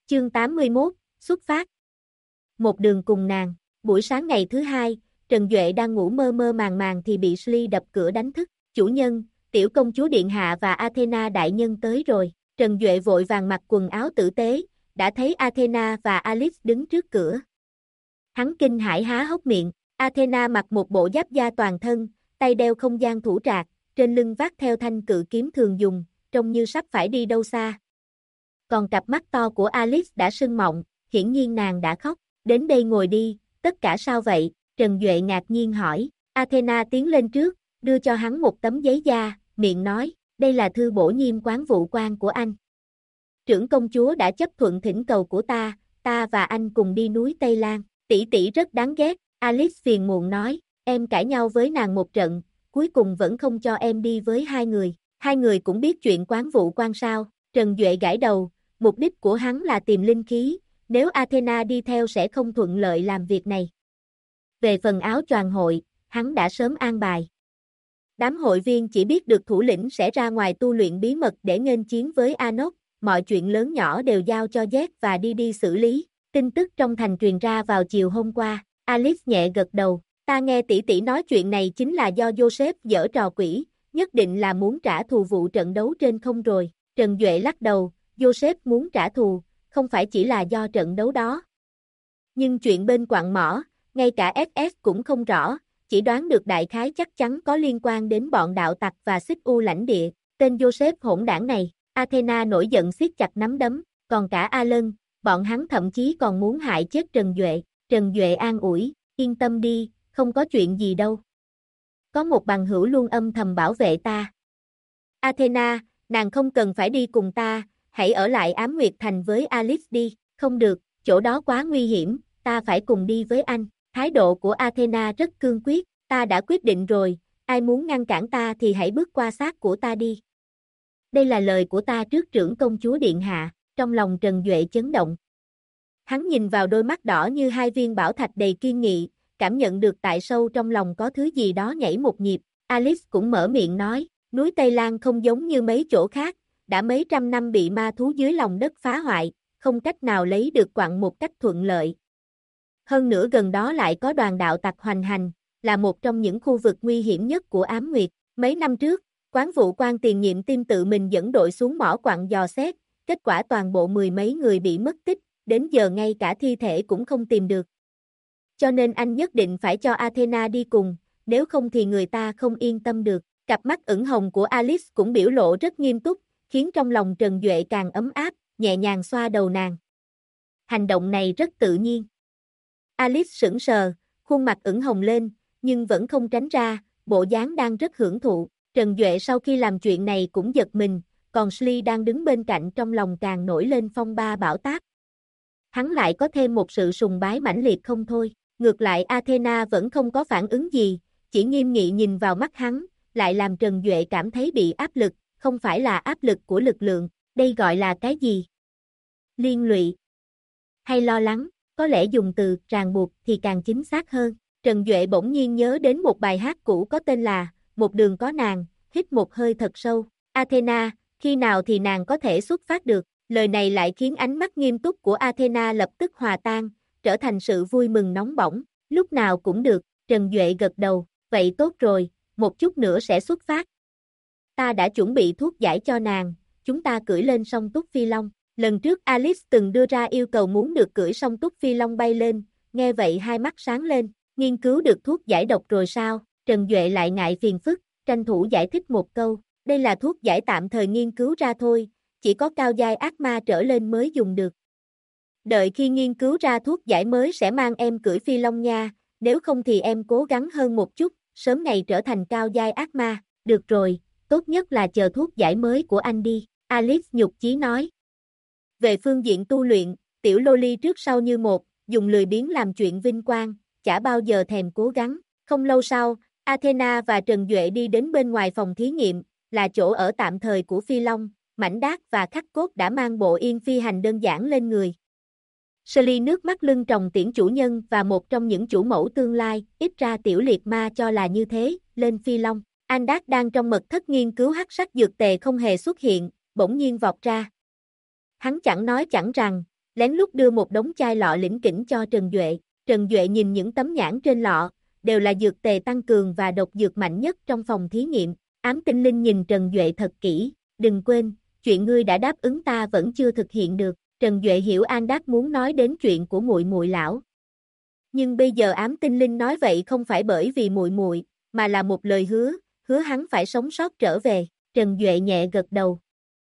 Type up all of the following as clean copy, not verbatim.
Chương 81, xuất phát. Một đường cùng nàng. Buổi sáng ngày thứ hai, Trần Duệ đang ngủ mơ mơ màng màng thì bị Sly đập cửa đánh thức. Chủ nhân, tiểu công chúa Điện Hạ và Athena đại nhân tới rồi. Trần Duệ vội vàng mặc quần áo tử tế, đã thấy Athena và Alice đứng trước cửa. Hắn kinh hãi há hốc miệng. Athena mặc một bộ giáp da toàn thân, tay đeo không gian thủ trạc, trên lưng vác theo thanh cự kiếm thường dùng, trông như sắp phải đi đâu xa. Còn cặp mắt to của Alice đã sưng mọng, hiển nhiên nàng đã khóc. Đến đây ngồi đi, tất cả sao vậy? Trần Duệ ngạc nhiên hỏi. Athena tiến lên trước, đưa cho hắn một tấm giấy da, miệng nói, đây là thư bổ nhiệm quán vụ quan của anh. Trưởng công chúa đã chấp thuận thỉnh cầu của ta và anh cùng đi núi Tây Lan. Tỷ tỷ rất đáng ghét, Alice phiền muộn nói, em cãi nhau với nàng một trận, cuối cùng vẫn không cho em đi với hai người. Hai người cũng biết chuyện quán vụ quan sao? Trần Duệ gãi đầu, mục đích của hắn là tìm linh khí, nếu Athena đi theo sẽ không thuận lợi làm việc này. Về phần áo choàng hội, hắn đã sớm an bài. Đám hội viên chỉ biết được thủ lĩnh sẽ ra ngoài tu luyện bí mật để nghênh chiến với Anok, mọi chuyện lớn nhỏ đều giao cho Z và đi xử lý. Tin tức trong thành truyền ra vào chiều hôm qua, Alice nhẹ gật đầu, ta nghe tỷ tỷ nói chuyện này chính là do Joseph giở trò quỷ, nhất định là muốn trả thù vụ trận đấu trên không rồi. Trần Duệ lắc đầu, Joseph muốn trả thù, không phải chỉ là do trận đấu đó. Nhưng chuyện bên quặng mỏ, ngay cả SS cũng không rõ, chỉ đoán được đại khái chắc chắn có liên quan đến bọn đạo tặc và xích u lãnh địa, tên Joseph hỗn đảng này. Athena nổi giận siết chặt nắm đấm, còn cả Alan, bọn hắn thậm chí còn muốn hại chết Trần Duệ. Trần Duệ an ủi, yên tâm đi, không có chuyện gì đâu. Có một bằng hữu luôn âm thầm bảo vệ ta. Athena, nàng không cần phải đi cùng ta, hãy ở lại Ám Nguyệt Thành với Alice đi. Không được, chỗ đó quá nguy hiểm, ta phải cùng đi với anh. Thái độ của Athena rất cương quyết, ta đã quyết định rồi, ai muốn ngăn cản ta thì hãy bước qua xác của ta đi. Đây là lời của ta trước trưởng công chúa Điện Hạ, trong lòng Trần Duệ chấn động. Hắn nhìn vào đôi mắt đỏ như hai viên bảo thạch đầy kiên nghị, cảm nhận được tại sâu trong lòng có thứ gì đó nhảy một nhịp. Alice cũng mở miệng nói, núi Tây Lan không giống như mấy chỗ khác, đã mấy trăm năm bị ma thú dưới lòng đất phá hoại, không cách nào lấy được quặng một cách thuận lợi. Hơn nữa gần đó lại có đoàn đạo tặc hoành hành, là một trong những khu vực nguy hiểm nhất của Ám Nguyệt. Mấy năm trước, quán vụ quan tiền nhiệm Tim tự mình dẫn đội xuống mỏ quặng dò xét, kết quả toàn bộ mười mấy người bị mất tích, đến giờ ngay cả thi thể cũng không tìm được. Cho nên anh nhất định phải cho Athena đi cùng, nếu không thì người ta không yên tâm được. Cặp mắt ửng hồng của Alice cũng biểu lộ rất nghiêm túc, khiến trong lòng Trần Duệ càng ấm áp, nhẹ nhàng xoa đầu nàng. Hành động này rất tự nhiên. Alice sững sờ, khuôn mặt ửng hồng lên, nhưng vẫn không tránh ra, bộ dáng đang rất hưởng thụ. Trần Duệ sau khi làm chuyện này cũng giật mình, còn Sly đang đứng bên cạnh trong lòng càng nổi lên phong ba bão táp. Hắn lại có thêm một sự sùng bái mãnh liệt không thôi. Ngược lại Athena vẫn không có phản ứng gì, chỉ nghiêm nghị nhìn vào mắt hắn, lại làm Trần Duệ cảm thấy bị áp lực, không phải là áp lực của lực lượng, đây gọi là cái gì? Liên lụy hay lo lắng, có lẽ dùng từ ràng buộc thì càng chính xác hơn. Trần Duệ bỗng nhiên nhớ đến một bài hát cũ có tên là Một đường có nàng, hít một hơi thật sâu. Athena, khi nào thì nàng có thể xuất phát được? Lời này lại khiến ánh mắt nghiêm túc của Athena lập tức hòa tan, trở thành sự vui mừng nóng bỏng. Lúc nào cũng được, Trần Duệ gật đầu, vậy tốt rồi, một chút nữa sẽ xuất phát. Ta đã chuẩn bị thuốc giải cho nàng, chúng ta cưỡi lên song Túc Phi Long. Lần trước Alice từng đưa ra yêu cầu muốn được cưỡi song Túc Phi Long bay lên, nghe vậy hai mắt sáng lên, nghiên cứu được thuốc giải độc rồi sao? Trần Duệ lại ngại phiền phức, tranh thủ giải thích một câu, đây là thuốc giải tạm thời nghiên cứu ra thôi, chỉ có cao giai ác ma trở lên mới dùng được. Đợi khi nghiên cứu ra thuốc giải mới sẽ mang em cưỡi Phi Long nha, nếu không thì em cố gắng hơn một chút, sớm ngày trở thành cao giai ác ma. Được rồi, tốt nhất là chờ thuốc giải mới của anh đi, Alice nhục chí nói. Về phương diện tu luyện, tiểu Loli trước sau như một, dùng lười biếng làm chuyện vinh quang, chả bao giờ thèm cố gắng. Không lâu sau, Athena và Trần Duệ đi đến bên ngoài phòng thí nghiệm, là chỗ ở tạm thời của Phi Long, Mảnh Đát và Khắc Cốt đã mang bộ yên phi hành đơn giản lên người. Sly nước mắt lưng tròng tiễn chủ nhân và một trong những chủ mẫu tương lai, ít ra tiểu liệt ma cho là như thế, lên Phi Long. Andak đang trong mật thất nghiên cứu hắc sắc dược tề không hề xuất hiện, bỗng nhiên vọt ra. Hắn chẳng nói chẳng rằng, lén lút đưa một đống chai lọ lỉnh kỉnh cho Trần Duệ. Trần Duệ nhìn những tấm nhãn trên lọ, đều là dược tề tăng cường và độc dược mạnh nhất trong phòng thí nghiệm. Ám Tinh Linh nhìn Trần Duệ thật kỹ, đừng quên, chuyện ngươi đã đáp ứng ta vẫn chưa thực hiện được. Trần Duệ hiểu An Đát muốn nói đến chuyện của muội muội lão. Nhưng bây giờ Ám Tinh Linh nói vậy không phải bởi vì muội muội, mà là một lời hứa, hứa hắn phải sống sót trở về. Trần Duệ nhẹ gật đầu.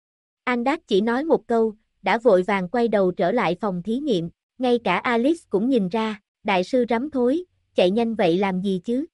An Đát chỉ nói một câu, đã vội vàng quay đầu trở lại phòng thí nghiệm. Ngay cả Alice cũng nhìn ra, đại sư rắm thối, chạy nhanh vậy làm gì chứ?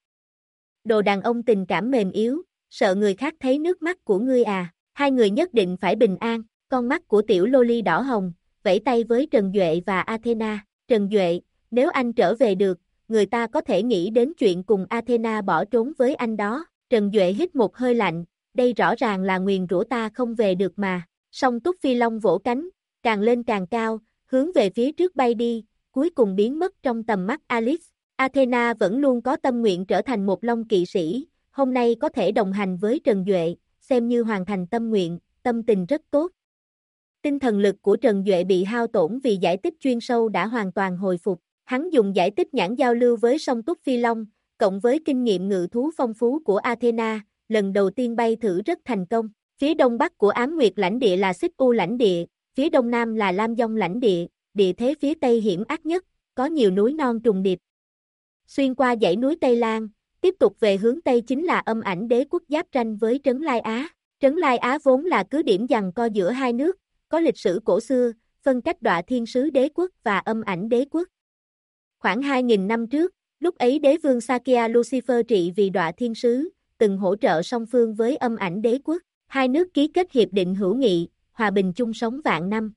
Đồ đàn ông tình cảm mềm yếu, sợ người khác thấy nước mắt của ngươi à? Hai người nhất định phải bình an. Con mắt của tiểu Loli đỏ hồng, vẫy tay với Trần Duệ và Athena. Trần Duệ, nếu anh trở về được, người ta có thể nghĩ đến chuyện cùng Athena bỏ trốn với anh đó. Trần Duệ hít một hơi lạnh, đây rõ ràng là nguyền rủa ta không về được mà. Song Túc Phi Long vỗ cánh, càng lên càng cao, hướng về phía trước bay đi, cuối cùng biến mất trong tầm mắt Alice. Athena vẫn luôn có tâm nguyện trở thành một Long kỵ sĩ, hôm nay có thể đồng hành với Trần Duệ, xem như hoàn thành tâm nguyện, tâm tình rất tốt. Tinh thần lực của Trần Duệ bị hao tổn vì giải tích chuyên sâu đã hoàn toàn hồi phục. Hắn dùng giải tích nhãn giao lưu với song Túc Phi Long, cộng với kinh nghiệm ngự thú phong phú của Athena, lần đầu tiên bay thử rất thành công. Phía đông bắc của Ám Nguyệt lãnh địa là Xích U lãnh địa, phía đông nam là Lam Dông lãnh địa, địa thế phía tây hiểm ác nhất, có nhiều núi non trùng điệp. Xuyên qua dãy núi Tây Lan, tiếp tục về hướng tây chính là Âm Ảnh Đế quốc giáp ranh với Trấn Lai Á. Trấn Lai Á vốn là cứ điểm giằng co giữa hai nước, có lịch sử cổ xưa, phân cách Đoạ Thiên Sứ Đế quốc và Âm Ảnh Đế quốc. Khoảng 2.000 năm trước, lúc ấy đế vương Sakya Lucifer trị vì Đoạ Thiên Sứ, từng hỗ trợ song phương với Âm Ảnh Đế quốc. Hai nước ký kết hiệp định hữu nghị, hòa bình chung sống vạn năm.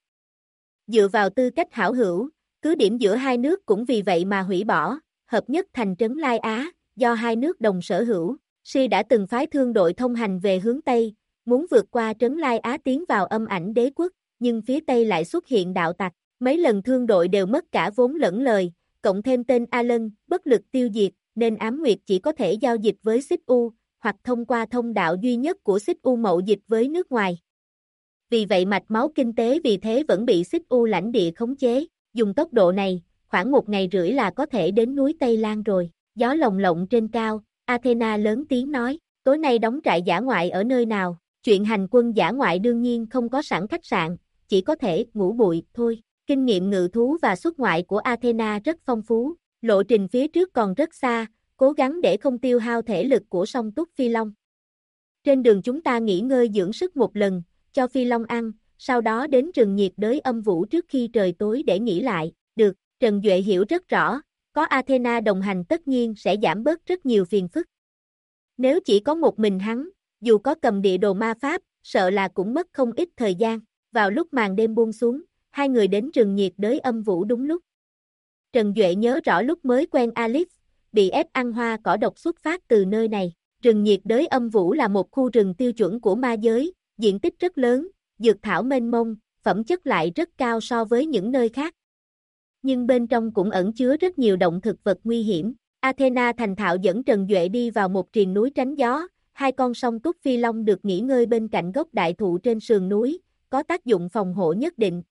Dựa vào tư cách hảo hữu, cứ điểm giữa hai nước cũng vì vậy mà hủy bỏ, hợp nhất thành Trấn Lai Á, do hai nước đồng sở hữu. Si đã từng phái thương đội thông hành về hướng Tây, muốn vượt qua Trấn Lai Á tiến vào Âm Ảnh Đế quốc, nhưng phía Tây lại xuất hiện đạo tặc. Mấy lần thương đội đều mất cả vốn lẫn lời, cộng thêm tên Alan, bất lực tiêu diệt, nên Ám Nguyệt chỉ có thể giao dịch với Xích U, hoặc thông qua thông đạo duy nhất của Xích U mậu dịch với nước ngoài. Vì vậy mạch máu kinh tế vì thế vẫn bị Xích U lãnh địa khống chế. Dùng tốc độ này, khoảng 1 ngày rưỡi là có thể đến núi Tây Lan rồi. Gió lồng lộng trên cao, Athena lớn tiếng nói, tối nay đóng trại dã ngoại ở nơi nào? Chuyện hành quân dã ngoại đương nhiên không có sẵn khách sạn, chỉ có thể ngủ bụi thôi. Kinh nghiệm ngự thú và xuất ngoại của Athena rất phong phú, lộ trình phía trước còn rất xa, cố gắng để không tiêu hao thể lực của song Túc Phi Long. Trên đường chúng ta nghỉ ngơi dưỡng sức một lần, cho Phi Long ăn, sau đó đến rừng nhiệt đới âm vũ trước khi trời tối để nghỉ lại. Được, Trần Duệ hiểu rất rõ, có Athena đồng hành tất nhiên sẽ giảm bớt rất nhiều phiền phức. Nếu chỉ có một mình hắn, dù có cầm địa đồ ma pháp, sợ là cũng mất không ít thời gian. Vào lúc màn đêm buông xuống, hai người đến rừng nhiệt đới âm vũ đúng lúc. Trần Duệ nhớ rõ lúc mới quen Alice, bị ép ăn hoa cỏ độc xuất phát từ nơi này. Rừng nhiệt đới âm vũ là một khu rừng tiêu chuẩn của ma giới, diện tích rất lớn, dược thảo mênh mông, phẩm chất lại rất cao so với những nơi khác. Nhưng bên trong cũng ẩn chứa rất nhiều động thực vật nguy hiểm. Athena thành thạo dẫn Trần Duệ đi vào một triền núi tránh gió, hai con song Túc Phi Long được nghỉ ngơi bên cạnh gốc đại thụ trên sườn núi, có tác dụng phòng hộ nhất định.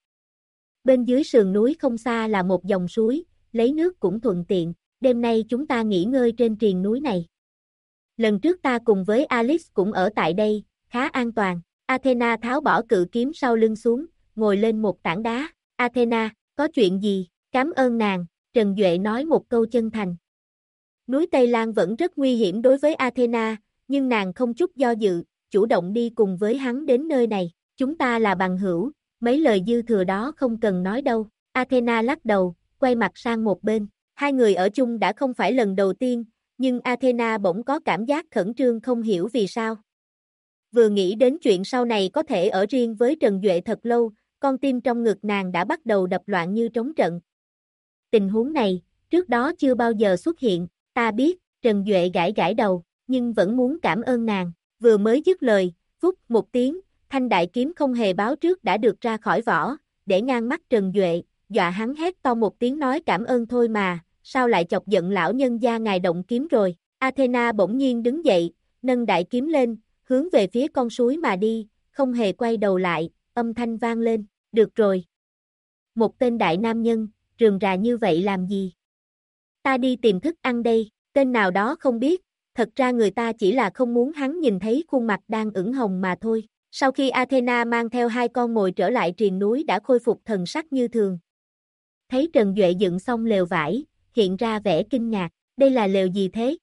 Bên dưới sườn núi không xa là một dòng suối, lấy nước cũng thuận tiện. Đêm nay chúng ta nghỉ ngơi trên triền núi này. Lần trước ta cùng với Alice cũng ở tại đây, khá an toàn. Athena tháo bỏ cự kiếm sau lưng xuống, ngồi lên một tảng đá. Athena, có chuyện gì? Cảm ơn nàng, Trần Duệ nói một câu chân thành. Núi Tây Lan vẫn rất nguy hiểm đối với Athena, nhưng nàng không chút do dự, chủ động đi cùng với hắn đến nơi này. Chúng ta là bằng hữu, mấy lời dư thừa đó không cần nói đâu. Athena lắc đầu, quay mặt sang một bên. Hai người ở chung đã không phải lần đầu tiên, nhưng Athena bỗng có cảm giác khẩn trương không hiểu vì sao. Vừa nghĩ đến chuyện sau này có thể ở riêng với Trần Duệ thật lâu, con tim trong ngực nàng đã bắt đầu đập loạn như trống trận. Tình huống này, trước đó chưa bao giờ xuất hiện, ta biết, Trần Duệ gãi gãi đầu, nhưng vẫn muốn cảm ơn nàng. Vừa mới dứt lời, vút một tiếng, thanh đại kiếm không hề báo trước đã được ra khỏi vỏ, để ngang mắt Trần Duệ, dọa hắn hét to một tiếng nói cảm ơn thôi mà, sao lại chọc giận lão nhân gia ngài động kiếm rồi. Athena bỗng nhiên đứng dậy, nâng đại kiếm lên, hướng về phía con suối mà đi, không hề quay đầu lại, âm thanh vang lên, được rồi. Một tên đại nam nhân, rườm rà như vậy làm gì? Ta đi tìm thức ăn đây, tên nào đó không biết, thật ra người ta chỉ là không muốn hắn nhìn thấy khuôn mặt đang ửng hồng mà thôi. Sau khi Athena mang theo hai con mồi trở lại triền núi đã khôi phục thần sắc như thường. Thấy Trần Duệ dựng xong lều vải, hiện ra vẻ kinh ngạc, đây là lều gì thế?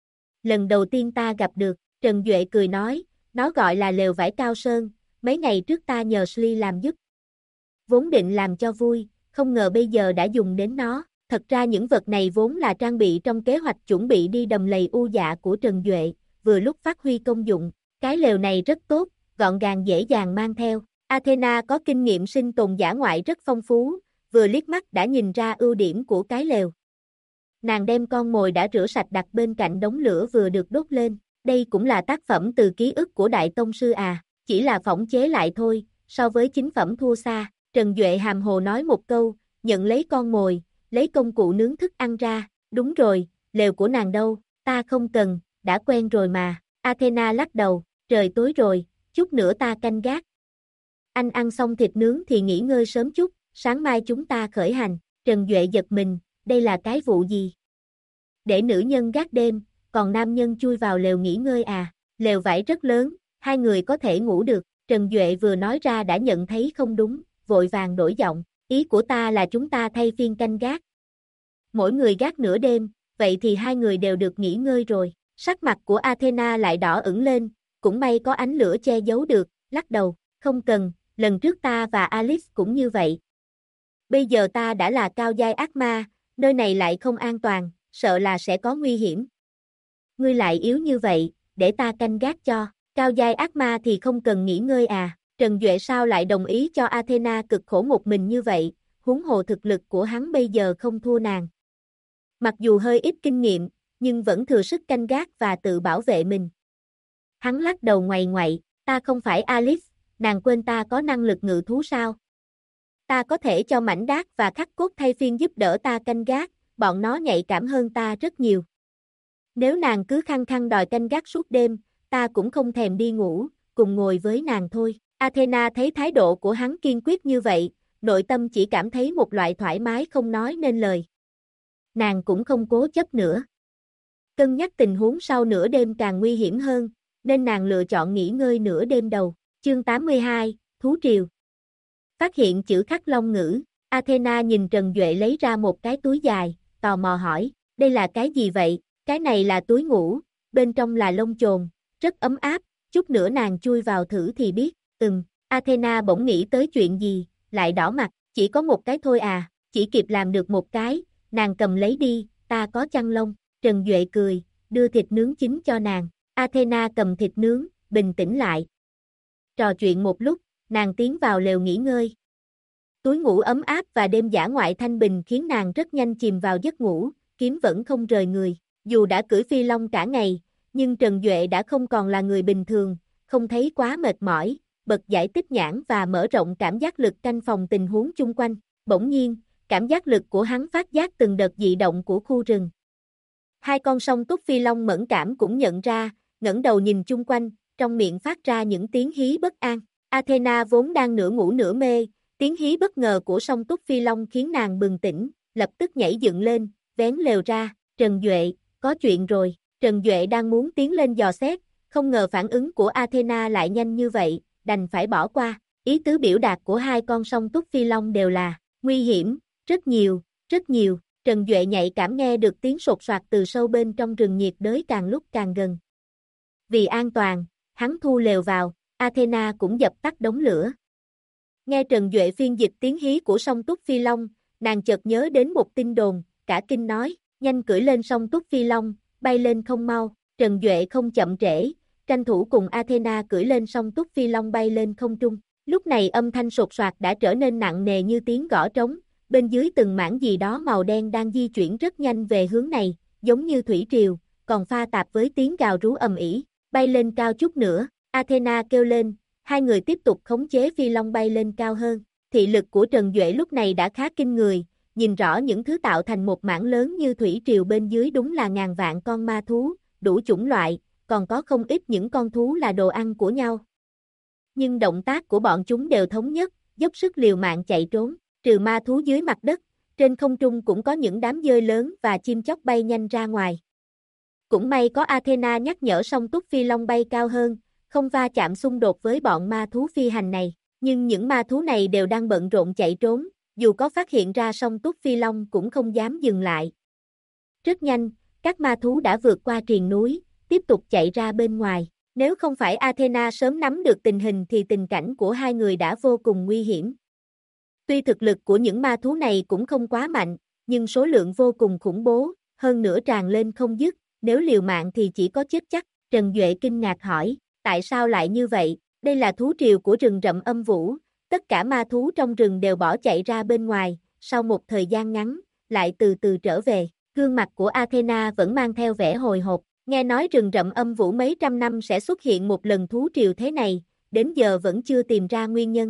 Lần đầu tiên ta gặp được, Trần Duệ cười nói, nó gọi là lều vải Cao Sơn, mấy ngày trước ta nhờ Sly làm giúp. Vốn định làm cho vui, không ngờ bây giờ đã dùng đến nó. Thật ra những vật này vốn là trang bị trong kế hoạch chuẩn bị đi đầm lầy u dạ của Trần Duệ, vừa lúc phát huy công dụng. Cái lều này rất tốt, gọn gàng dễ dàng mang theo. Athena có kinh nghiệm sinh tồn dã ngoại rất phong phú, vừa liếc mắt đã nhìn ra ưu điểm của cái lều. Nàng đem con mồi đã rửa sạch đặt bên cạnh đống lửa vừa được đốt lên. Đây cũng là tác phẩm từ ký ức của Đại Tông Sư à, chỉ là phỏng chế lại thôi, so với chính phẩm thua xa. Trần Duệ hàm hồ nói một câu, nhận lấy con mồi, lấy công cụ nướng thức ăn ra. Đúng rồi, lều của nàng đâu, ta không cần, đã quen rồi mà. Athena lắc đầu, trời tối rồi, chút nữa ta canh gác. Anh ăn xong thịt nướng thì nghỉ ngơi sớm chút, sáng mai chúng ta khởi hành. Trần Duệ giật mình, đây là cái vụ gì? Để nữ nhân gác đêm, còn nam nhân chui vào lều nghỉ ngơi à? Lều vải rất lớn, hai người có thể ngủ được. Trần Duệ vừa nói ra đã nhận thấy không đúng, vội vàng đổi giọng, ý của ta là chúng ta thay phiên canh gác. Mỗi người gác nửa đêm, vậy thì hai người đều được nghỉ ngơi rồi. Sắc mặt của Athena lại đỏ ửng lên, cũng may có ánh lửa che giấu được, lắc đầu, không cần, lần trước ta và Alice cũng như vậy. Bây giờ ta đã là cao giai ác ma, nơi này lại không an toàn, sợ là sẽ có nguy hiểm. Ngươi lại yếu như vậy, để ta canh gác cho, cao giai ác ma thì không cần nghỉ ngơi à? Trần Duệ sao lại đồng ý cho Athena cực khổ một mình như vậy, huống hồ thực lực của hắn bây giờ không thua nàng. Mặc dù hơi ít kinh nghiệm, nhưng vẫn thừa sức canh gác và tự bảo vệ mình. Hắn lắc đầu ngoày ngoậy, ta không phải Alice, nàng quên ta có năng lực ngự thú sao? Ta có thể cho mảnh đát và khắc cốt thay phiên giúp đỡ ta canh gác, bọn nó nhạy cảm hơn ta rất nhiều. Nếu nàng cứ khăng khăng đòi canh gác suốt đêm, ta cũng không thèm đi ngủ, cùng ngồi với nàng thôi. Athena thấy thái độ của hắn kiên quyết như vậy, nội tâm chỉ cảm thấy một loại thoải mái không nói nên lời. Nàng cũng không cố chấp nữa. Cân nhắc tình huống sau nửa đêm càng nguy hiểm hơn, nên nàng lựa chọn nghỉ ngơi nửa đêm đầu. Chương 82, Thú Triều. Phát hiện chữ khắc long ngữ, Athena nhìn Trần Duệ lấy ra một cái túi dài, tò mò hỏi, đây là cái gì vậy? Cái này là túi ngủ, bên trong là lông chồn, rất ấm áp, chút nữa nàng chui vào thử thì biết. Athena bỗng nghĩ tới chuyện gì, lại đỏ mặt, chỉ có một cái thôi à, chỉ kịp làm được một cái, nàng cầm lấy đi, ta có chăn lông. Trần Duệ cười, đưa thịt nướng chín cho nàng. Athena cầm thịt nướng, bình tĩnh lại. Trò chuyện một lúc, nàng tiến vào lều nghỉ ngơi. Túi ngủ ấm áp và đêm dã ngoại thanh bình khiến nàng rất nhanh chìm vào giấc ngủ, kiếm vẫn không rời người. Dù đã cưỡi phi long cả ngày, nhưng Trần Duệ đã không còn là người bình thường, không thấy quá mệt mỏi, bật giải tích nhãn và mở rộng cảm giác lực canh phòng tình huống chung quanh. Bỗng nhiên, cảm giác lực của hắn phát giác từng đợt dị động của khu rừng. Hai con song túc phi long mẫn cảm cũng nhận ra, ngẩng đầu nhìn chung quanh, trong miệng phát ra những tiếng hí bất an. Athena vốn đang nửa ngủ nửa mê, tiếng hí bất ngờ của song túc phi long khiến nàng bừng tỉnh, lập tức nhảy dựng lên, vén lều ra. Trần Duệ, có chuyện rồi. Trần Duệ đang muốn tiến lên dò xét, không ngờ phản ứng của Athena lại nhanh như vậy, đành phải bỏ qua. Ý tứ biểu đạt của hai con song túc phi long đều là nguy hiểm, rất nhiều, rất nhiều. Trần Duệ nhạy cảm nghe được tiếng sột soạt từ sâu bên trong rừng nhiệt đới càng lúc càng gần. Vì an toàn, hắn thu lều vào, Athena cũng dập tắt đống lửa. Nghe Trần Duệ phiên dịch tiếng hí của song túc phi long, nàng chợt nhớ đến một tin đồn, cả kinh nói, nhanh cưỡi lên song túc phi long, bay lên không mau. Trần Duệ không chậm trễ, tranh thủ cùng Athena cưỡi lên song túc phi long bay lên không trung. Lúc này âm thanh sột soạt đã trở nên nặng nề như tiếng gõ trống, bên dưới từng mảng gì đó màu đen đang di chuyển rất nhanh về hướng này, giống như thủy triều, còn pha tạp với tiếng gào rú ầm ĩ. Bay lên cao chút nữa, Athena kêu lên, hai người tiếp tục khống chế phi long bay lên cao hơn. Thị lực của Trần Duệ lúc này đã khá kinh người, nhìn rõ những thứ tạo thành một mảng lớn như thủy triều bên dưới đúng là ngàn vạn con ma thú, đủ chủng loại, còn có không ít những con thú là đồ ăn của nhau. Nhưng động tác của bọn chúng đều thống nhất, dốc sức liều mạng chạy trốn. Trừ ma thú dưới mặt đất, trên không trung cũng có những đám dơi lớn và chim chóc bay nhanh ra ngoài. Cũng may có Athena nhắc nhở song túc phi long bay cao hơn, không va chạm xung đột với bọn ma thú phi hành này, nhưng những ma thú này đều đang bận rộn chạy trốn, dù có phát hiện ra song túc phi long cũng không dám dừng lại. Rất nhanh, các ma thú đã vượt qua triền núi, tiếp tục chạy ra bên ngoài. Nếu không phải Athena sớm nắm được tình hình thì tình cảnh của hai người đã vô cùng nguy hiểm. Tuy thực lực của những ma thú này cũng không quá mạnh, nhưng số lượng vô cùng khủng bố, hơn nữa tràn lên không dứt, nếu liều mạng thì chỉ có chết chắc. Trần Duệ kinh ngạc hỏi, tại sao lại như vậy? Đây là thú triều của rừng rậm âm vũ, tất cả ma thú trong rừng đều bỏ chạy ra bên ngoài, sau một thời gian ngắn, lại từ từ trở về. Gương mặt của Athena vẫn mang theo vẻ hồi hộp, nghe nói rừng rậm âm vũ mấy trăm năm sẽ xuất hiện một lần thú triều thế này, đến giờ vẫn chưa tìm ra nguyên nhân.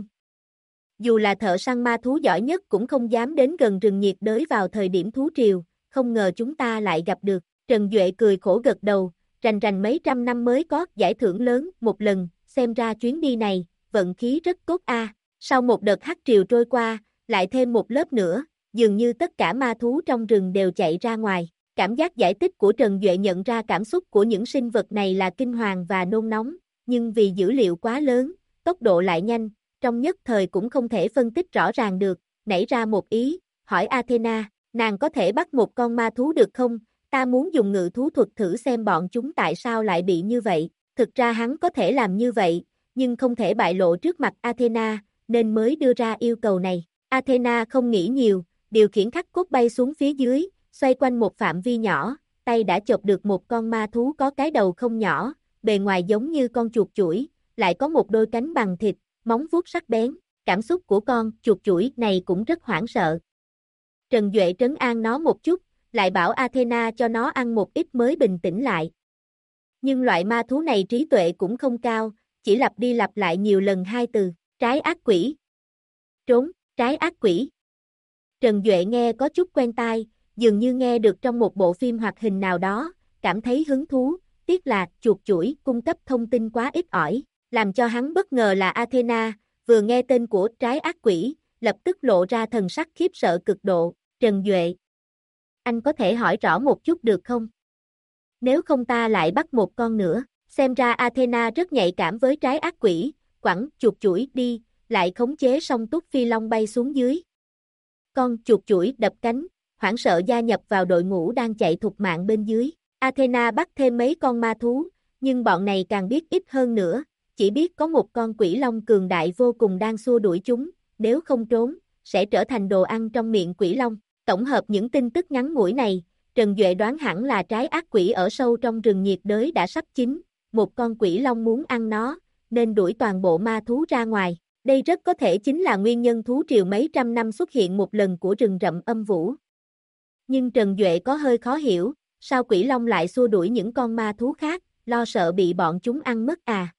Dù là thợ săn ma thú giỏi nhất cũng không dám đến gần rừng nhiệt đới vào thời điểm thú triều, không ngờ chúng ta lại gặp được. Trần Duệ cười khổ gật đầu, rành rành mấy trăm năm mới có giải thưởng lớn một lần, xem ra chuyến đi này, vận khí rất tốt a. Sau một đợt hắc triều trôi qua, lại thêm một lớp nữa, dường như tất cả ma thú trong rừng đều chạy ra ngoài. Cảm giác giải thích của Trần Duệ nhận ra cảm xúc của những sinh vật này là kinh hoàng và nôn nóng, nhưng vì dữ liệu quá lớn, tốc độ lại nhanh, trong nhất thời cũng không thể phân tích rõ ràng được, nảy ra một ý, hỏi Athena, nàng có thể bắt một con ma thú được không? Ta muốn dùng ngự thú thuật thử xem bọn chúng tại sao lại bị như vậy. Thực ra hắn có thể làm như vậy, nhưng không thể bại lộ trước mặt Athena, nên mới đưa ra yêu cầu này. Athena không nghĩ nhiều, điều khiển khắc cốt bay xuống phía dưới, xoay quanh một phạm vi nhỏ, tay đã chộp được một con ma thú có cái đầu không nhỏ, bề ngoài giống như con chuột chủi, lại có một đôi cánh bằng thịt, móng vuốt sắc bén. Cảm xúc của con chuột chủi này cũng rất hoảng sợ. Trần Duệ trấn an nó một chút, lại bảo Athena cho nó ăn một ít mới bình tĩnh lại. Nhưng loại ma thú này trí tuệ cũng không cao, chỉ lặp đi lặp lại nhiều lần hai từ, trái ác quỷ. Trốn, trái ác quỷ. Trần Duệ nghe có chút quen tai, dường như nghe được trong một bộ phim hoạt hình nào đó, cảm thấy hứng thú, tiếc là chuột chủi cung cấp thông tin quá ít ỏi, làm cho hắn bất ngờ là Athena, vừa nghe tên của trái ác quỷ, lập tức lộ ra thần sắc khiếp sợ cực độ. Trần Duệ, anh có thể hỏi rõ một chút được không? Nếu không ta lại bắt một con nữa. Xem ra Athena rất nhạy cảm với trái ác quỷ, quẳng chuột chủi đi, lại khống chế song túc phi long bay xuống dưới. Con chuột chủi đập cánh, hoảng sợ gia nhập vào đội ngũ đang chạy thục mạng bên dưới. Athena bắt thêm mấy con ma thú, nhưng bọn này càng biết ít hơn nữa, chỉ biết có một con quỷ long cường đại vô cùng đang xua đuổi chúng, nếu không trốn, sẽ trở thành đồ ăn trong miệng quỷ long. Tổng hợp những tin tức ngắn ngủi này, Trần Duệ đoán hẳn là trái ác quỷ ở sâu trong rừng nhiệt đới đã sắp chín, một con quỷ long muốn ăn nó, nên đuổi toàn bộ ma thú ra ngoài. Đây rất có thể chính là nguyên nhân thú triều mấy trăm năm xuất hiện một lần của rừng rậm âm vũ. Nhưng Trần Duệ có hơi khó hiểu, sao quỷ long lại xua đuổi những con ma thú khác, lo sợ bị bọn chúng ăn mất à?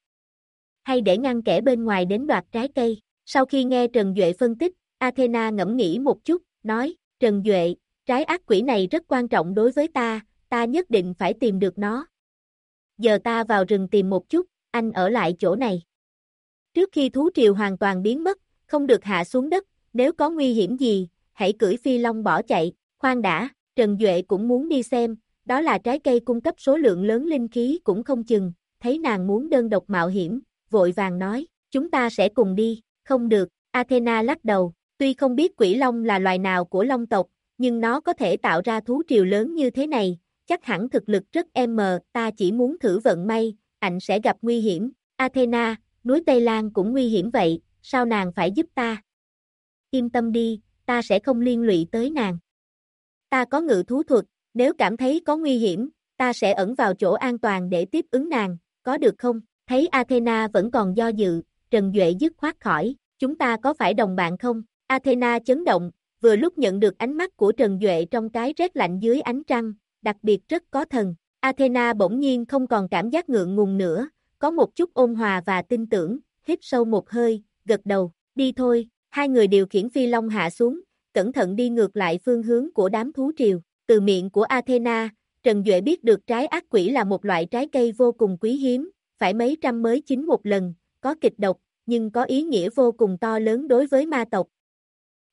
Hay để ngăn kẻ bên ngoài đến đoạt trái cây? Sau khi nghe Trần Duệ phân tích, Athena ngẫm nghĩ một chút, nói, Trần Duệ, trái ác quỷ này rất quan trọng đối với ta nhất định phải tìm được nó. Giờ ta vào rừng tìm một chút, anh ở lại chỗ này. Trước khi thú triều hoàn toàn biến mất, không được hạ xuống đất, nếu có nguy hiểm gì, hãy cưỡi phi long bỏ chạy. Khoan đã, Trần Duệ cũng muốn đi xem, đó là trái cây cung cấp số lượng lớn linh khí cũng không chừng, thấy nàng muốn đơn độc mạo hiểm, vội vàng nói, chúng ta sẽ cùng đi. Không được, Athena lắc đầu, tuy không biết quỷ long là loài nào của long tộc, nhưng nó có thể tạo ra thú triều lớn như thế này, chắc hẳn thực lực rất ta chỉ muốn thử vận may, anh sẽ gặp nguy hiểm. Athena, núi Tây Lan cũng nguy hiểm vậy, sao nàng phải giúp ta? Yên tâm đi, ta sẽ không liên lụy tới nàng. Ta có ngự thú thuật, nếu cảm thấy có nguy hiểm, ta sẽ ẩn vào chỗ an toàn để tiếp ứng nàng, có được không? Thấy Athena vẫn còn do dự, Trần Duệ dứt khoát khỏi, chúng ta có phải đồng bạn không? Athena chấn động, vừa lúc nhận được ánh mắt của Trần Duệ trong cái rét lạnh dưới ánh trăng, đặc biệt rất có thần. Athena bỗng nhiên không còn cảm giác ngượng ngùng nữa, có một chút ôn hòa và tin tưởng, hít sâu một hơi, gật đầu, đi thôi. Hai người điều khiển phi long hạ xuống, cẩn thận đi ngược lại phương hướng của đám thú triều. Từ miệng của Athena, Trần Duệ biết được trái ác quỷ là một loại trái cây vô cùng quý hiếm, phải mấy trăm mới chín một lần, có kịch độc, nhưng có ý nghĩa vô cùng to lớn đối với ma tộc.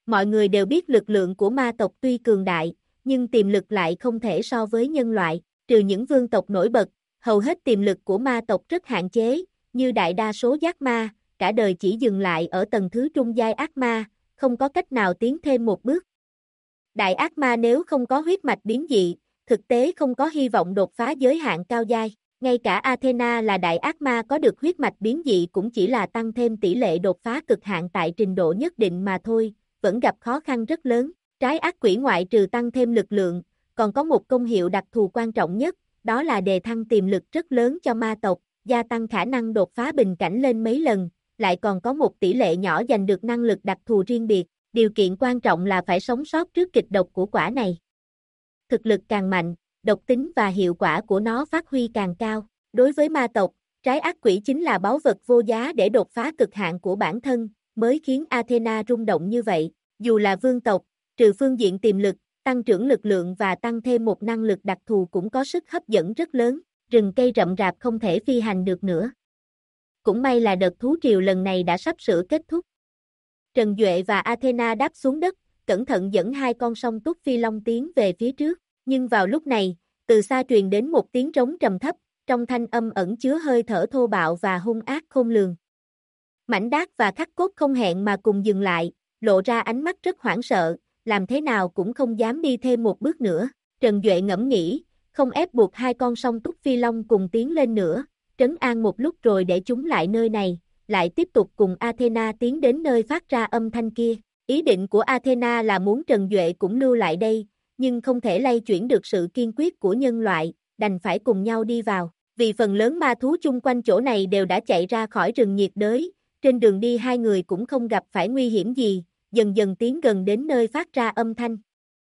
Mọi người đều biết lực lượng của ma tộc tuy cường đại, nhưng tiềm lực lại không thể so với nhân loại, trừ những vương tộc nổi bật, hầu hết tiềm lực của ma tộc rất hạn chế, như đại đa số giác ma, cả đời chỉ dừng lại ở tầng thứ trung giai ác ma, không có cách nào tiến thêm một bước. Đại ác ma nếu không có huyết mạch biến dị, thực tế không có hy vọng đột phá giới hạn cao giai. Ngay cả Athena là đại ác ma có được huyết mạch biến dị cũng chỉ là tăng thêm tỷ lệ đột phá cực hạn tại trình độ nhất định mà thôi, vẫn gặp khó khăn rất lớn. Trái ác quỷ ngoại trừ tăng thêm lực lượng, còn có một công hiệu đặc thù quan trọng nhất, đó là đề thăng tiềm lực rất lớn cho ma tộc, gia tăng khả năng đột phá bình cảnh lên mấy lần, lại còn có một tỷ lệ nhỏ giành được năng lực đặc thù riêng biệt. Điều kiện quan trọng là phải sống sót trước kịch độc của quả này. Thực lực càng mạnh, độc tính và hiệu quả của nó phát huy càng cao. Đối với ma tộc, trái ác quỷ chính là báu vật vô giá để đột phá cực hạn của bản thân, mới khiến Athena rung động như vậy. Dù là vương tộc, trừ phương diện tiềm lực, tăng trưởng lực lượng và tăng thêm một năng lực đặc thù cũng có sức hấp dẫn rất lớn, rừng cây rậm rạp không thể phi hành được nữa. Cũng may là đợt thú triều lần này đã sắp sửa kết thúc. Trần Duệ và Athena đáp xuống đất, cẩn thận dẫn hai con song túc phi long tiến về phía trước, nhưng vào lúc này, từ xa truyền đến một tiếng trống trầm thấp, trong thanh âm ẩn chứa hơi thở thô bạo và hung ác khôn lường. Mảnh Đát và Khắc Cốt không hẹn mà cùng dừng lại, lộ ra ánh mắt rất hoảng sợ, làm thế nào cũng không dám đi thêm một bước nữa. Trần Duệ ngẫm nghĩ, không ép buộc hai con song túc phi long cùng tiến lên nữa, trấn an một lúc rồi để chúng lại nơi này, lại tiếp tục cùng Athena tiến đến nơi phát ra âm thanh kia. Ý định của Athena là muốn Trần Duệ cũng lưu lại đây, nhưng không thể lay chuyển được sự kiên quyết của nhân loại, đành phải cùng nhau đi vào. Vì phần lớn ma thú chung quanh chỗ này đều đã chạy ra khỏi rừng nhiệt đới, trên đường đi hai người cũng không gặp phải nguy hiểm gì, dần dần tiến gần đến nơi phát ra âm thanh.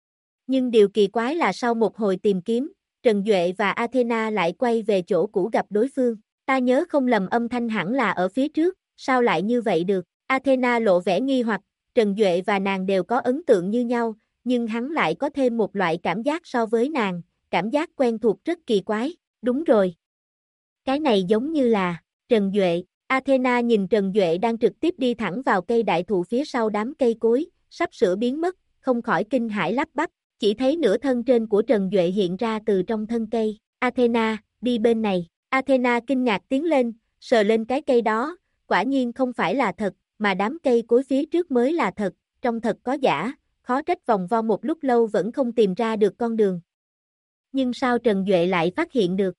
Nhưng điều kỳ quái là sau một hồi tìm kiếm, Trần Duệ và Athena lại quay về chỗ cũ gặp đối phương. Ta nhớ không lầm âm thanh hẳn là ở phía trước, sao lại như vậy được? Athena lộ vẻ nghi hoặc, Trần Duệ và nàng đều có ấn tượng như nhau, nhưng hắn lại có thêm một loại cảm giác so với nàng, cảm giác quen thuộc rất kỳ quái. Đúng rồi. Cái này giống như là Trần Duệ. Athena nhìn Trần Duệ đang trực tiếp đi thẳng vào cây đại thụ phía sau đám cây cối, sắp sửa biến mất, không khỏi kinh hãi lắp bắp, chỉ thấy nửa thân trên của Trần Duệ hiện ra từ trong thân cây. Athena, đi bên này. Athena kinh ngạc tiến lên, sờ lên cái cây đó, quả nhiên không phải là thật, mà đám cây cối phía trước mới là thật, trong thật có giả, khó trách vòng vo một lúc lâu vẫn không tìm ra được con đường. Nhưng sao Trần Duệ lại phát hiện được?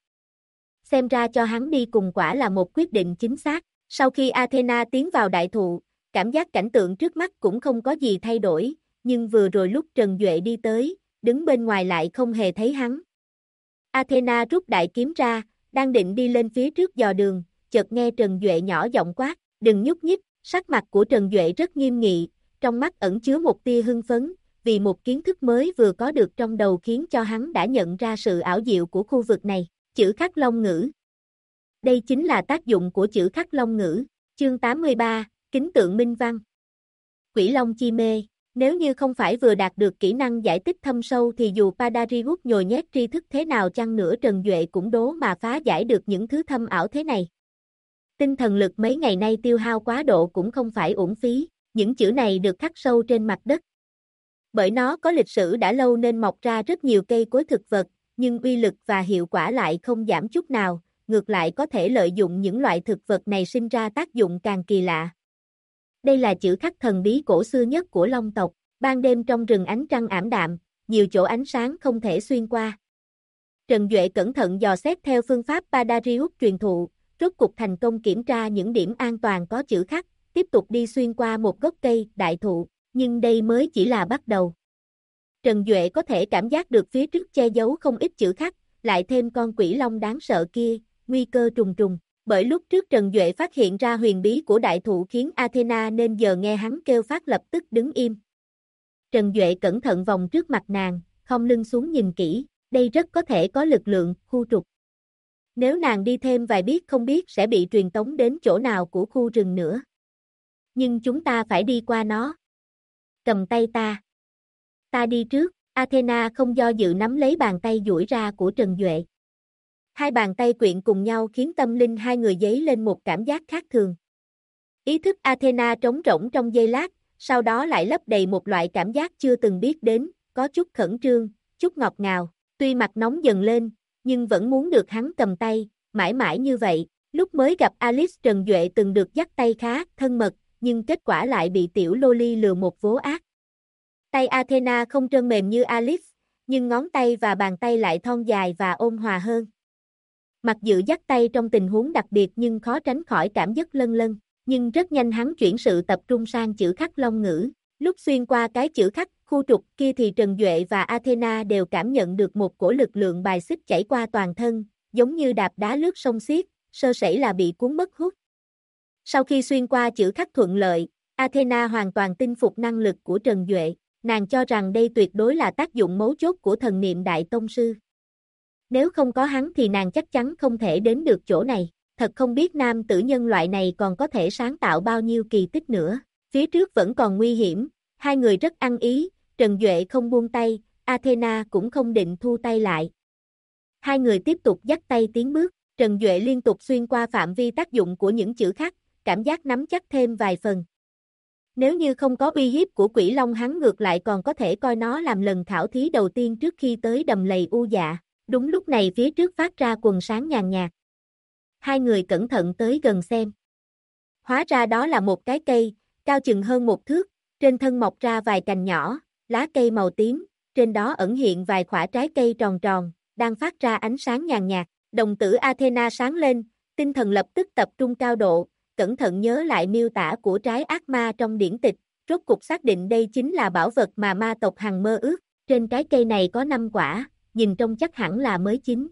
Xem ra cho hắn đi cùng quả là một quyết định chính xác. Sau khi Athena tiến vào đại thụ, cảm giác cảnh tượng trước mắt cũng không có gì thay đổi, nhưng vừa rồi lúc Trần Duệ đi tới, đứng bên ngoài lại không hề thấy hắn. Athena rút đại kiếm ra, đang định đi lên phía trước dò đường, chợt nghe Trần Duệ nhỏ giọng quát, đừng nhúc nhích. Sắc mặt của Trần Duệ rất nghiêm nghị, trong mắt ẩn chứa một tia hưng phấn, vì một kiến thức mới vừa có được trong đầu khiến cho hắn đã nhận ra sự ảo diệu của khu vực này. Chữ khắc long ngữ. Đây chính là tác dụng của chữ khắc long ngữ. Chương 83, Kính tượng minh văn. Quỷ long chi mê. Nếu như không phải vừa đạt được kỹ năng giải tích thâm sâu thì dù Padarius nhồi nhét tri thức thế nào chăng nữa Trần Duệ cũng đố mà phá giải được những thứ thâm ảo thế này. Tinh thần lực mấy ngày nay tiêu hao quá độ cũng không phải uổng phí, những chữ này được khắc sâu trên mặt đất. Bởi nó có lịch sử đã lâu nên mọc ra rất nhiều cây cối thực vật, nhưng uy lực và hiệu quả lại không giảm chút nào, ngược lại có thể lợi dụng những loại thực vật này sinh ra tác dụng càng kỳ lạ. Đây là chữ khắc thần bí cổ xưa nhất của Long tộc, ban đêm trong rừng ánh trăng ảm đạm, nhiều chỗ ánh sáng không thể xuyên qua. Trần Duệ cẩn thận dò xét theo phương pháp Padarius truyền thụ, rốt cục thành công kiểm tra những điểm an toàn có chữ khắc, tiếp tục đi xuyên qua một gốc cây, đại thụ, nhưng đây mới chỉ là bắt đầu. Trần Duệ có thể cảm giác được phía trước che giấu không ít chữ khắc, lại thêm con quỷ long đáng sợ kia, nguy cơ trùng trùng. Bởi lúc trước Trần Duệ phát hiện ra huyền bí của đại thụ khiến Athena nên giờ nghe hắn kêu phát lập tức đứng im. Trần Duệ cẩn thận vòng trước mặt nàng, khom lưng xuống nhìn kỹ, đây rất có thể có lực lượng, khu trục. Nếu nàng đi thêm vài bước không biết sẽ bị truyền tống đến chỗ nào của khu rừng nữa. Nhưng chúng ta phải đi qua nó. Cầm tay ta. Ta đi trước, Athena không do dự nắm lấy bàn tay duỗi ra của Trần Duệ. Hai bàn tay quyện cùng nhau khiến tâm linh hai người dấy lên một cảm giác khác thường. Ý thức Athena trống rỗng trong giây lát, sau đó lại lấp đầy một loại cảm giác chưa từng biết đến, có chút khẩn trương, chút ngọt ngào, tuy mặt nóng dần lên, nhưng vẫn muốn được hắn cầm tay, mãi mãi như vậy. Lúc mới gặp Alice, Trần Duệ từng được dắt tay khá thân mật, nhưng kết quả lại bị tiểu loli lừa một vố ác. Tay Athena không trơn mềm như Alice, nhưng ngón tay và bàn tay lại thon dài và ôn hòa hơn. Mặc dù dắt tay trong tình huống đặc biệt nhưng khó tránh khỏi cảm giác lân lân, nhưng rất nhanh hắn chuyển sự tập trung sang chữ khắc long ngữ. Lúc xuyên qua cái chữ khắc khu trục kia thì Trần Duệ và Athena đều cảm nhận được một cổ lực lượng bài xích chảy qua toàn thân, giống như đạp đá lướt sông xiết, sơ sẩy là bị cuốn mất hút. Sau khi xuyên qua chữ khắc thuận lợi, Athena hoàn toàn tin phục năng lực của Trần Duệ, nàng cho rằng đây tuyệt đối là tác dụng mấu chốt của thần niệm đại tông sư. Nếu không có hắn thì nàng chắc chắn không thể đến được chỗ này, thật không biết nam tử nhân loại này còn có thể sáng tạo bao nhiêu kỳ tích nữa. Phía trước vẫn còn nguy hiểm, hai người rất ăn ý, Trần Duệ không buông tay, Athena cũng không định thu tay lại. Hai người tiếp tục dắt tay tiến bước, Trần Duệ liên tục xuyên qua phạm vi tác dụng của những chữ khắc, cảm giác nắm chắc thêm vài phần. Nếu như không có uy hiếp của Quỷ Long hắn ngược lại còn có thể coi nó làm lần khảo thí đầu tiên trước khi tới đầm lầy U Dạ. Đúng lúc này phía trước phát ra quần sáng nhàn nhạt. Hai người cẩn thận tới gần xem. Hóa ra đó là một cái cây, cao chừng hơn 1 thước, trên thân mọc ra vài cành nhỏ, lá cây màu tím, trên đó ẩn hiện vài quả trái cây tròn tròn, đang phát ra ánh sáng nhàn nhạt. Đồng tử Athena sáng lên, tinh thần lập tức tập trung cao độ, cẩn thận nhớ lại miêu tả của trái ác ma trong điển tịch, rốt cục xác định đây chính là bảo vật mà ma tộc hằng mơ ước. Trên trái cây này có 5 quả, nhìn trông chắc hẳn là mới chín.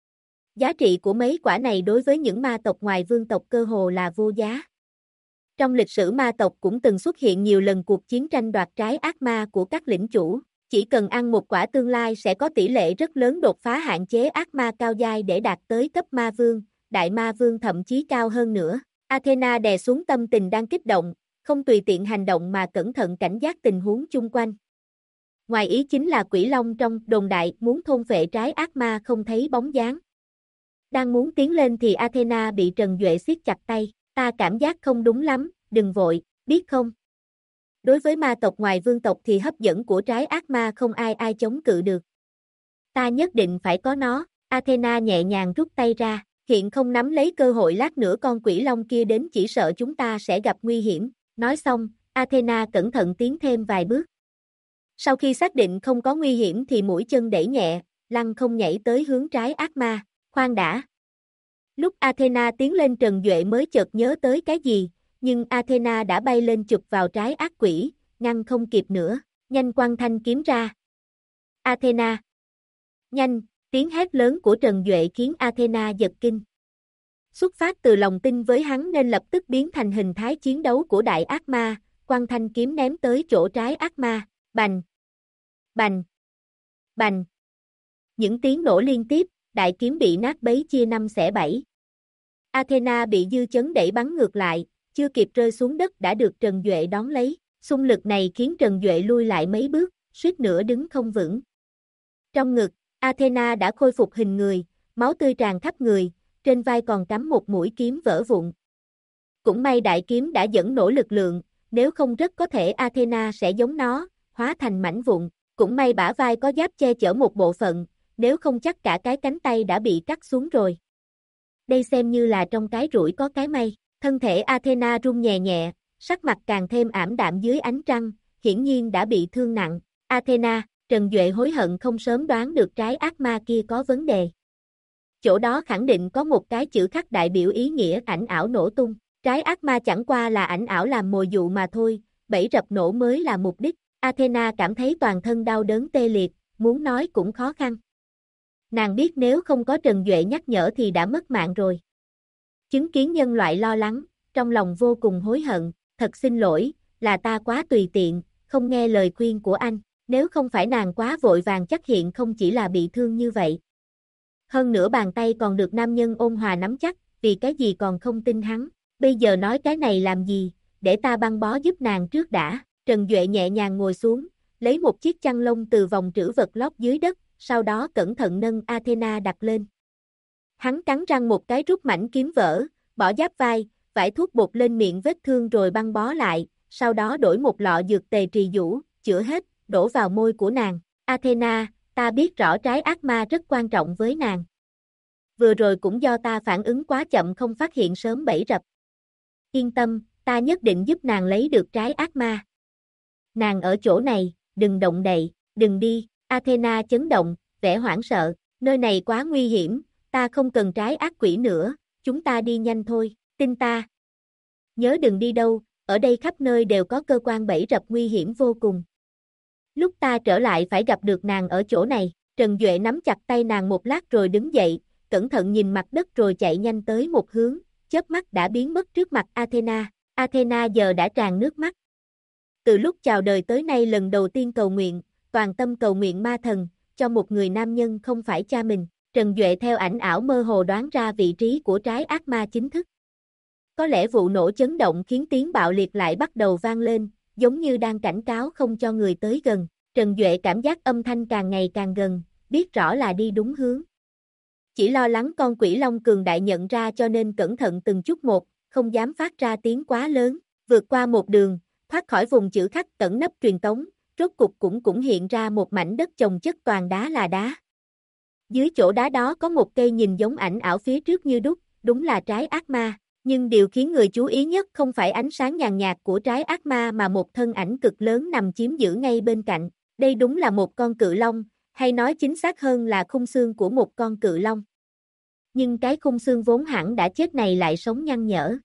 Giá trị của mấy quả này đối với những ma tộc ngoài vương tộc cơ hồ là vô giá. Trong lịch sử ma tộc cũng từng xuất hiện nhiều lần cuộc chiến tranh đoạt trái ác ma của các lĩnh chủ, chỉ cần ăn một quả tương lai sẽ có tỷ lệ rất lớn đột phá hạn chế ác ma cao giai để đạt tới cấp ma vương, đại ma vương thậm chí cao hơn nữa. Athena đè xuống tâm tình đang kích động, không tùy tiện hành động mà cẩn thận cảnh giác tình huống chung quanh. Ngoài ý chính là Quỷ Long trong đồn đại muốn thôn phệ trái ác ma không thấy bóng dáng. Đang muốn tiến lên thì Athena bị Trần Duệ siết chặt tay, ta cảm giác không đúng lắm, đừng vội, biết không? Đối với ma tộc ngoài vương tộc thì hấp dẫn của trái ác ma không ai chống cự được. Ta nhất định phải có nó, Athena nhẹ nhàng rút tay ra, hiện không nắm lấy cơ hội lát nữa con Quỷ Long kia đến chỉ sợ chúng ta sẽ gặp nguy hiểm. Nói xong, Athena cẩn thận tiến thêm vài bước. Sau khi xác định không có nguy hiểm thì mũi chân đẩy nhẹ, lăng không nhảy tới hướng trái ác ma, khoan đã. Lúc Athena tiến lên Trần Duệ mới chợt nhớ tới cái gì, nhưng Athena đã bay lên chụp vào trái ác quỷ, ngăn không kịp nữa, nhanh quăng thanh kiếm ra. Athena! Nhanh! Tiếng hét lớn của Trần Duệ khiến Athena giật kinh. Xuất phát từ lòng tin với hắn nên lập tức biến thành hình thái chiến đấu của đại ác ma, quăng thanh kiếm ném tới chỗ trái ác ma, bành! Bành! Bành! Những tiếng nổ liên tiếp, đại kiếm bị nát bấy chia 5 xẻ 7. Athena bị dư chấn đẩy bắn ngược lại, chưa kịp rơi xuống đất đã được Trần Duệ đón lấy, xung lực này khiến Trần Duệ lui lại mấy bước, suýt nữa đứng không vững. Trong ngực, Athena đã khôi phục hình người, máu tươi tràn khắp người, trên vai còn cắm một mũi kiếm vỡ vụn. Cũng may đại kiếm đã dẫn nổ lực lượng, nếu không rất có thể Athena sẽ giống nó, hóa thành mảnh vụn. Cũng may bả vai có giáp che chở một bộ phận, nếu không chắc cả cái cánh tay đã bị cắt xuống rồi. Đây xem như là trong cái rủi có cái may. Thân thể Athena rung nhẹ nhẹ, sắc mặt càng thêm ảm đạm dưới ánh trăng, hiển nhiên đã bị thương nặng. Athena, Trần Duệ hối hận không sớm đoán được trái ác ma kia có vấn đề. Chỗ đó khẳng định có một cái chữ khắc đại biểu ý nghĩa ảnh ảo nổ tung. Trái ác ma chẳng qua là ảnh ảo làm mồi dụ mà thôi, bẫy rập nổ mới là mục đích. Athena cảm thấy toàn thân đau đớn tê liệt, muốn nói cũng khó khăn. Nàng biết nếu không có Trần Duệ nhắc nhở thì đã mất mạng rồi. Chứng kiến nhân loại lo lắng, trong lòng vô cùng hối hận, thật xin lỗi, là ta quá tùy tiện, không nghe lời khuyên của anh, nếu không phải nàng quá vội vàng chắc hiện không chỉ là bị thương như vậy. Hơn nữa bàn tay còn được nam nhân ôn hòa nắm chắc, vì cái gì còn không tin hắn, bây giờ nói cái này làm gì, để ta băng bó giúp nàng trước đã. Trần Duệ nhẹ nhàng ngồi xuống, lấy một chiếc chăn lông từ vòng trữ vật lót dưới đất, sau đó cẩn thận nâng Athena đặt lên. Hắn cắn răng một cái rút mảnh kiếm vỡ, bỏ giáp vai, vải thuốc bột lên miệng vết thương rồi băng bó lại, sau đó đổi một lọ dược tề trì vũ, chữa hết, đổ vào môi của nàng. Athena, ta biết rõ trái ác ma rất quan trọng với nàng. Vừa rồi cũng do ta phản ứng quá chậm không phát hiện sớm bẫy rập. Yên tâm, ta nhất định giúp nàng lấy được trái ác ma. Nàng ở chỗ này, đừng động đậy, đừng đi. Athena chấn động, vẻ hoảng sợ, nơi này quá nguy hiểm, ta không cần trái ác quỷ nữa, chúng ta đi nhanh thôi, tin ta. Nhớ đừng đi đâu, ở đây khắp nơi đều có cơ quan bẫy rập nguy hiểm vô cùng. Lúc ta trở lại phải gặp được nàng ở chỗ này. Trần Duệ nắm chặt tay nàng một lát rồi đứng dậy, cẩn thận nhìn mặt đất rồi chạy nhanh tới một hướng, chớp mắt đã biến mất trước mặt Athena. Athena giờ đã tràn nước mắt. Từ lúc chào đời tới nay lần đầu tiên cầu nguyện, toàn tâm cầu nguyện ma thần, cho một người nam nhân không phải cha mình. Trần Duệ theo ảnh ảo mơ hồ đoán ra vị trí của trái ác ma chính thức. Có lẽ vụ nổ chấn động khiến tiếng bạo liệt lại bắt đầu vang lên, giống như đang cảnh cáo không cho người tới gần. Trần Duệ cảm giác âm thanh càng ngày càng gần, biết rõ là đi đúng hướng. Chỉ lo lắng con quỷ long cường đại nhận ra cho nên cẩn thận từng chút một, không dám phát ra tiếng quá lớn. Vượt qua một đường, thoát khỏi vùng chữ khắc tẩn nấp truyền tống, rốt cục cũng hiện ra một mảnh đất chồng chất toàn đá là đá. Dưới chỗ đá đó có một cây nhìn giống ảnh ảo phía trước như đúc, đúng là trái ác ma. Nhưng điều khiến người chú ý nhất không phải ánh sáng nhàn nhạt của trái ác ma mà một thân ảnh cực lớn nằm chiếm giữ ngay bên cạnh. Đây đúng là một con cự long, hay nói chính xác hơn là khung xương của một con cự long. Nhưng cái khung xương vốn hẳn đã chết này lại sống nhăn nhở.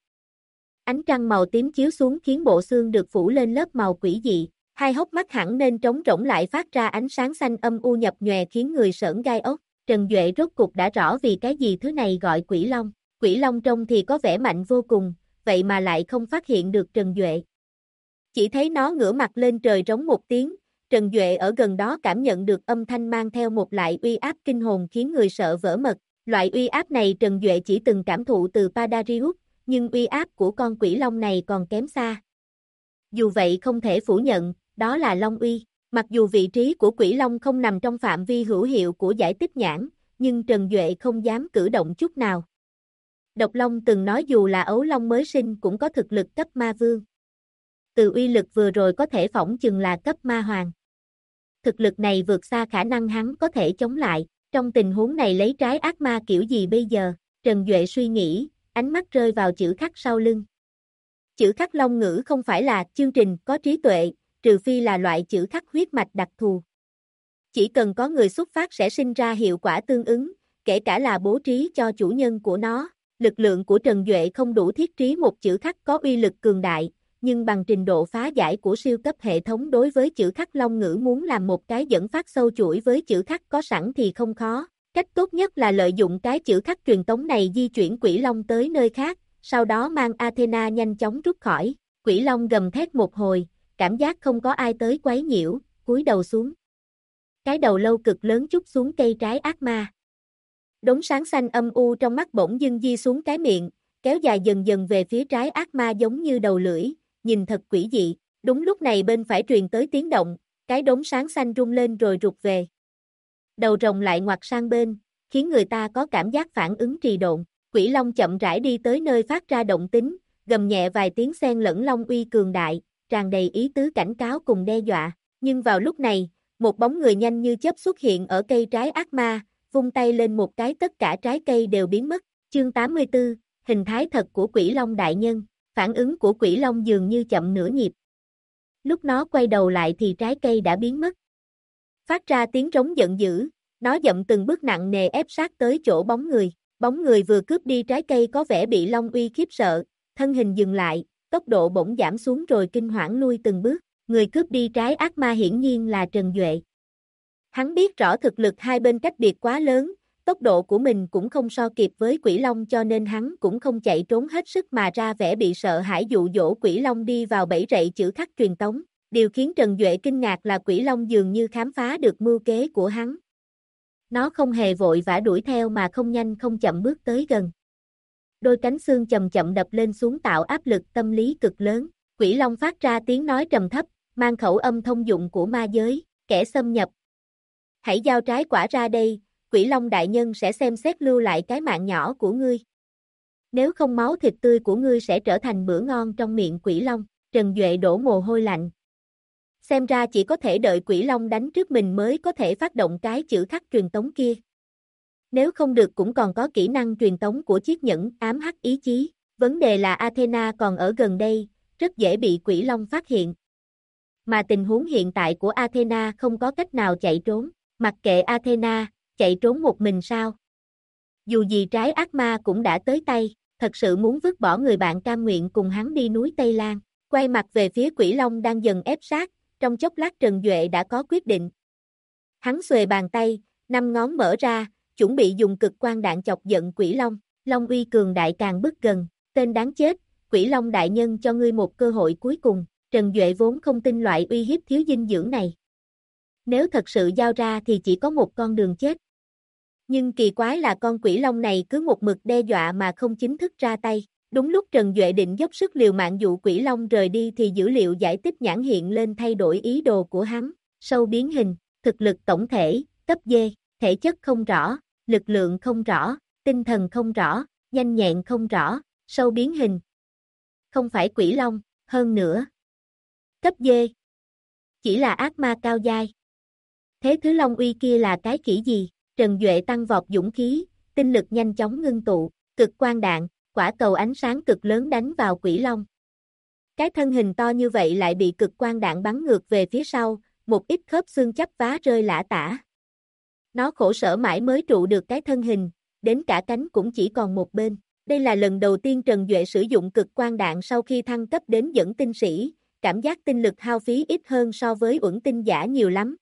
Ánh trăng màu tím chiếu xuống khiến bộ xương được phủ lên lớp màu quỷ dị, hai hốc mắt hẳn nên trống rỗng lại phát ra ánh sáng xanh âm u nhập nhòe khiến người sởn gai ốc. Trần Duệ rốt cục đã rõ vì cái gì thứ này gọi quỷ long. Quỷ long trông thì có vẻ mạnh vô cùng, vậy mà lại không phát hiện được Trần Duệ. Chỉ thấy nó ngửa mặt lên trời rống một tiếng, Trần Duệ ở gần đó cảm nhận được âm thanh mang theo một loại uy áp kinh hồn khiến người sợ vỡ mật. Loại uy áp này Trần Duệ chỉ từng cảm thụ từ Padarius, nhưng uy áp của con quỷ long này còn kém xa. Dù vậy không thể phủ nhận, đó là long uy. Mặc dù vị trí của quỷ long không nằm trong phạm vi hữu hiệu của giải tích nhãn, nhưng Trần Duệ không dám cử động chút nào. Độc Long từng nói dù là ấu long mới sinh cũng có thực lực cấp ma vương. Từ uy lực vừa rồi có thể phỏng chừng là cấp ma hoàng. Thực lực này vượt xa khả năng hắn có thể chống lại. Trong tình huống này lấy trái ác ma kiểu gì bây giờ? Trần Duệ suy nghĩ, ánh mắt rơi vào chữ khắc sau lưng. Chữ khắc long ngữ không phải là chương trình có trí tuệ, trừ phi là loại chữ khắc huyết mạch đặc thù. Chỉ cần có người xuất phát sẽ sinh ra hiệu quả tương ứng, kể cả là bố trí cho chủ nhân của nó. Lực lượng của Trần Duệ không đủ thiết trí một chữ khắc có uy lực cường đại, nhưng bằng trình độ phá giải của siêu cấp hệ thống đối với chữ khắc long ngữ muốn làm một cái dẫn phát sâu chuỗi với chữ khắc có sẵn thì không khó. Cách tốt nhất là lợi dụng cái chữ khắc truyền tống này di chuyển quỷ long tới nơi khác, sau đó mang Athena nhanh chóng rút khỏi. Quỷ long gầm thét một hồi, cảm giác không có ai tới quấy nhiễu, cúi đầu xuống. Cái đầu lâu cực lớn chúc xuống cây trái ác ma. Đốm sáng xanh âm u trong mắt bỗng dưng di xuống cái miệng, kéo dài dần dần về phía trái ác ma giống như đầu lưỡi, nhìn thật quỷ dị. Đúng lúc này bên phải truyền tới tiếng động, cái đốm sáng xanh rung lên rồi rụt về. Đầu rồng lại ngoặt sang bên, khiến người ta có cảm giác phản ứng trì độn. Quỷ long chậm rãi đi tới nơi phát ra động tính, gầm nhẹ vài tiếng xen lẫn long uy cường đại, tràn đầy ý tứ cảnh cáo cùng đe dọa. Nhưng vào lúc này, một bóng người nhanh như chớp xuất hiện ở cây trái ác ma, vung tay lên một cái tất cả trái cây đều biến mất. Chương 84, hình thái thật của quỷ long đại nhân. Phản ứng của quỷ long dường như chậm nửa nhịp. Lúc nó quay đầu lại thì trái cây đã biến mất. Phát ra tiếng trống giận dữ, nó dậm từng bước nặng nề ép sát tới chỗ bóng người. Bóng người vừa cướp đi trái cây có vẻ bị long uy khiếp sợ, thân hình dừng lại, tốc độ bỗng giảm xuống rồi kinh hoảng lui từng bước. Người cướp đi trái ác ma hiển nhiên là Trần Duệ. Hắn biết rõ thực lực hai bên cách biệt quá lớn, tốc độ của mình cũng không so kịp với quỷ long cho nên hắn cũng không chạy trốn hết sức mà ra vẻ bị sợ hãi dụ dỗ quỷ long đi vào bẫy rẫy chữ khắc truyền tống. Điều khiến Trần Duệ kinh ngạc là quỷ long dường như khám phá được mưu kế của hắn. Nó không hề vội vã đuổi theo mà không nhanh không chậm bước tới gần. Đôi cánh xương chậm chậm đập lên xuống tạo áp lực tâm lý cực lớn. Quỷ long phát ra tiếng nói trầm thấp, mang khẩu âm thông dụng của ma giới, kẻ xâm nhập. Hãy giao trái quả ra đây, quỷ long đại nhân sẽ xem xét lưu lại cái mạng nhỏ của ngươi. Nếu không máu thịt tươi của ngươi sẽ trở thành bữa ngon trong miệng quỷ long. Trần Duệ đổ mồ hôi lạnh. Xem ra chỉ có thể đợi Quỷ Long đánh trước mình mới có thể phát động cái chữ khắc truyền tống kia. Nếu không được cũng còn có kỹ năng truyền tống của chiếc nhẫn ám hắc ý chí. Vấn đề là Athena còn ở gần đây, rất dễ bị Quỷ Long phát hiện. Mà tình huống hiện tại của Athena không có cách nào chạy trốn. Mặc kệ Athena, chạy trốn một mình sao? Dù gì trái ác ma cũng đã tới tay, thật sự muốn vứt bỏ người bạn cam nguyện cùng hắn đi núi Tây Lan. Quay mặt về phía Quỷ Long đang dần ép sát, trong chốc lát Trần Duệ đã có quyết định. Hắn xuề bàn tay, 5 ngón mở ra, chuẩn bị dùng cực quang đạn chọc giận Quỷ Long. Long uy cường đại càng bước gần, tên đáng chết, Quỷ Long đại nhân cho ngươi một cơ hội cuối cùng. Trần Duệ vốn không tin loại uy hiếp thiếu dinh dưỡng này. Nếu thật sự giao ra thì chỉ có một con đường chết. Nhưng kỳ quái là con Quỷ Long này cứ một mực đe dọa mà không chính thức ra tay. Đúng lúc Trần Duệ định dốc sức liều mạng dụ Quỷ Long rời đi thì dữ liệu giải tích nhãn hiện lên thay đổi ý đồ của hắn. Sâu biến hình, thực lực tổng thể, cấp D, thể chất không rõ, lực lượng không rõ, tinh thần không rõ, nhanh nhẹn không rõ, sâu biến hình. Không phải Quỷ Long, hơn nữa. Cấp D. Chỉ là ác ma cao giai. Thế thứ Long uy kia là cái khỉ gì? Trần Duệ tăng vọt dũng khí, tinh lực nhanh chóng ngưng tụ, cực quang đạn, quả cầu ánh sáng cực lớn đánh vào Quỷ Long. Cái thân hình to như vậy lại bị cực quang đạn bắn ngược về phía sau, một ít khớp xương chắp vá rơi lả tả. Nó khổ sở mãi mới trụ được cái thân hình, đến cả cánh cũng chỉ còn một bên. Đây là lần đầu tiên Trần Duệ sử dụng cực quang đạn sau khi thăng cấp đến dẫn tinh sĩ, cảm giác tinh lực hao phí ít hơn so với uẩn tinh giả nhiều lắm.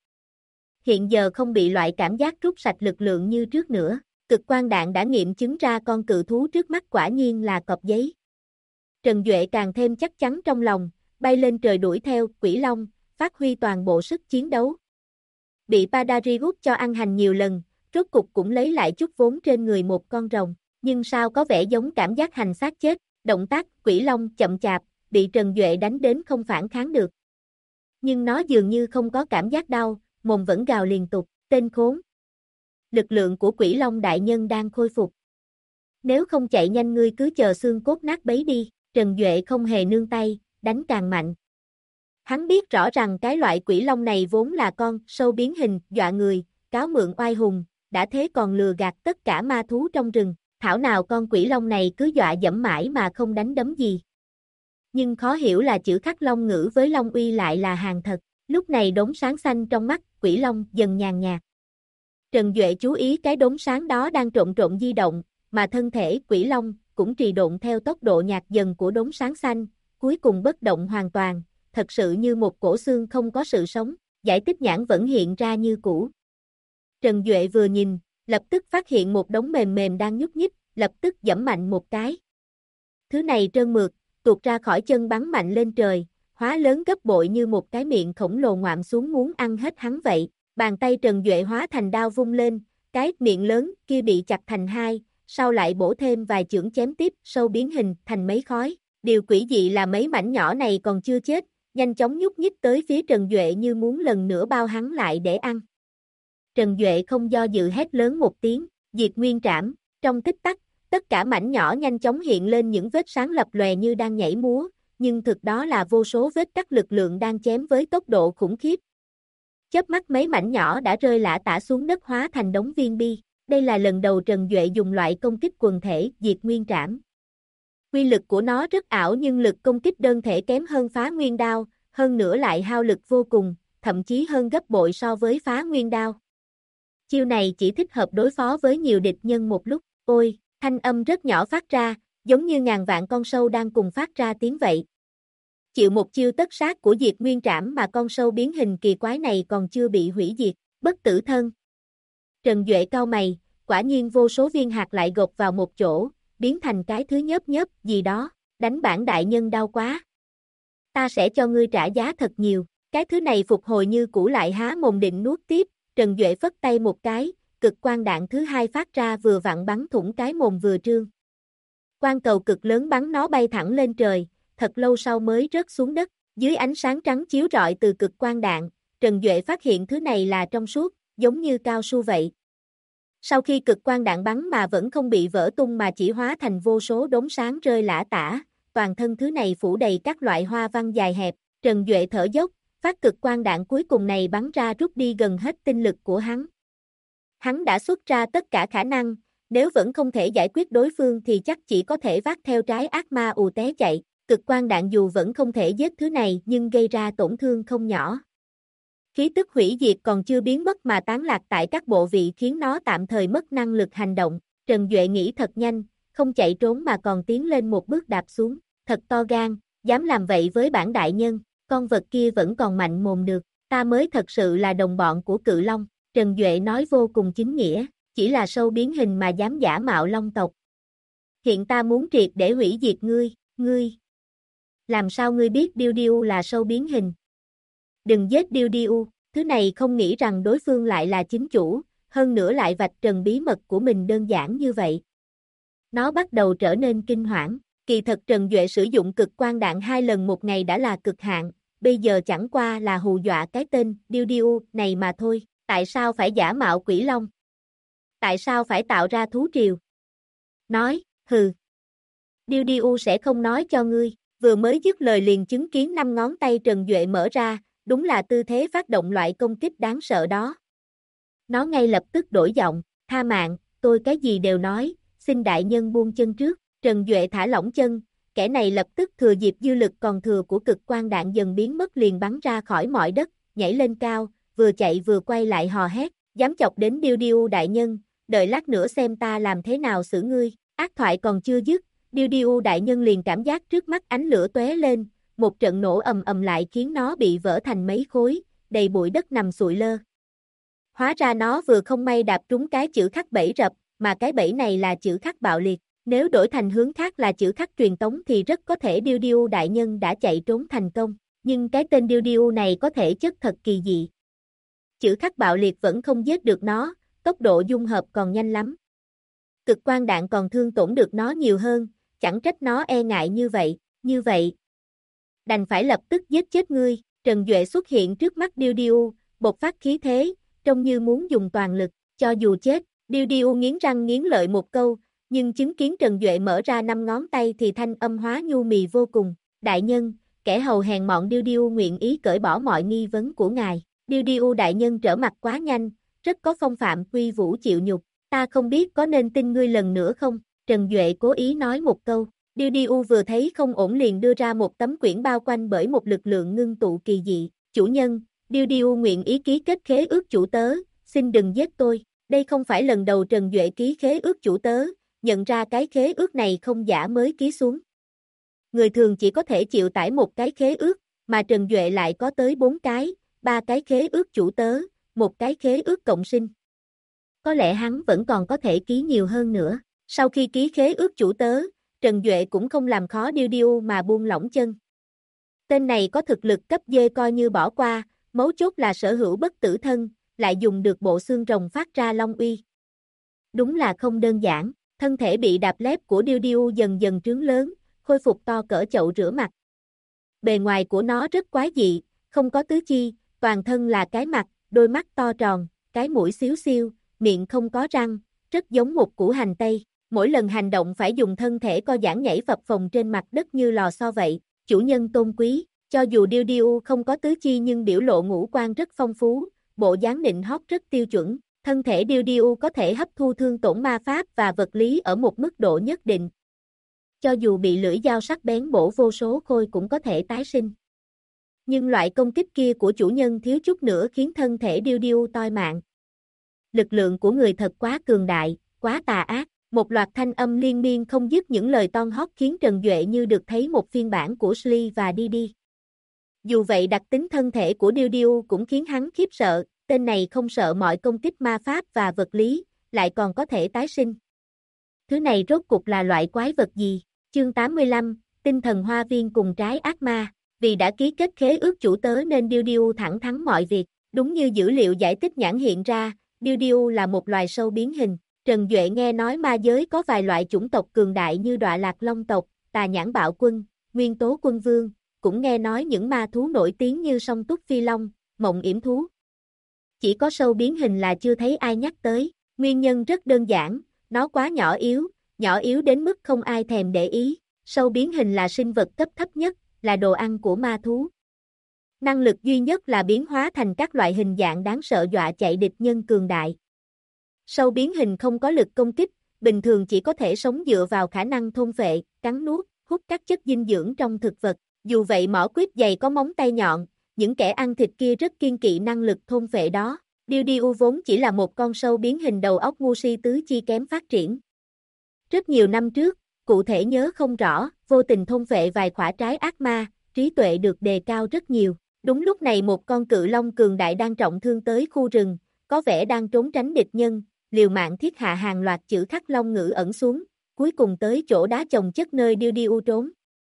Hiện giờ không bị loại cảm giác rút sạch lực lượng như trước nữa. Cực quang đạn đã nghiệm chứng ra con cự thú trước mắt quả nhiên là cọp giấy. Trần Duệ càng thêm chắc chắn trong lòng, bay lên trời đuổi theo Quỷ Long, phát huy toàn bộ sức chiến đấu. Bị Padaribus cho ăn hành nhiều lần, rốt cục cũng lấy lại chút vốn trên người một con rồng, nhưng sao có vẻ giống cảm giác hành xác chết, động tác Quỷ Long chậm chạp, bị Trần Duệ đánh đến không phản kháng được. Nhưng nó dường như không có cảm giác đau, mồm vẫn gào liên tục, tên khốn. Lực lượng của Quỷ Long đại nhân đang khôi phục. Nếu không chạy nhanh ngươi cứ chờ xương cốt nát bấy đi. Trần Duệ không hề nương tay, đánh càng mạnh. Hắn biết rõ rằng cái loại Quỷ Long này vốn là con sâu biến hình, dọa người, cáo mượn oai hùng, đã thế còn lừa gạt tất cả ma thú trong rừng. Thảo nào con Quỷ Long này cứ dọa dẫm mãi mà không đánh đấm gì. Nhưng khó hiểu là chữ khắc Long ngữ với Long uy lại là hàng thật. Lúc này đốm sáng xanh trong mắt Quỷ Long dần nhàn nhạt. Trần Duệ chú ý cái đốm sáng đó đang trộn trộn di động, mà thân thể Quỷ Long cũng trì độn theo tốc độ nhạt dần của đốm sáng xanh, cuối cùng bất động hoàn toàn, thật sự như một cổ xương không có sự sống, giải tích nhãn vẫn hiện ra như cũ. Trần Duệ vừa nhìn, lập tức phát hiện một đống mềm mềm đang nhúc nhích, lập tức giẫm mạnh một cái. Thứ này trơn mượt, tuột ra khỏi chân bắn mạnh lên trời, hóa lớn gấp bội như một cái miệng khổng lồ ngoạm xuống muốn ăn hết hắn vậy. Bàn tay Trần Duệ hóa thành đao vung lên, cái miệng lớn kia bị chặt thành hai, sau lại bổ thêm vài chưởng chém tiếp, sâu biến hình thành mấy khói. Điều quỷ dị là mấy mảnh nhỏ này còn chưa chết, nhanh chóng nhúc nhích tới phía Trần Duệ như muốn lần nữa bao hắn lại để ăn. Trần Duệ không do dự hét lớn một tiếng, diệt nguyên trảm, trong tích tắc, tất cả mảnh nhỏ nhanh chóng hiện lên những vết sáng lập lòe như đang nhảy múa, nhưng thực đó là vô số vết cắt lực lượng đang chém với tốc độ khủng khiếp. Chớp mắt mấy mảnh nhỏ đã rơi lả tả xuống đất hóa thành đống viên bi. Đây là lần đầu Trần Duệ dùng loại công kích quần thể diệt nguyên trảm. Quy lực của nó rất ảo nhưng lực công kích đơn thể kém hơn phá nguyên đao, hơn nữa lại hao lực vô cùng, thậm chí hơn gấp bội so với phá nguyên đao. Chiêu này chỉ thích hợp đối phó với nhiều địch nhân một lúc. Ôi, thanh âm rất nhỏ phát ra, giống như ngàn vạn con sâu đang cùng phát ra tiếng vậy. Chịu một chiêu tất sát của diệt nguyên trảm mà con sâu biến hình kỳ quái này còn chưa bị hủy diệt, bất tử thân. Trần Duệ cau mày, quả nhiên vô số viên hạt lại gộp vào một chỗ, biến thành cái thứ nhớp nhớp gì đó, đánh bản đại nhân đau quá. Ta sẽ cho ngươi trả giá thật nhiều, cái thứ này phục hồi như cũ lại há mồm định nuốt tiếp, Trần Duệ phất tay một cái, cực quang đạn thứ hai phát ra vừa vặn bắn thủng cái mồm vừa trương. Quang cầu cực lớn bắn nó bay thẳng lên trời, thật lâu sau mới rớt xuống đất, dưới ánh sáng trắng chiếu rọi từ cực quang đạn, Trần Duệ phát hiện thứ này là trong suốt, giống như cao su vậy. Sau khi cực quang đạn bắn mà vẫn không bị vỡ tung mà chỉ hóa thành vô số đốm sáng rơi lả tả, toàn thân thứ này phủ đầy các loại hoa văn dài hẹp, Trần Duệ thở dốc, phát cực quang đạn cuối cùng này bắn ra rút đi gần hết tinh lực của hắn. Hắn đã xuất ra tất cả khả năng, nếu vẫn không thể giải quyết đối phương thì chắc chỉ có thể vác theo trái ác ma ù té chạy, cực quang đạn dù vẫn không thể giết thứ này nhưng gây ra tổn thương không nhỏ. Khí tức hủy diệt còn chưa biến mất mà tán lạc tại các bộ vị khiến nó tạm thời mất năng lực hành động, Trần Duệ nghĩ thật nhanh, không chạy trốn mà còn tiến lên một bước đạp xuống, thật to gan, dám làm vậy với bản đại nhân, con vật kia vẫn còn mạnh mồm được, ta mới thật sự là đồng bọn của Cự Long, Trần Duệ nói vô cùng chính nghĩa, chỉ là sâu biến hình mà dám giả mạo Long tộc. Hiện ta muốn triệt để hủy diệt ngươi. Làm sao ngươi biết Điêu Điêu là sâu biến hình? Đừng giết Điêu Điêu, thứ này không nghĩ rằng đối phương lại là chính chủ, hơn nữa lại vạch trần bí mật của mình đơn giản như vậy. Nó bắt đầu trở nên kinh hoảng, kỳ thật Trần Duệ sử dụng cực quang đạn 2 lần một ngày đã là cực hạn, bây giờ chẳng qua là hù dọa cái tên Điêu Điêu này mà thôi, tại sao phải giả mạo Quỷ Long? Tại sao phải tạo ra thú triều? Nói, hừ. Điêu Điêu sẽ không nói cho ngươi, vừa mới dứt lời liền chứng kiến 5 ngón tay Trần Duệ mở ra, đúng là tư thế phát động loại công kích đáng sợ đó. Nó ngay lập tức đổi giọng, tha mạng, tôi cái gì đều nói, xin đại nhân buông chân trước, Trần Duệ thả lỏng chân, kẻ này lập tức thừa dịp dư lực còn thừa của cực quang đạn dần biến mất liền bắn ra khỏi mọi đất, nhảy lên cao, vừa chạy vừa quay lại hò hét, dám chọc đến Điêu Điêu đại nhân, đợi lát nữa xem ta làm thế nào xử ngươi, ác thoại còn chưa dứt, Điêu Điêu đại nhân liền cảm giác trước mắt ánh lửa tóe lên, một trận nổ ầm ầm lại khiến nó bị vỡ thành mấy khối, đầy bụi đất nằm sụi lơ. Hóa ra nó vừa không may đạp trúng cái chữ khắc bẫy rập, mà cái bẫy này là chữ khắc bạo liệt, nếu đổi thành hướng khác là chữ khắc truyền tống thì rất có thể Điêu Điêu đại nhân đã chạy trốn thành công, nhưng cái tên Điêu Điêu này có thể chất thật kỳ dị. Chữ khắc bạo liệt vẫn không giết được nó, tốc độ dung hợp còn nhanh lắm. Cực quang đạn còn thương tổn được nó nhiều hơn, chẳng trách nó e ngại như vậy. Đành phải lập tức giết chết ngươi, Trần Duệ xuất hiện trước mắt Điêu Điêu, bộc phát khí thế, trông như muốn dùng toàn lực, cho dù chết, Điêu Điêu nghiến răng nghiến lợi một câu, nhưng chứng kiến Trần Duệ mở ra 5 ngón tay thì thanh âm hóa nhu mì vô cùng, đại nhân, kẻ hầu hèn mọn Điêu Điêu nguyện ý cởi bỏ mọi nghi vấn của ngài, Điêu Điêu đại nhân trở mặt quá nhanh, rất có phong phạm Quy Vũ chịu nhục, ta không biết có nên tin ngươi lần nữa không, Trần Duệ cố ý nói một câu, Điêu Điêu vừa thấy không ổn liền đưa ra một tấm quyển bao quanh bởi một lực lượng ngưng tụ kỳ dị, chủ nhân, Điêu Điêu nguyện ý ký kết khế ước chủ tớ, xin đừng giết tôi, đây không phải lần đầu Trần Duệ ký khế ước chủ tớ, nhận ra cái khế ước này không giả mới ký xuống. Người thường chỉ có thể chịu tải một cái khế ước, mà Trần Duệ lại có tới 4 cái, 3 cái khế ước chủ tớ, một cái khế ước cộng sinh. Có lẽ hắn vẫn còn có thể ký nhiều hơn nữa, sau khi ký khế ước chủ tớ, Trần Duệ cũng không làm khó Điêu Điêu mà buông lỏng chân. Tên này có thực lực cấp D coi như bỏ qua, mấu chốt là sở hữu bất tử thân, lại dùng được bộ xương rồng phát ra long uy. Đúng là không đơn giản, thân thể bị đạp lép của Điêu Điêu dần dần trướng lớn, khôi phục to cỡ chậu rửa mặt. Bề ngoài của nó rất quái dị, không có tứ chi, toàn thân là cái mặt, đôi mắt to tròn, cái mũi xíu xiu, miệng không có răng, rất giống một củ hành tây. Mỗi lần hành động phải dùng thân thể co giãn nhảy phập phồng trên mặt đất như lò xo vậy, chủ nhân tôn quý, cho dù Điêu Điêu không có tứ chi nhưng biểu lộ ngũ quan rất phong phú, bộ dáng nịnh hót rất tiêu chuẩn, thân thể Điêu Điêu có thể hấp thu thương tổn ma pháp và vật lý ở một mức độ nhất định. Cho dù bị lưỡi dao sắc bén bổ vô số khôi cũng có thể tái sinh. Nhưng loại công kích kia của chủ nhân thiếu chút nữa khiến thân thể Điêu Điêu toi mạng. Lực lượng của người thật quá cường đại, quá tà ác. Một loạt thanh âm liên miên không dứt những lời toan hót khiến Trần Duệ như được thấy một phiên bản của Sly và Didi. Dù vậy đặc tính thân thể của Điêu Điêu cũng khiến hắn khiếp sợ, tên này không sợ mọi công kích ma pháp và vật lý, lại còn có thể tái sinh. Thứ này rốt cục là loại quái vật gì? Chương 85, Tinh thần hoa viên cùng trái ác ma, vì đã ký kết khế ước chủ tớ nên Điêu Điêu thẳng thắn mọi việc, đúng như dữ liệu giải tích nhãn hiện ra, Điêu Điêu là một loài sâu biến hình. Trần Duệ nghe nói ma giới có vài loại chủng tộc cường đại như Đọa Lạc Long tộc, Tà Nhãn Bạo Quân, Nguyên Tố Quân Vương, cũng nghe nói những ma thú nổi tiếng như Song Túc Phi Long, Mộng Yểm Thú. Chỉ có sâu biến hình là chưa thấy ai nhắc tới, nguyên nhân rất đơn giản, nó quá nhỏ yếu đến mức không ai thèm để ý. Sâu biến hình là sinh vật cấp thấp nhất, là đồ ăn của ma thú. Năng lực duy nhất là biến hóa thành các loại hình dạng đáng sợ dọa chạy địch nhân cường đại. Sâu biến hình không có lực công kích, bình thường chỉ có thể sống dựa vào khả năng thôn phệ, cắn nuốt, hút các chất dinh dưỡng trong thực vật. Dù vậy mỏ quýt dày có móng tay nhọn, những kẻ ăn thịt kia rất kiên kỵ năng lực thôn phệ đó. Diu vốn chỉ là một con sâu biến hình đầu óc ngu si tứ chi kém phát triển. Rất nhiều năm trước, cụ thể nhớ không rõ, vô tình thôn phệ vài quả trái ác ma, trí tuệ được đề cao rất nhiều. Đúng lúc này một con cự long cường đại đang trọng thương tới khu rừng, có vẻ đang trốn tránh địch nhân, liều mạng thiết hạ hàng loạt chữ khắc long ngữ ẩn xuống, cuối cùng tới chỗ đá chồng chất nơi Diu trốn.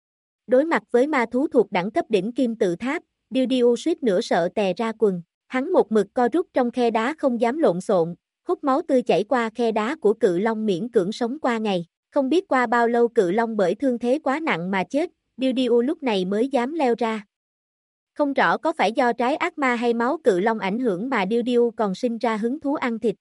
Đối mặt với ma thú thuộc đẳng cấp đỉnh kim tự tháp, Diu suýt nữa sợ tè ra quần. Hắn một mực co rút trong khe đá không dám lộn xộn, hút máu tươi chảy qua khe đá của cự long miễn cưỡng sống qua ngày. Không biết qua bao lâu cự long bởi thương thế quá nặng mà chết, Diu lúc này mới dám leo ra. Không rõ có phải do trái ác ma hay máu cự long ảnh hưởng mà Diu còn sinh ra hứng thú ăn thịt.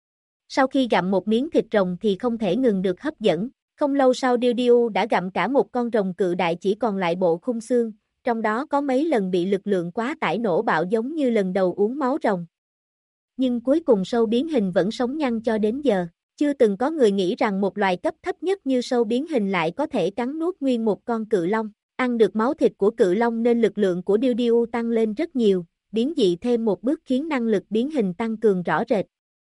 Sau khi gặm một miếng thịt rồng thì không thể ngừng được hấp dẫn. Không lâu sau Diu đã gặm cả một con rồng cự đại chỉ còn lại bộ khung xương, trong đó có mấy lần bị lực lượng quá tải nổ bạo giống như lần đầu uống máu rồng. Nhưng cuối cùng sâu biến hình vẫn sống nhăn cho đến giờ. Chưa từng có người nghĩ rằng một loài cấp thấp nhất như sâu biến hình lại có thể cắn nuốt nguyên một con cự long. Ăn được máu thịt của cự long nên lực lượng của Diu tăng lên rất nhiều, biến dị thêm một bước khiến năng lực biến hình tăng cường rõ rệt.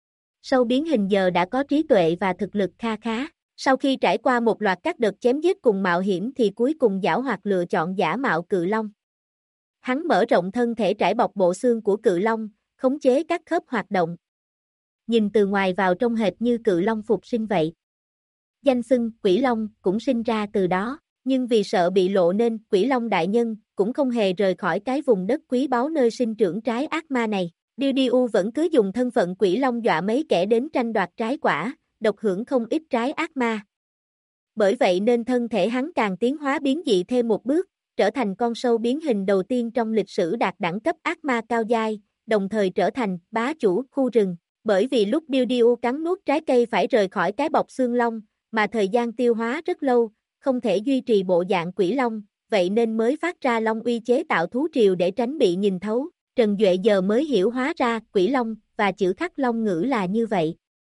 Sâu biến hình giờ đã có trí tuệ và thực lực kha khá. Sau khi trải qua một loạt các đợt chém giết cùng mạo hiểm thì cuối cùng giảo hoạt lựa chọn giả mạo cự long. Hắn mở rộng thân thể trải bọc bộ xương của cự long, khống chế các khớp hoạt động. Nhìn từ ngoài vào trông hệt như cự long phục sinh vậy. Danh xưng Quỷ Long cũng sinh ra từ đó, nhưng vì sợ bị lộ nên Quỷ Long đại nhân cũng không hề rời khỏi cái vùng đất quý báu nơi sinh trưởng trái ác ma này. Diu vẫn cứ dùng thân phận Quỷ Long dọa mấy kẻ đến tranh đoạt trái quả, độc hưởng không ít trái ác ma. Bởi vậy nên thân thể hắn càng tiến hóa biến dị thêm một bước, trở thành con sâu biến hình đầu tiên trong lịch sử đạt đẳng cấp ác ma cao giai, đồng thời trở thành bá chủ khu rừng. Bởi vì lúc Diu cắn nuốt trái cây phải rời khỏi cái bọc xương long, mà thời gian tiêu hóa rất lâu, không thể duy trì bộ dạng quỷ long, vậy nên mới phát ra long uy chế tạo thú triều để tránh bị nhìn thấu. Trần Duệ giờ mới hiểu hóa ra quỷ long và chữ khắc long ngữ là như vậy.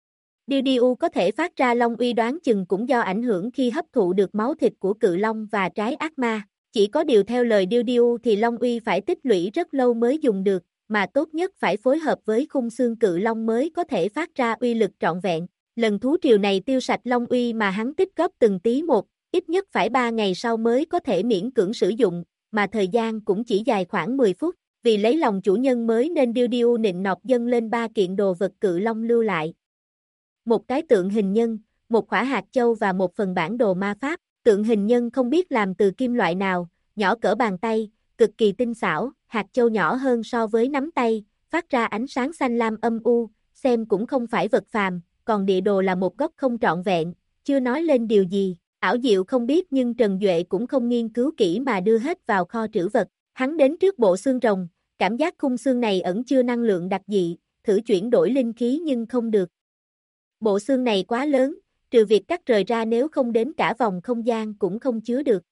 Diu có thể phát ra long uy đoán chừng cũng do ảnh hưởng khi hấp thụ được máu thịt của cự long và trái ác ma. Chỉ có điều theo lời Diu thì long uy phải tích lũy rất lâu mới dùng được, mà tốt nhất phải phối hợp với khung xương cự long mới có thể phát ra uy lực trọn vẹn. Lần thú triều này tiêu sạch long uy mà hắn tích góp từng tí một, ít nhất phải 3 ngày sau mới có thể miễn cưỡng sử dụng, mà thời gian cũng chỉ dài khoảng 10 phút. Vì lấy lòng chủ nhân mới nên Diu nịnh nọt dâng lên 3 kiện đồ vật cự long lưu lại. Một cái tượng hình nhân, một quả hạt châu và một phần bản đồ ma pháp. Tượng hình nhân không biết làm từ kim loại nào, nhỏ cỡ bàn tay, cực kỳ tinh xảo, hạt châu nhỏ hơn so với nắm tay, phát ra ánh sáng xanh lam âm u, xem cũng không phải vật phàm, còn địa đồ là một góc không trọn vẹn, chưa nói lên điều gì, ảo diệu không biết nhưng Trần Duệ cũng không nghiên cứu kỹ mà đưa hết vào kho trữ vật. Hắn đến trước bộ xương rồng, cảm giác khung xương này ẩn chứa năng lượng đặc dị, thử chuyển đổi linh khí nhưng không được. Bộ xương này quá lớn, trừ việc cắt rời ra nếu không đến cả vòng không gian cũng không chứa được.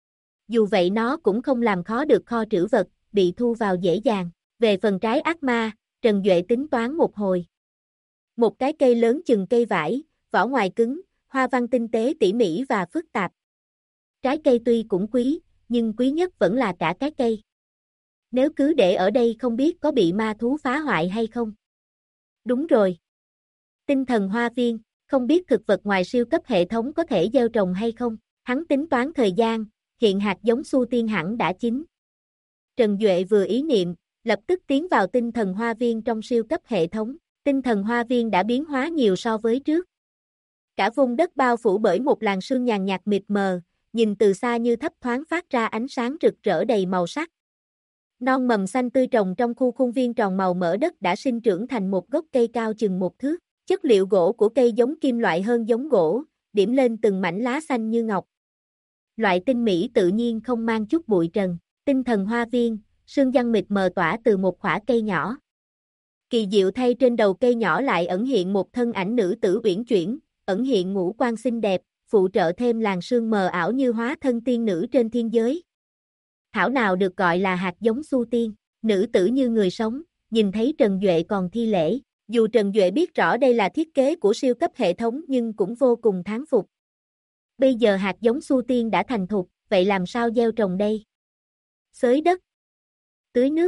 Dù vậy nó cũng không làm khó được kho trữ vật, bị thu vào dễ dàng. Về phần trái ác ma, Trần Duệ tính toán một hồi. Một cái cây lớn chừng cây vải, vỏ ngoài cứng, hoa văn tinh tế tỉ mỉ và phức tạp. Trái cây tuy cũng quý, nhưng quý nhất vẫn là cả cái cây. Nếu cứ để ở đây không biết có bị ma thú phá hoại hay không. Đúng rồi. Tinh thần hoa viên, không biết thực vật ngoài siêu cấp hệ thống có thể gieo trồng hay không. Hắn tính toán thời gian, hiện hạt giống su tiên hẳn đã chín. Trần Duệ vừa ý niệm, lập tức tiến vào tinh thần hoa viên trong siêu cấp hệ thống. Tinh thần hoa viên đã biến hóa nhiều so với trước. Cả vùng đất bao phủ bởi một làn sương nhàn nhạt mịt mờ, nhìn từ xa như thấp thoáng phát ra ánh sáng rực rỡ đầy màu sắc. Non mầm xanh tươi trồng trong khu khuôn viên tròn màu mỡ đất đã sinh trưởng thành một gốc cây cao chừng 1 thước. Chất liệu gỗ của cây giống kim loại hơn giống gỗ, điểm lên từng mảnh lá xanh như ngọc. Loại tinh mỹ tự nhiên không mang chút bụi trần. Tinh thần hoa viên, sương giăng mịt mờ tỏa từ một khỏa cây nhỏ. Kỳ diệu thay trên đầu cây nhỏ lại ẩn hiện một thân ảnh nữ tử uyển chuyển, ẩn hiện ngũ quan xinh đẹp, phụ trợ thêm làn sương mờ ảo như hóa thân tiên nữ trên thiên giới. Thảo nào được gọi là hạt giống Su Tiên, nữ tử như người sống, nhìn thấy Trần Duệ còn thi lễ. Dù Trần Duệ biết rõ đây là thiết kế của siêu cấp hệ thống nhưng cũng vô cùng thán phục. Bây giờ hạt giống Su Tiên đã thành thục, vậy làm sao gieo trồng đây? Xới đất, tưới nước,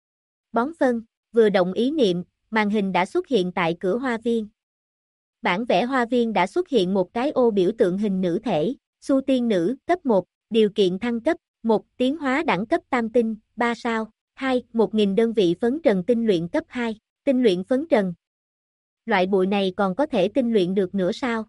bón phân, vừa động ý niệm, màn hình đã xuất hiện tại cửa hoa viên. Bản vẽ hoa viên đã xuất hiện một cái ô biểu tượng hình nữ thể, Su Tiên nữ, cấp 1, điều kiện thăng cấp, 1, tiến hóa đẳng cấp tam tinh, 3 sao, 2, 1000 đơn vị phấn trần tinh luyện cấp 2, tinh luyện phấn trần. Loại bụi này còn có thể tinh luyện được nữa sao?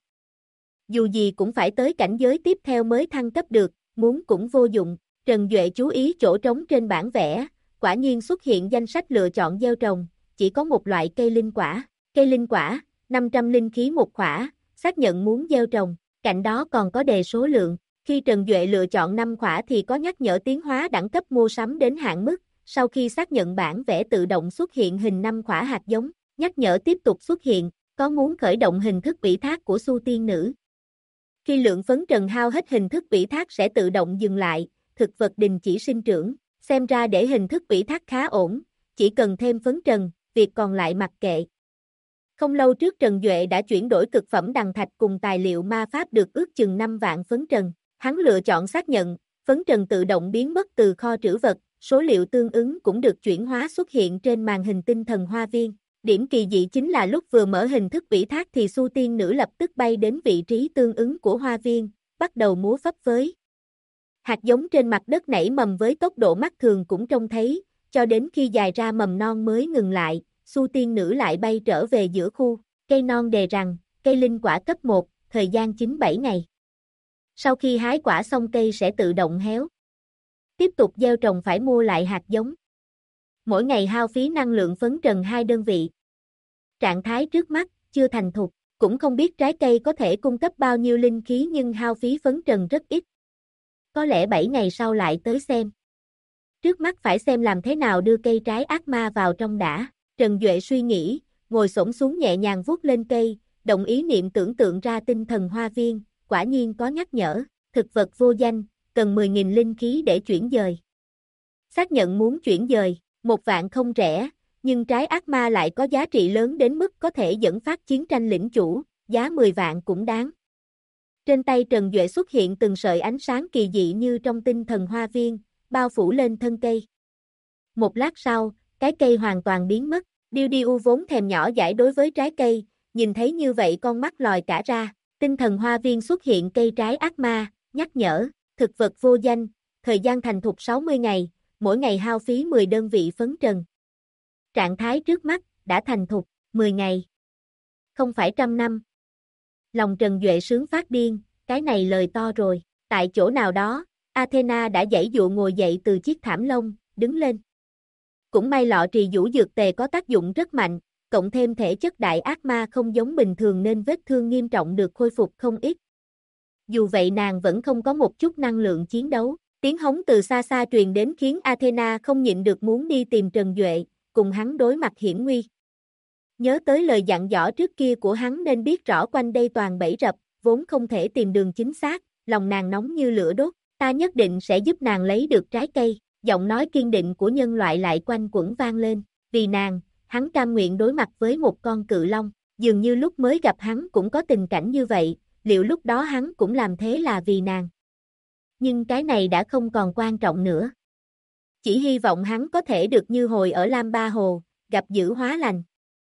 Dù gì cũng phải tới cảnh giới tiếp theo mới thăng cấp được, muốn cũng vô dụng. Trần Duệ chú ý chỗ trống trên bản vẽ, quả nhiên xuất hiện danh sách lựa chọn gieo trồng, chỉ có một loại cây linh quả. Cây linh quả, 500 linh khí một khỏa, xác nhận muốn gieo trồng, cạnh đó còn có đề số lượng. Khi Trần Duệ lựa chọn 5 khỏa thì có nhắc nhở tiến hóa đẳng cấp mua sắm đến hạn mức, sau khi xác nhận bản vẽ tự động xuất hiện hình 5 khỏa hạt giống, nhắc nhở tiếp tục xuất hiện, có muốn khởi động hình thức ủy thác của Su Tiên nữ. Khi lượng phấn trần hao hết hình thức ủy thác sẽ tự động dừng lại, thực vật đình chỉ sinh trưởng, xem ra để hình thức ủy thác khá ổn, chỉ cần thêm phấn trần, việc còn lại mặc kệ. Không lâu trước Trần Duệ đã chuyển đổi cực phẩm đằng thạch cùng tài liệu ma pháp được ước chừng 5 vạn phấn trần, hắn lựa chọn xác nhận, phấn trần tự động biến mất từ kho trữ vật, số liệu tương ứng cũng được chuyển hóa xuất hiện trên màn hình tinh thần hoa viên. Điểm kỳ dị chính là lúc vừa mở hình thức ủy thác thì Su Tiên nữ lập tức bay đến vị trí tương ứng của hoa viên, bắt đầu múa phấp phới. Hạt giống trên mặt đất nảy mầm với tốc độ mắt thường cũng trông thấy, cho đến khi dài ra mầm non mới ngừng lại, Su Tiên nữ lại bay trở về giữa khu, cây non đề rằng, cây linh quả cấp 1, thời gian 97 ngày. Sau khi hái quả xong cây sẽ tự động héo. Tiếp tục gieo trồng phải mua lại hạt giống. Mỗi ngày hao phí năng lượng phấn trần 2 đơn vị. Trạng thái trước mắt, chưa thành thục, cũng không biết trái cây có thể cung cấp bao nhiêu linh khí nhưng hao phí phấn trần rất ít. Có lẽ 7 ngày sau lại tới xem. Trước mắt phải xem làm thế nào đưa cây trái ác ma vào trong đã. Trần Duệ suy nghĩ, ngồi xổm xuống nhẹ nhàng vuốt lên cây, động ý niệm tưởng tượng ra tinh thần hoa viên, quả nhiên có nhắc nhở, thực vật vô danh, cần 10.000 linh khí để chuyển dời. Xác nhận muốn chuyển dời, 1 vạn không rẻ, nhưng trái ác ma lại có giá trị lớn đến mức có thể dẫn phát chiến tranh lĩnh chủ, giá 10 vạn cũng đáng. Trên tay Trần Duệ xuất hiện từng sợi ánh sáng kỳ dị như trong tinh thần hoa viên, bao phủ lên thân cây. Một lát sau, cái cây hoàn toàn biến mất, Điêu Điêu vốn thèm nhỏ dãi đối với trái cây, nhìn thấy như vậy con mắt lòi cả ra, tinh thần hoa viên xuất hiện cây trái ác ma, nhắc nhở, thực vật vô danh, thời gian thành thục 60 ngày, mỗi ngày hao phí 10 đơn vị phấn trần. Trạng thái trước mắt, đã thành thục, 10 ngày. Không phải 100 năm. Lòng Trần Duệ sướng phát điên, cái này lời to rồi, tại chỗ nào đó, Athena đã giãy dụa ngồi dậy từ chiếc thảm lông, đứng lên. Cũng may lọ trì vũ dược tề có tác dụng rất mạnh, cộng thêm thể chất đại ác ma không giống bình thường nên vết thương nghiêm trọng được khôi phục không ít. Dù vậy nàng vẫn không có một chút năng lượng chiến đấu, tiếng hống từ xa xa truyền đến khiến Athena không nhịn được muốn đi tìm Trần Duệ, cùng hắn đối mặt hiểm nguy. Nhớ tới lời dặn dò trước kia của hắn nên biết rõ quanh đây toàn bẫy rập, vốn không thể tìm đường chính xác, lòng nàng nóng như lửa đốt, ta nhất định sẽ giúp nàng lấy được trái cây, giọng nói kiên định của nhân loại lại quanh quẩn vang lên, vì nàng, hắn cam nguyện đối mặt với một con cự long, dường như lúc mới gặp hắn cũng có tình cảnh như vậy, liệu lúc đó hắn cũng làm thế là vì nàng. Nhưng cái này đã không còn quan trọng nữa. Chỉ hy vọng hắn có thể được như hồi ở Lam Ba Hồ, gặp dữ hóa lành.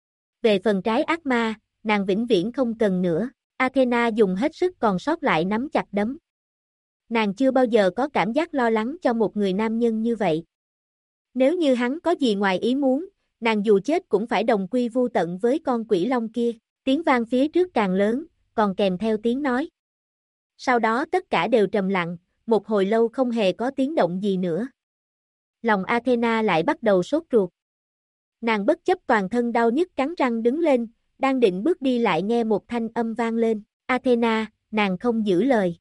Về phần trái ác ma, nàng vĩnh viễn không cần nữa, Athena dùng hết sức còn sót lại nắm chặt đấm. Nàng chưa bao giờ có cảm giác lo lắng cho một người nam nhân như vậy. Nếu như hắn có gì ngoài ý muốn, nàng dù chết cũng phải đồng quy vu tận với con quỷ long kia, tiếng vang phía trước càng lớn, còn kèm theo tiếng nói. Sau đó tất cả đều trầm lặng, một hồi lâu không hề có tiếng động gì nữa. Lòng Athena lại bắt đầu sốt ruột. Nàng bất chấp toàn thân đau nhức cắn răng đứng lên, đang định bước đi lại nghe một thanh âm vang lên. Athena, nàng không giữ lời.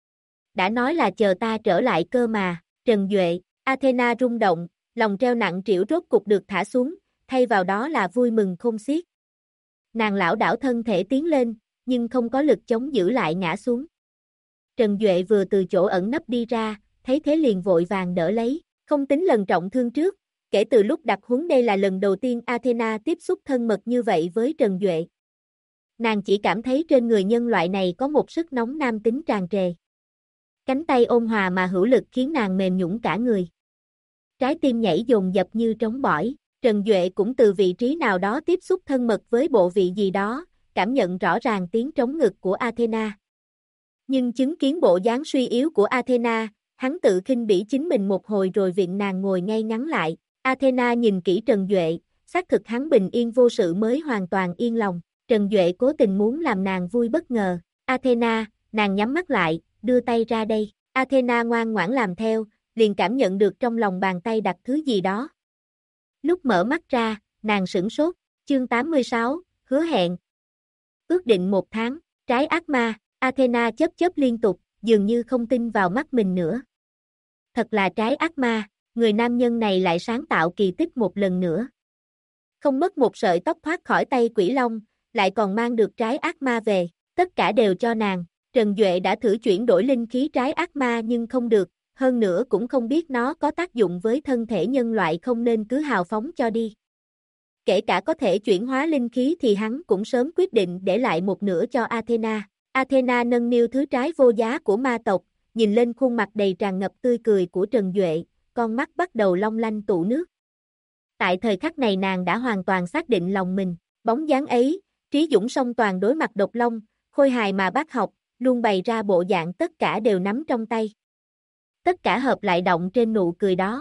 Đã nói là chờ ta trở lại cơ mà, Trần Duệ, Athena rung động, lòng treo nặng trĩu rốt cục được thả xuống, thay vào đó là vui mừng khôn xiết. Nàng lảo đảo thân thể tiến lên, nhưng không có lực chống giữ lại ngã xuống. Trần Duệ vừa từ chỗ ẩn nấp đi ra, thấy thế liền vội vàng đỡ lấy, không tính lần trọng thương trước, kể từ lúc đặc huấn đây là lần đầu tiên Athena tiếp xúc thân mật như vậy với Trần Duệ. Nàng chỉ cảm thấy trên người nhân loại này có một sức nóng nam tính tràn trề. Cánh tay ôn hòa mà hữu lực khiến nàng mềm nhũn cả người. Trái tim nhảy dồn dập như trống bỏi, Trần Duệ cũng từ vị trí nào đó tiếp xúc thân mật với bộ vị gì đó, cảm nhận rõ ràng tiếng trống ngực của Athena. Nhưng chứng kiến bộ dáng suy yếu của Athena, hắn tự khinh bỉ chính mình một hồi rồi viện nàng ngồi ngay ngắn lại. Athena nhìn kỹ Trần Duệ, xác thực hắn bình yên vô sự mới hoàn toàn yên lòng. Trần Duệ cố tình muốn làm nàng vui bất ngờ. Athena, nàng nhắm mắt lại, đưa tay ra đây. Athena ngoan ngoãn làm theo, liền cảm nhận được trong lòng bàn tay đặt thứ gì đó. Lúc mở mắt ra, nàng sửng sốt. Chương 86, hứa hẹn. Ước định 1 tháng, trái ác ma. Athena chớp chớp liên tục, dường như không tin vào mắt mình nữa. Thật là trái ác ma, người nam nhân này lại sáng tạo kỳ tích một lần nữa. Không mất một sợi tóc thoát khỏi tay Quỷ Long, lại còn mang được trái ác ma về, tất cả đều cho nàng. Trần Duệ đã thử chuyển đổi linh khí trái ác ma nhưng không được, hơn nữa cũng không biết nó có tác dụng với thân thể nhân loại không nên cứ hào phóng cho đi. Kể cả có thể chuyển hóa linh khí thì hắn cũng sớm quyết định để lại một nửa cho Athena. Athena nâng niu thứ trái vô giá của ma tộc, nhìn lên khuôn mặt đầy tràn ngập tươi cười của Trần Duệ, con mắt bắt đầu long lanh tụ nước. Tại thời khắc này nàng đã hoàn toàn xác định lòng mình, bóng dáng ấy, trí dũng song toàn đối mặt độc long, khôi hài mà bác học, luôn bày ra bộ dạng tất cả đều nắm trong tay. Tất cả hợp lại động trên nụ cười đó.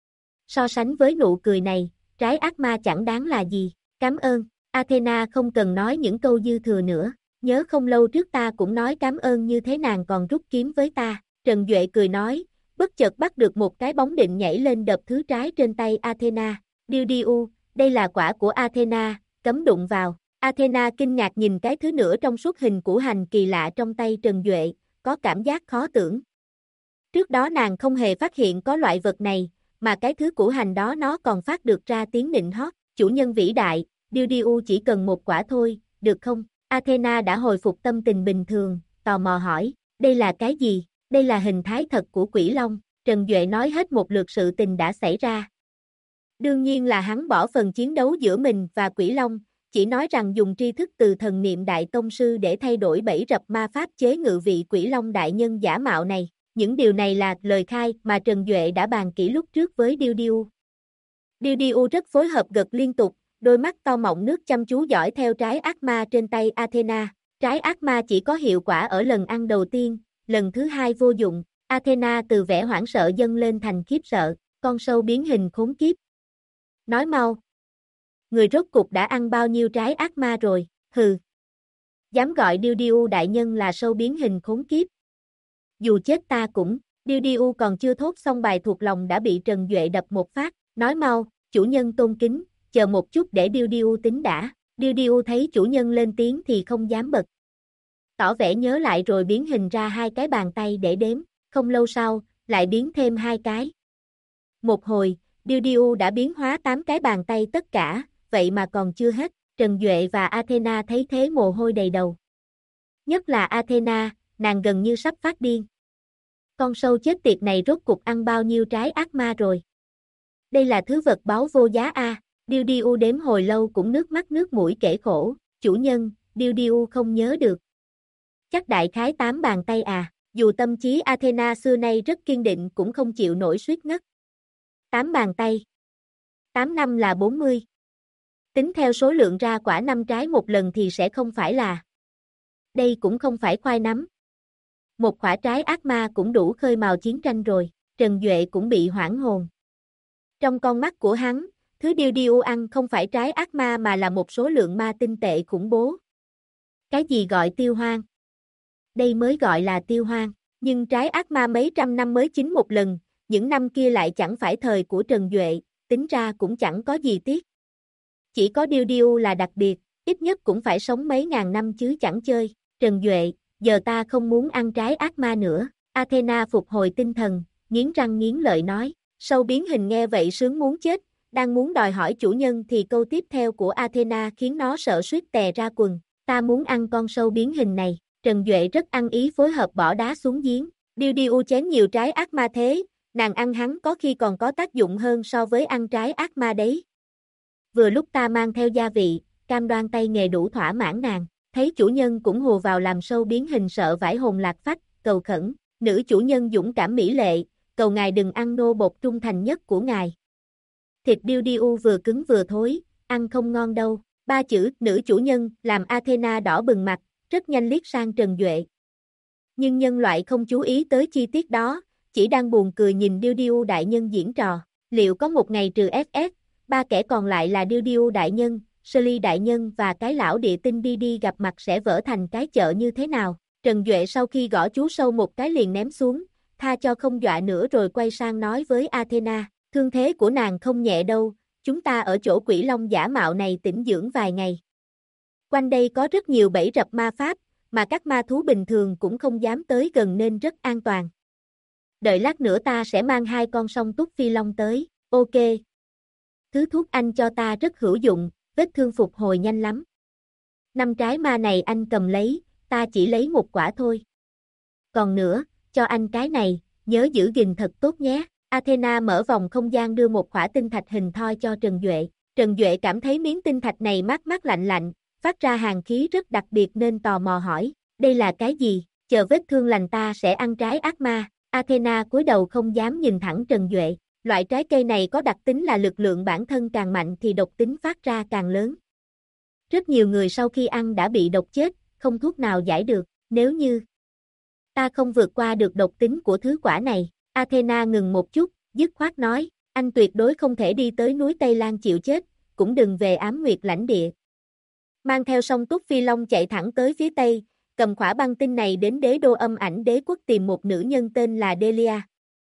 So sánh với nụ cười này, trái ác ma chẳng đáng là gì, cảm ơn, Athena không cần nói những câu dư thừa nữa. Nhớ không lâu trước ta cũng nói cảm ơn như thế nàng còn rút kiếm với ta. Trần Duệ cười nói, bất chợt bắt được một cái bóng định nhảy lên đập thứ trái trên tay Athena. Điu, đây là quả của Athena, cấm đụng vào. Athena kinh ngạc nhìn cái thứ nữa trong suốt hình củ hành kỳ lạ trong tay Trần Duệ, có cảm giác khó tưởng. Trước đó nàng không hề phát hiện có loại vật này, mà cái thứ củ hành đó nó còn phát được ra tiếng nịnh hót. Chủ nhân vĩ đại, Điu chỉ cần một quả thôi, được không? Athena đã hồi phục tâm tình bình thường, tò mò hỏi, đây là cái gì? Đây là hình thái thật của Quỷ Long. Trần Duệ nói hết một lượt sự tình đã xảy ra. Đương nhiên là hắn bỏ phần chiến đấu giữa mình và Quỷ Long, chỉ nói rằng dùng tri thức từ thần niệm đại tông sư để thay đổi bẫy rập ma pháp chế ngự vị Quỷ Long đại nhân giả mạo này. Những điều này là lời khai mà Trần Duệ đã bàn kỹ lúc trước với Điu. Điu rất phối hợp gật liên tục, đôi mắt to mọng nước chăm chú dõi theo trái ác ma trên tay Athena. Trái ác ma chỉ có hiệu quả ở lần ăn đầu tiên, lần thứ hai vô dụng. Athena từ vẻ hoảng sợ dâng lên thành khiếp sợ, con sâu biến hình khốn kiếp. Nói mau. Người rốt cục đã ăn bao nhiêu trái ác ma rồi, hừ. Dám gọi Điu đại nhân là sâu biến hình khốn kiếp. Dù chết ta cũng, Điu còn chưa thốt xong bài thuộc lòng đã bị Trần Duệ đập một phát, nói mau, chủ nhân tôn kính, chờ một chút để Điu tính đã. Điu thấy chủ nhân lên tiếng thì không dám bật. Tỏ vẻ nhớ lại rồi biến hình ra 2 cái bàn tay để đếm, không lâu sau, lại biến thêm 2 cái. Một hồi, Điu đã biến hóa 8 cái bàn tay tất cả, vậy mà còn chưa hết, Trần Duệ và Athena thấy thế mồ hôi đầy đầu. Nhất là Athena, nàng gần như sắp phát điên. Con sâu chết tiệt này rốt cục ăn bao nhiêu trái ác ma rồi. Đây là thứ vật báu vô giá a. Điu đếm hồi lâu cũng nước mắt nước mũi kể khổ, chủ nhân, Điu không nhớ được. Chắc đại khái 8 bàn tay à, dù tâm trí Athena xưa nay rất kiên định cũng không chịu nổi suýt ngất. 8 bàn tay. 8 năm là 40. Tính theo số lượng ra quả 5 trái một lần thì sẽ không phải là. Đây cũng không phải khoai nắm. Một quả trái ác ma cũng đủ khơi mào chiến tranh rồi, Trần Duệ cũng bị hoảng hồn. Trong con mắt của hắn, thứ Điu ăn không phải trái ác ma mà là một số lượng ma tinh tệ khủng bố. Cái gì gọi tiêu hoang? Đây mới gọi là tiêu hoang, nhưng trái ác ma mấy trăm năm mới chín một lần, những năm kia lại chẳng phải thời của Trần Duệ, tính ra cũng chẳng có gì tiếc. Chỉ có Điu là đặc biệt, ít nhất cũng phải sống mấy ngàn năm chứ chẳng chơi. Trần Duệ, giờ ta không muốn ăn trái ác ma nữa. Athena phục hồi tinh thần, nghiến răng nghiến lợi nói. Sâu biến hình nghe vậy sướng muốn chết, đang muốn đòi hỏi chủ nhân thì câu tiếp theo của Athena khiến nó sợ suýt tè ra quần. Ta muốn ăn con sâu biến hình này. Trần Duệ rất ăn ý phối hợp bỏ đá xuống giếng. Điêu điêu chén nhiều trái ác ma thế, nàng ăn hắn có khi còn có tác dụng hơn so với ăn trái ác ma đấy. Vừa lúc ta mang theo gia vị, cam đoan tay nghề đủ thỏa mãn nàng, thấy chủ nhân cũng hùa vào làm sâu biến hình sợ vãi hồn lạc phách, cầu khẩn, nữ chủ nhân dũng cảm mỹ lệ, cầu ngài đừng ăn nô bột trung thành nhất của ngài. Thịt điêu điêu vừa cứng vừa thối, ăn không ngon đâu, 3 chữ nữ chủ nhân làm Athena đỏ bừng mặt, rất nhanh liếc sang Trần Duệ. Nhưng nhân loại không chú ý tới chi tiết đó, chỉ đang buồn cười nhìn điêu điêu đại nhân diễn trò, liệu có một ngày trừ FF, 3 kẻ còn lại là điêu điêu đại nhân, Sully đại nhân và cái lão địa tinh đi gặp mặt sẽ vỡ thành cái chợ như thế nào? Trần Duệ sau khi gõ chú sâu một cái liền ném xuống, tha cho không dọa nữa rồi quay sang nói với Athena, thương thế của nàng không nhẹ đâu, chúng ta ở chỗ quỷ long giả mạo này tĩnh dưỡng vài ngày. Quanh đây có rất nhiều bẫy rập ma pháp, mà các ma thú bình thường cũng không dám tới gần nên rất an toàn. Đợi lát nữa ta sẽ mang 2 con song túc phi long tới, ok. Thứ thuốc anh cho ta rất hữu dụng, vết thương phục hồi nhanh lắm. 5 trái ma này anh cầm lấy, ta chỉ lấy 1 quả thôi. Còn nữa, cho anh cái này, nhớ giữ gìn thật tốt nhé. Athena mở vòng không gian đưa 1 khỏa tinh thạch hình thoi cho Trần Duệ. Trần Duệ cảm thấy miếng tinh thạch này mát mát lạnh lạnh, phát ra hàn khí rất đặc biệt nên tò mò hỏi, đây là cái gì? Chờ vết thương lành ta sẽ ăn trái ác ma. Athena cúi đầu không dám nhìn thẳng Trần Duệ. Loại trái cây này có đặc tính là lực lượng bản thân càng mạnh thì độc tính phát ra càng lớn. Rất nhiều người sau khi ăn đã bị độc chết, không thuốc nào giải được, nếu như ta không vượt qua được độc tính của thứ quả này. Athena ngừng một chút, dứt khoát nói, anh tuyệt đối không thể đi tới núi Tây Lan chịu chết, cũng đừng về Ám Nguyệt lãnh địa. Mang theo song túc phi long chạy thẳng tới phía Tây, cầm khỏa băng tinh này đến đế đô âm ảnh đế quốc tìm một nữ nhân tên là Delia.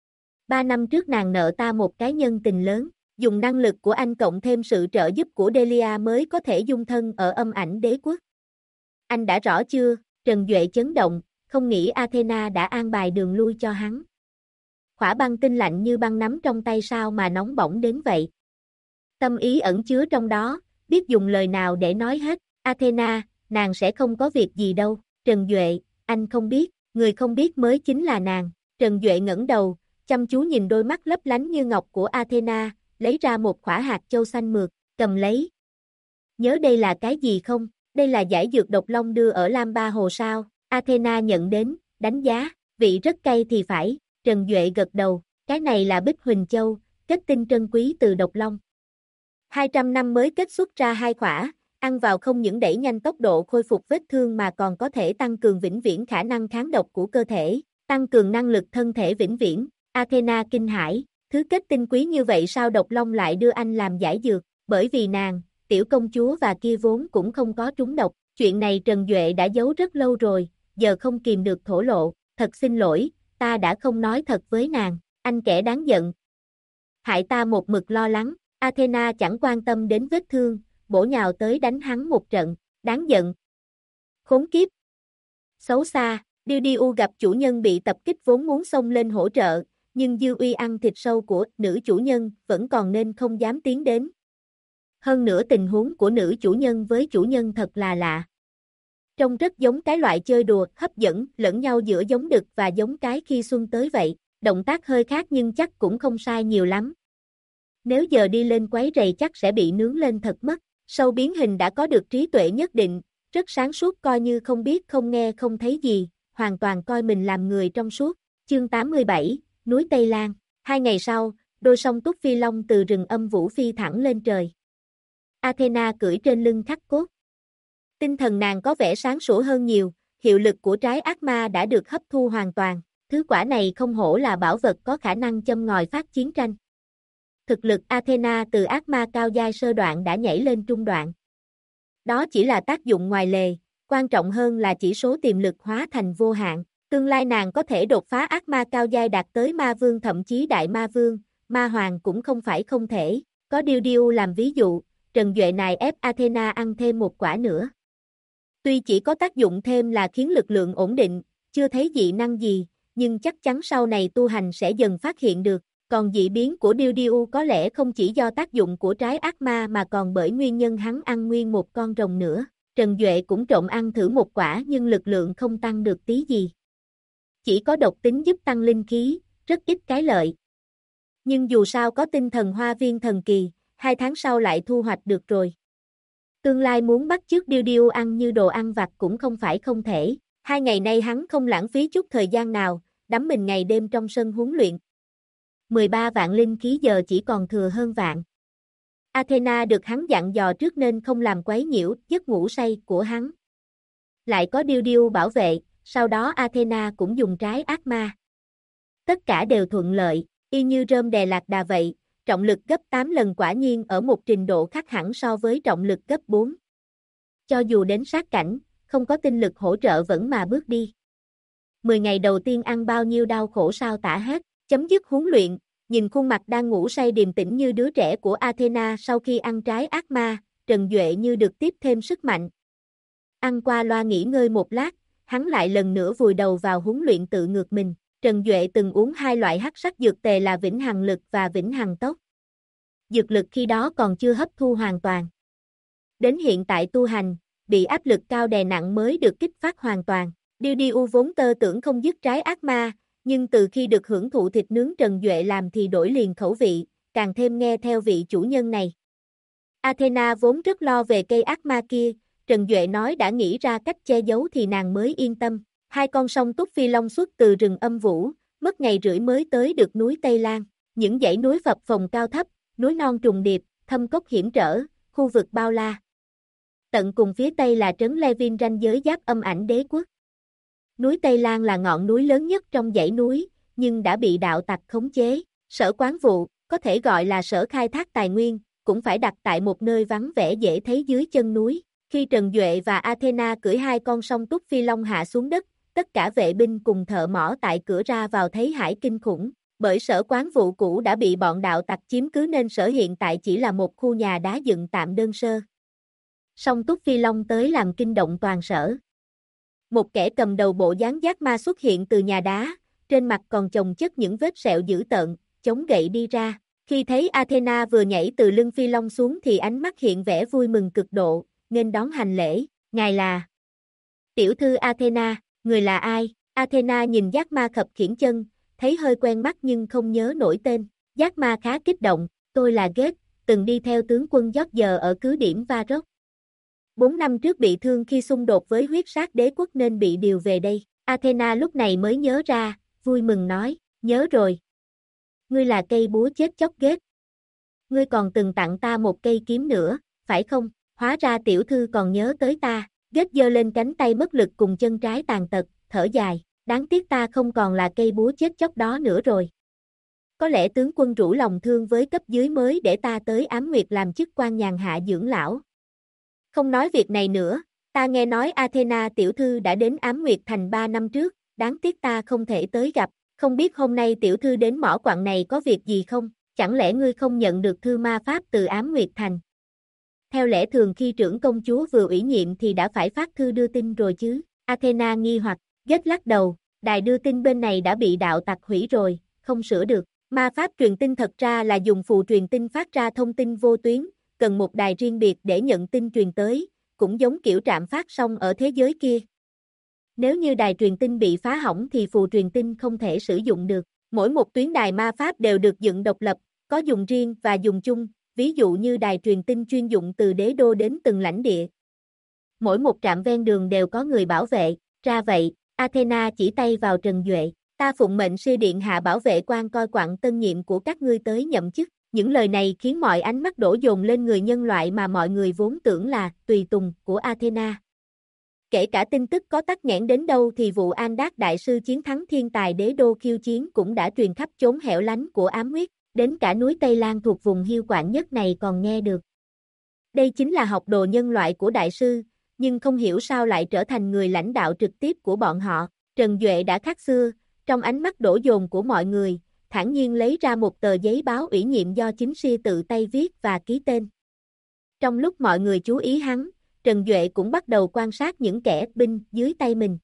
3 năm trước nàng nợ ta một cái nhân tình lớn, dùng năng lực của anh cộng thêm sự trợ giúp của Delia mới có thể dung thân ở âm ảnh đế quốc. Anh đã rõ chưa? Trần Duệ chấn động, không nghĩ Athena đã an bài đường lui cho hắn. Khỏa băng tinh lạnh như băng nắm trong tay sao mà nóng bỏng đến vậy? Tâm ý ẩn chứa trong đó, biết dùng lời nào để nói hết. Athena, nàng sẽ không có việc gì đâu. Trần Duệ, anh không biết, người không biết mới chính là nàng. Trần Duệ ngẩng đầu, chăm chú nhìn đôi mắt lấp lánh như ngọc của Athena, lấy ra một khỏa hạt châu xanh mượt, cầm lấy. Nhớ đây là cái gì không? Đây là giải dược độc long đưa ở Lam Ba Hồ sao? Athena nhận đến, đánh giá, vị rất cay thì phải. Trần Duệ gật đầu, cái này là Bích Huỳnh Châu, kết tinh trân quý từ độc long. 200 năm mới kết xuất ra 2 khỏa, ăn vào không những đẩy nhanh tốc độ khôi phục vết thương mà còn có thể tăng cường vĩnh viễn khả năng kháng độc của cơ thể, tăng cường năng lực thân thể vĩnh viễn. Athena kinh hãi, thứ kết tinh quý như vậy sao độc long lại đưa anh làm giải dược, bởi vì nàng, tiểu công chúa và kia vốn cũng không có trúng độc, chuyện này Trần Duệ đã giấu rất lâu rồi, giờ không kìm được thổ lộ, thật xin lỗi, ta đã không nói thật với nàng, anh kẻ đáng giận. Hại ta một mực lo lắng, Athena chẳng quan tâm đến vết thương, bổ nhào tới đánh hắn một trận, đáng giận. Khốn kiếp. Xấu xa, Điêu Điêu gặp chủ nhân bị tập kích vốn muốn xông lên hỗ trợ, nhưng dư uy ăn thịt sâu của nữ chủ nhân vẫn còn nên không dám tiến đến. Hơn nữa tình huống của nữ chủ nhân với chủ nhân thật là lạ. Trông rất giống cái loại chơi đùa, hấp dẫn lẫn nhau giữa giống đực và giống cái khi xuân tới vậy, động tác hơi khác nhưng chắc cũng không sai nhiều lắm. Nếu giờ đi lên quấy rầy chắc sẽ bị nướng lên thật mất, sâu biến hình đã có được trí tuệ nhất định, rất sáng suốt coi như không biết không nghe không thấy gì, hoàn toàn coi mình làm người trong suốt. Chương 87, núi Tây Lan. 2 ngày sau, đôi song túc phi long từ rừng âm vũ phi thẳng lên trời. Athena cưỡi trên lưng khắc cốt. Tinh thần nàng có vẻ sáng sủa hơn nhiều, hiệu lực của trái ác ma đã được hấp thu hoàn toàn, thứ quả này không hổ là bảo vật có khả năng châm ngòi phát chiến tranh. Thực lực Athena từ ác ma cao giai sơ đoạn đã nhảy lên trung đoạn. Đó chỉ là tác dụng ngoài lề, quan trọng hơn là chỉ số tiềm lực hóa thành vô hạn. Tương lai nàng có thể đột phá ác ma cao giai đạt tới ma vương thậm chí đại ma vương, ma hoàng cũng không phải không thể. Có Điêu Điêu làm ví dụ, Trần Duệ này ép Athena ăn thêm một quả nữa. Tuy chỉ có tác dụng thêm là khiến lực lượng ổn định, chưa thấy dị năng gì, nhưng chắc chắn sau này tu hành sẽ dần phát hiện được. Còn dị biến của Điêu Điêu có lẽ không chỉ do tác dụng của trái ác ma mà còn bởi nguyên nhân hắn ăn nguyên một con rồng nữa. Trần Duệ cũng trộm ăn thử một quả nhưng lực lượng không tăng được tí gì. Chỉ có độc tính giúp tăng linh khí, rất ít cái lợi. Nhưng dù sao có tinh thần hoa viên thần kỳ, 2 tháng sau lại thu hoạch được rồi. Tương lai muốn bắt chước Điêu Điêu ăn như đồ ăn vặt cũng không phải không thể. 2 ngày nay hắn không lãng phí chút thời gian nào, đắm mình ngày đêm trong sân huấn luyện. 13 vạn linh khí giờ chỉ còn thừa hơn vạn. Athena được hắn dặn dò trước nên không làm quấy nhiễu giấc ngủ say của hắn. Lại có Điêu Điêu bảo vệ, sau đó Athena cũng dùng trái ác ma. Tất cả đều thuận lợi, y như rơm đè lạc đà vậy, trọng lực gấp 8 lần quả nhiên ở một trình độ khác hẳn so với trọng lực gấp 4. Cho dù đến sát cảnh, không có tinh lực hỗ trợ vẫn mà bước đi. 10 ngày đầu tiên ăn bao nhiêu đau khổ sao tả hết, chấm dứt huấn luyện, nhìn khuôn mặt đang ngủ say điềm tĩnh như đứa trẻ của Athena sau khi ăn trái ác ma, Trần Duệ như được tiếp thêm sức mạnh. Ăn qua loa nghỉ ngơi một lát, hắn lại lần nữa vùi đầu vào huấn luyện tự ngược mình. Trần Duệ từng uống 2 loại hắc sắc dược tề là Vĩnh Hằng Lực và Vĩnh Hằng Tốc. Dược lực khi đó còn chưa hấp thu hoàn toàn. Đến hiện tại tu hành, bị áp lực cao đè nặng mới được kích phát hoàn toàn. Điêu Điêu vốn tơ tưởng không dứt trái ác ma, nhưng từ khi được hưởng thụ thịt nướng Trần Duệ làm thì đổi liền khẩu vị, càng thêm nghe theo vị chủ nhân này. Athena vốn rất lo về cây ác ma kia, Trần Duệ nói đã nghĩ ra cách che giấu thì nàng mới yên tâm. 2 con sông Túc Phi Long xuất từ rừng âm vũ, mất ngày rưỡi mới tới được núi Tây Lan. Những dãy núi phập phồng cao thấp, núi non trùng điệp, thâm cốc hiểm trở, khu vực bao la. Tận cùng phía Tây là trấn Levin ranh giới giáp âm ảnh đế quốc. Núi Tây Lan là ngọn núi lớn nhất trong dãy núi, nhưng đã bị đạo tặc khống chế. Sở quán vụ, có thể gọi là sở khai thác tài nguyên, cũng phải đặt tại một nơi vắng vẻ dễ thấy dưới chân núi. Khi Trần Duệ và Athena cưỡi 2 con sông Túc Phi Long hạ xuống đất, tất cả vệ binh cùng thợ mỏ tại cửa ra vào thấy hãi kinh khủng, bởi sở quán vụ cũ đã bị bọn đạo tặc chiếm cứ nên sở hiện tại chỉ là một khu nhà đá dựng tạm đơn sơ. Song Túc Phi Long tới làm kinh động toàn sở. Một kẻ cầm đầu bộ dáng giác ma xuất hiện từ nhà đá, trên mặt còn chồng chất những vết sẹo dữ tợn, chống gậy đi ra. Khi thấy Athena vừa nhảy từ lưng Phi Long xuống thì ánh mắt hiện vẻ vui mừng cực độ, nên đón hành lễ, ngài là tiểu thư Athena, người là ai? Athena nhìn giác ma khập khiễng chân, thấy hơi quen mắt nhưng không nhớ nổi tên. Giác ma khá kích động, tôi là Geth, từng đi theo tướng quân George ở cứ điểm Varrock. 4 năm trước bị thương khi xung đột với huyết sát đế quốc nên bị điều về đây. Athena lúc này mới nhớ ra, vui mừng nói, nhớ rồi. Ngươi là cây búa chết chóc Geth. Ngươi còn từng tặng ta một cây kiếm nữa, phải không? Hóa ra tiểu thư còn nhớ tới ta. Geth giơ lên cánh tay mất lực cùng chân trái tàn tật, thở dài, đáng tiếc ta không còn là cây búa chết chóc đó nữa rồi. Có lẽ tướng quân rủ lòng thương với cấp dưới mới để ta tới Ám Nguyệt làm chức quan nhàn hạ dưỡng lão. Không nói việc này nữa, ta nghe nói Athena tiểu thư đã đến Ám Nguyệt thành 3 năm trước, đáng tiếc ta không thể tới gặp, không biết hôm nay tiểu thư đến mỏ quặng này có việc gì không, chẳng lẽ ngươi không nhận được thư ma pháp từ Ám Nguyệt thành? Theo lẽ thường khi trưởng công chúa vừa ủy nhiệm thì đã phải phát thư đưa tin rồi chứ, Athena nghi hoặc, Geth lắc đầu, đài đưa tin bên này đã bị đạo tặc hủy rồi, không sửa được, ma pháp truyền tin thật ra là dùng phù truyền tin phát ra thông tin vô tuyến, cần một đài riêng biệt để nhận tin truyền tới, cũng giống kiểu trạm phát sóng ở thế giới kia. Nếu như đài truyền tin bị phá hỏng thì phù truyền tin không thể sử dụng được, mỗi một tuyến đài ma pháp đều được dựng độc lập, có dùng riêng và dùng chung, ví dụ như đài truyền tin chuyên dụng từ đế đô đến từng lãnh địa. Mỗi một trạm ven đường đều có người bảo vệ, ra vậy, Athena chỉ tay vào Trần Duệ, ta phụng mệnh sư điện hạ bảo vệ quan coi quặng tân nhiệm của các ngươi tới nhậm chức. Những lời này khiến mọi ánh mắt đổ dồn lên người nhân loại mà mọi người vốn tưởng là tùy tùng của Athena. Kể cả tin tức có tắc nghẽn đến đâu thì vụ Andak đại sư chiến thắng thiên tài đế đô khiêu chiến cũng đã truyền khắp chốn hẻo lánh của Ám Huyết, đến cả núi Tây Lan thuộc vùng hiu quạnh nhất này còn nghe được. Đây chính là học đồ nhân loại của đại sư, nhưng không hiểu sao lại trở thành người lãnh đạo trực tiếp của bọn họ. Trần Duệ đã khác xưa, trong ánh mắt đổ dồn của mọi người, thản nhiên lấy ra một tờ giấy báo ủy nhiệm do chính sư tự tay viết và ký tên. Trong lúc mọi người chú ý hắn, Trần Duệ cũng bắt đầu quan sát những kẻ binh dưới tay mình.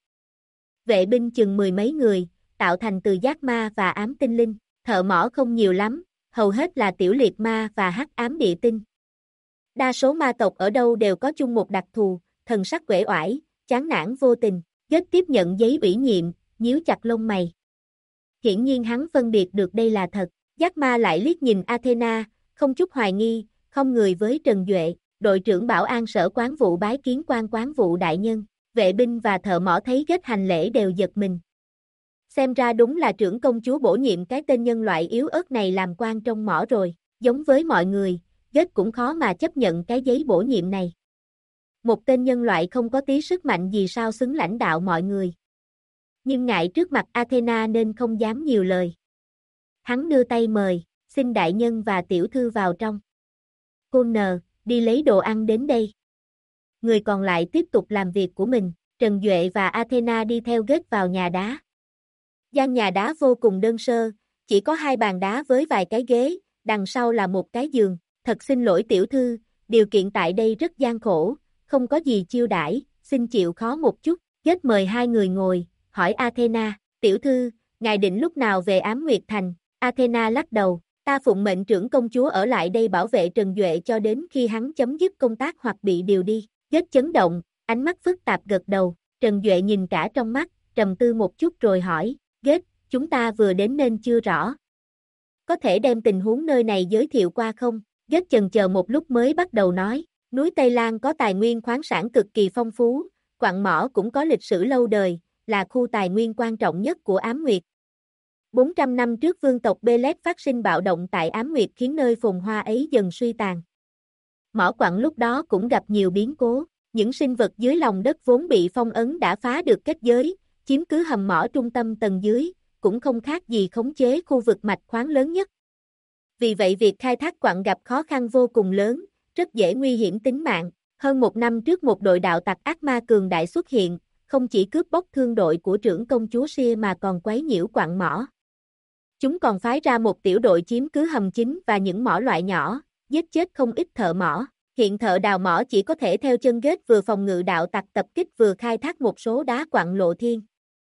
Vệ binh chừng 10 mấy người, tạo thành từ giác ma và ám tinh linh, thợ mỏ không nhiều lắm, hầu hết là tiểu liệt ma và hắc ám địa tinh. Đa số ma tộc ở đâu đều có chung một đặc thù, thần sắc uể oải, chán nản vô tình. Ghét tiếp nhận giấy ủy nhiệm, nhíu chặt lông mày. Hiển nhiên hắn phân biệt được đây là thật. Giác Ma lại liếc nhìn Athena, không chút hoài nghi, không người với Trần Duệ, đội trưởng bảo an sở quán vụ bái kiến quan quán vụ đại nhân. Vệ binh và thợ mỏ thấy Ghét hành lễ đều giật mình. Xem ra đúng là trưởng công chúa bổ nhiệm cái tên nhân loại yếu ớt này làm quan trong mỏ rồi. Giống với mọi người, Ghét cũng khó mà chấp nhận cái giấy bổ nhiệm này. Một tên nhân loại không có tí sức mạnh gì sao xứng lãnh đạo mọi người. Nhưng ngại trước mặt Athena nên không dám nhiều lời. Hắn đưa tay mời, xin đại nhân và tiểu thư vào trong. Cô N, đi lấy đồ ăn đến đây. Người còn lại tiếp tục làm việc của mình, Trần Duệ và Athena đi theo Ghét vào nhà đá. Gian nhà đá vô cùng đơn sơ, chỉ có 2 bàn đá với vài cái ghế, đằng sau là một cái giường. Thật xin lỗi tiểu thư, điều kiện tại đây rất gian khổ, không có gì chiêu đãi, xin chịu khó một chút. Ghét mời 2 người ngồi, hỏi Athena, tiểu thư, ngài định lúc nào về Ám Nguyệt Thành? Athena lắc đầu, ta phụng mệnh trưởng công chúa ở lại đây bảo vệ Trần Duệ cho đến khi hắn chấm dứt công tác hoặc bị điều đi. Ghét chấn động, ánh mắt phức tạp gật đầu, Trần Duệ nhìn cả trong mắt, trầm tư một chút rồi hỏi, Ghét, chúng ta vừa đến nên chưa rõ. Có thể đem tình huống nơi này giới thiệu qua không? Ghét chần chờ một lúc mới bắt đầu nói, núi Tây Lan có tài nguyên khoáng sản cực kỳ phong phú, quặng mỏ cũng có lịch sử lâu đời, là khu tài nguyên quan trọng nhất của Ám Nguyệt. 400 năm trước vương tộc Belet phát sinh bạo động tại Ám Nguyệt khiến nơi phồn hoa ấy dần suy tàn. Mỏ quặng lúc đó cũng gặp nhiều biến cố, những sinh vật dưới lòng đất vốn bị phong ấn đã phá được kết giới, chiếm cứ hầm mỏ trung tâm tầng dưới, cũng không khác gì khống chế khu vực mạch khoáng lớn nhất. Vì vậy việc khai thác quặng gặp khó khăn vô cùng lớn, rất dễ nguy hiểm tính mạng. Hơn 1 năm trước một đội đạo tặc ác ma cường đại xuất hiện, không chỉ cướp bóc thương đội của trưởng công chúa Sia mà còn quấy nhiễu quặng mỏ. Chúng còn phái ra một tiểu đội chiếm cứ hầm chính và những mỏ loại nhỏ, giết chết không ít thợ mỏ. Hiện thợ đào mỏ chỉ có thể theo chân Ghét vừa phòng ngự đạo tặc tập kích vừa khai thác một số đá quặng lộ thiên.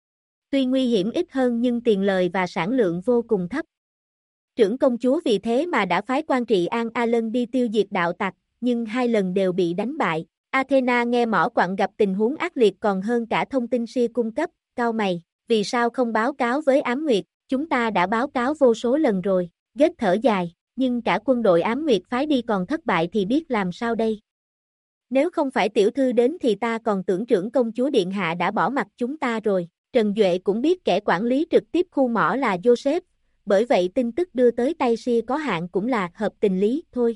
Tuy nguy hiểm ít hơn nhưng tiền lời và sản lượng vô cùng thấp. Trưởng công chúa vì thế mà đã phái quan trị An Allen đi tiêu diệt đạo tặc, nhưng 2 lần đều bị đánh bại. Athena nghe mỏ quặng gặp tình huống ác liệt còn hơn cả thông tin Sia cung cấp, cau mày, vì sao không báo cáo với Ám Nguyệt, chúng ta đã báo cáo vô số lần rồi. Ghét thở dài, nhưng cả quân đội Ám Nguyệt phái đi còn thất bại thì biết làm sao đây. Nếu không phải tiểu thư đến thì ta còn tưởng trưởng công chúa điện hạ đã bỏ mặc chúng ta rồi. Trần Duệ cũng biết kẻ quản lý trực tiếp khu mỏ là Joseph, bởi vậy tin tức đưa tới tay Sia có hạn cũng là hợp tình lý thôi.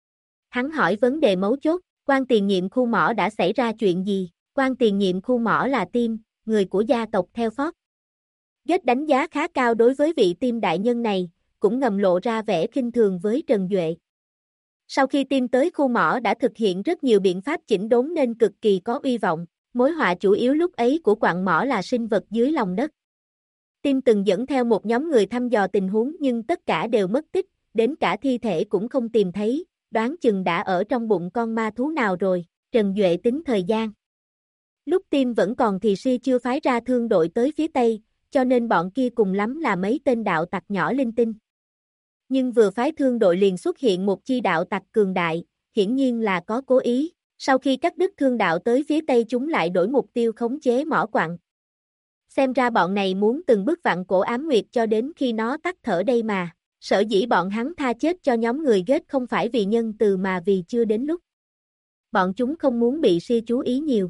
Hắn hỏi vấn đề mấu chốt, quan tiền nhiệm khu mỏ đã xảy ra chuyện gì? Quan tiền nhiệm khu mỏ là Tim, người của gia tộc theo Ford. Ghét đánh giá khá cao đối với vị Tim đại nhân này, cũng ngầm lộ ra vẻ khinh thường với Trần Duệ. Sau khi Tim tới khu mỏ đã thực hiện rất nhiều biện pháp chỉnh đốn nên cực kỳ có uy vọng. Mối họa chủ yếu lúc ấy của quặng mỏ là sinh vật dưới lòng đất. Tim từng dẫn theo một nhóm người thăm dò tình huống nhưng tất cả đều mất tích, đến cả thi thể cũng không tìm thấy, đoán chừng đã ở trong bụng con ma thú nào rồi. Trần Duệ tính thời gian. Lúc Tim vẫn còn thì Sia chưa phái ra thương đội tới phía Tây, cho nên bọn kia cùng lắm là mấy tên đạo tặc nhỏ linh tinh. Nhưng vừa phái thương đội liền xuất hiện một chi đạo tặc cường đại, hiển nhiên là có cố ý. Sau khi cắt đứt thương đạo tới phía Tây chúng lại đổi mục tiêu khống chế mỏ quặng. Xem ra bọn này muốn từng bước vặn cổ Ám Nguyệt cho đến khi nó tắt thở đây mà. Sở dĩ bọn hắn tha chết cho nhóm người Ghét không phải vì nhân từ mà vì chưa đến lúc. Bọn chúng không muốn bị Sia chú ý nhiều.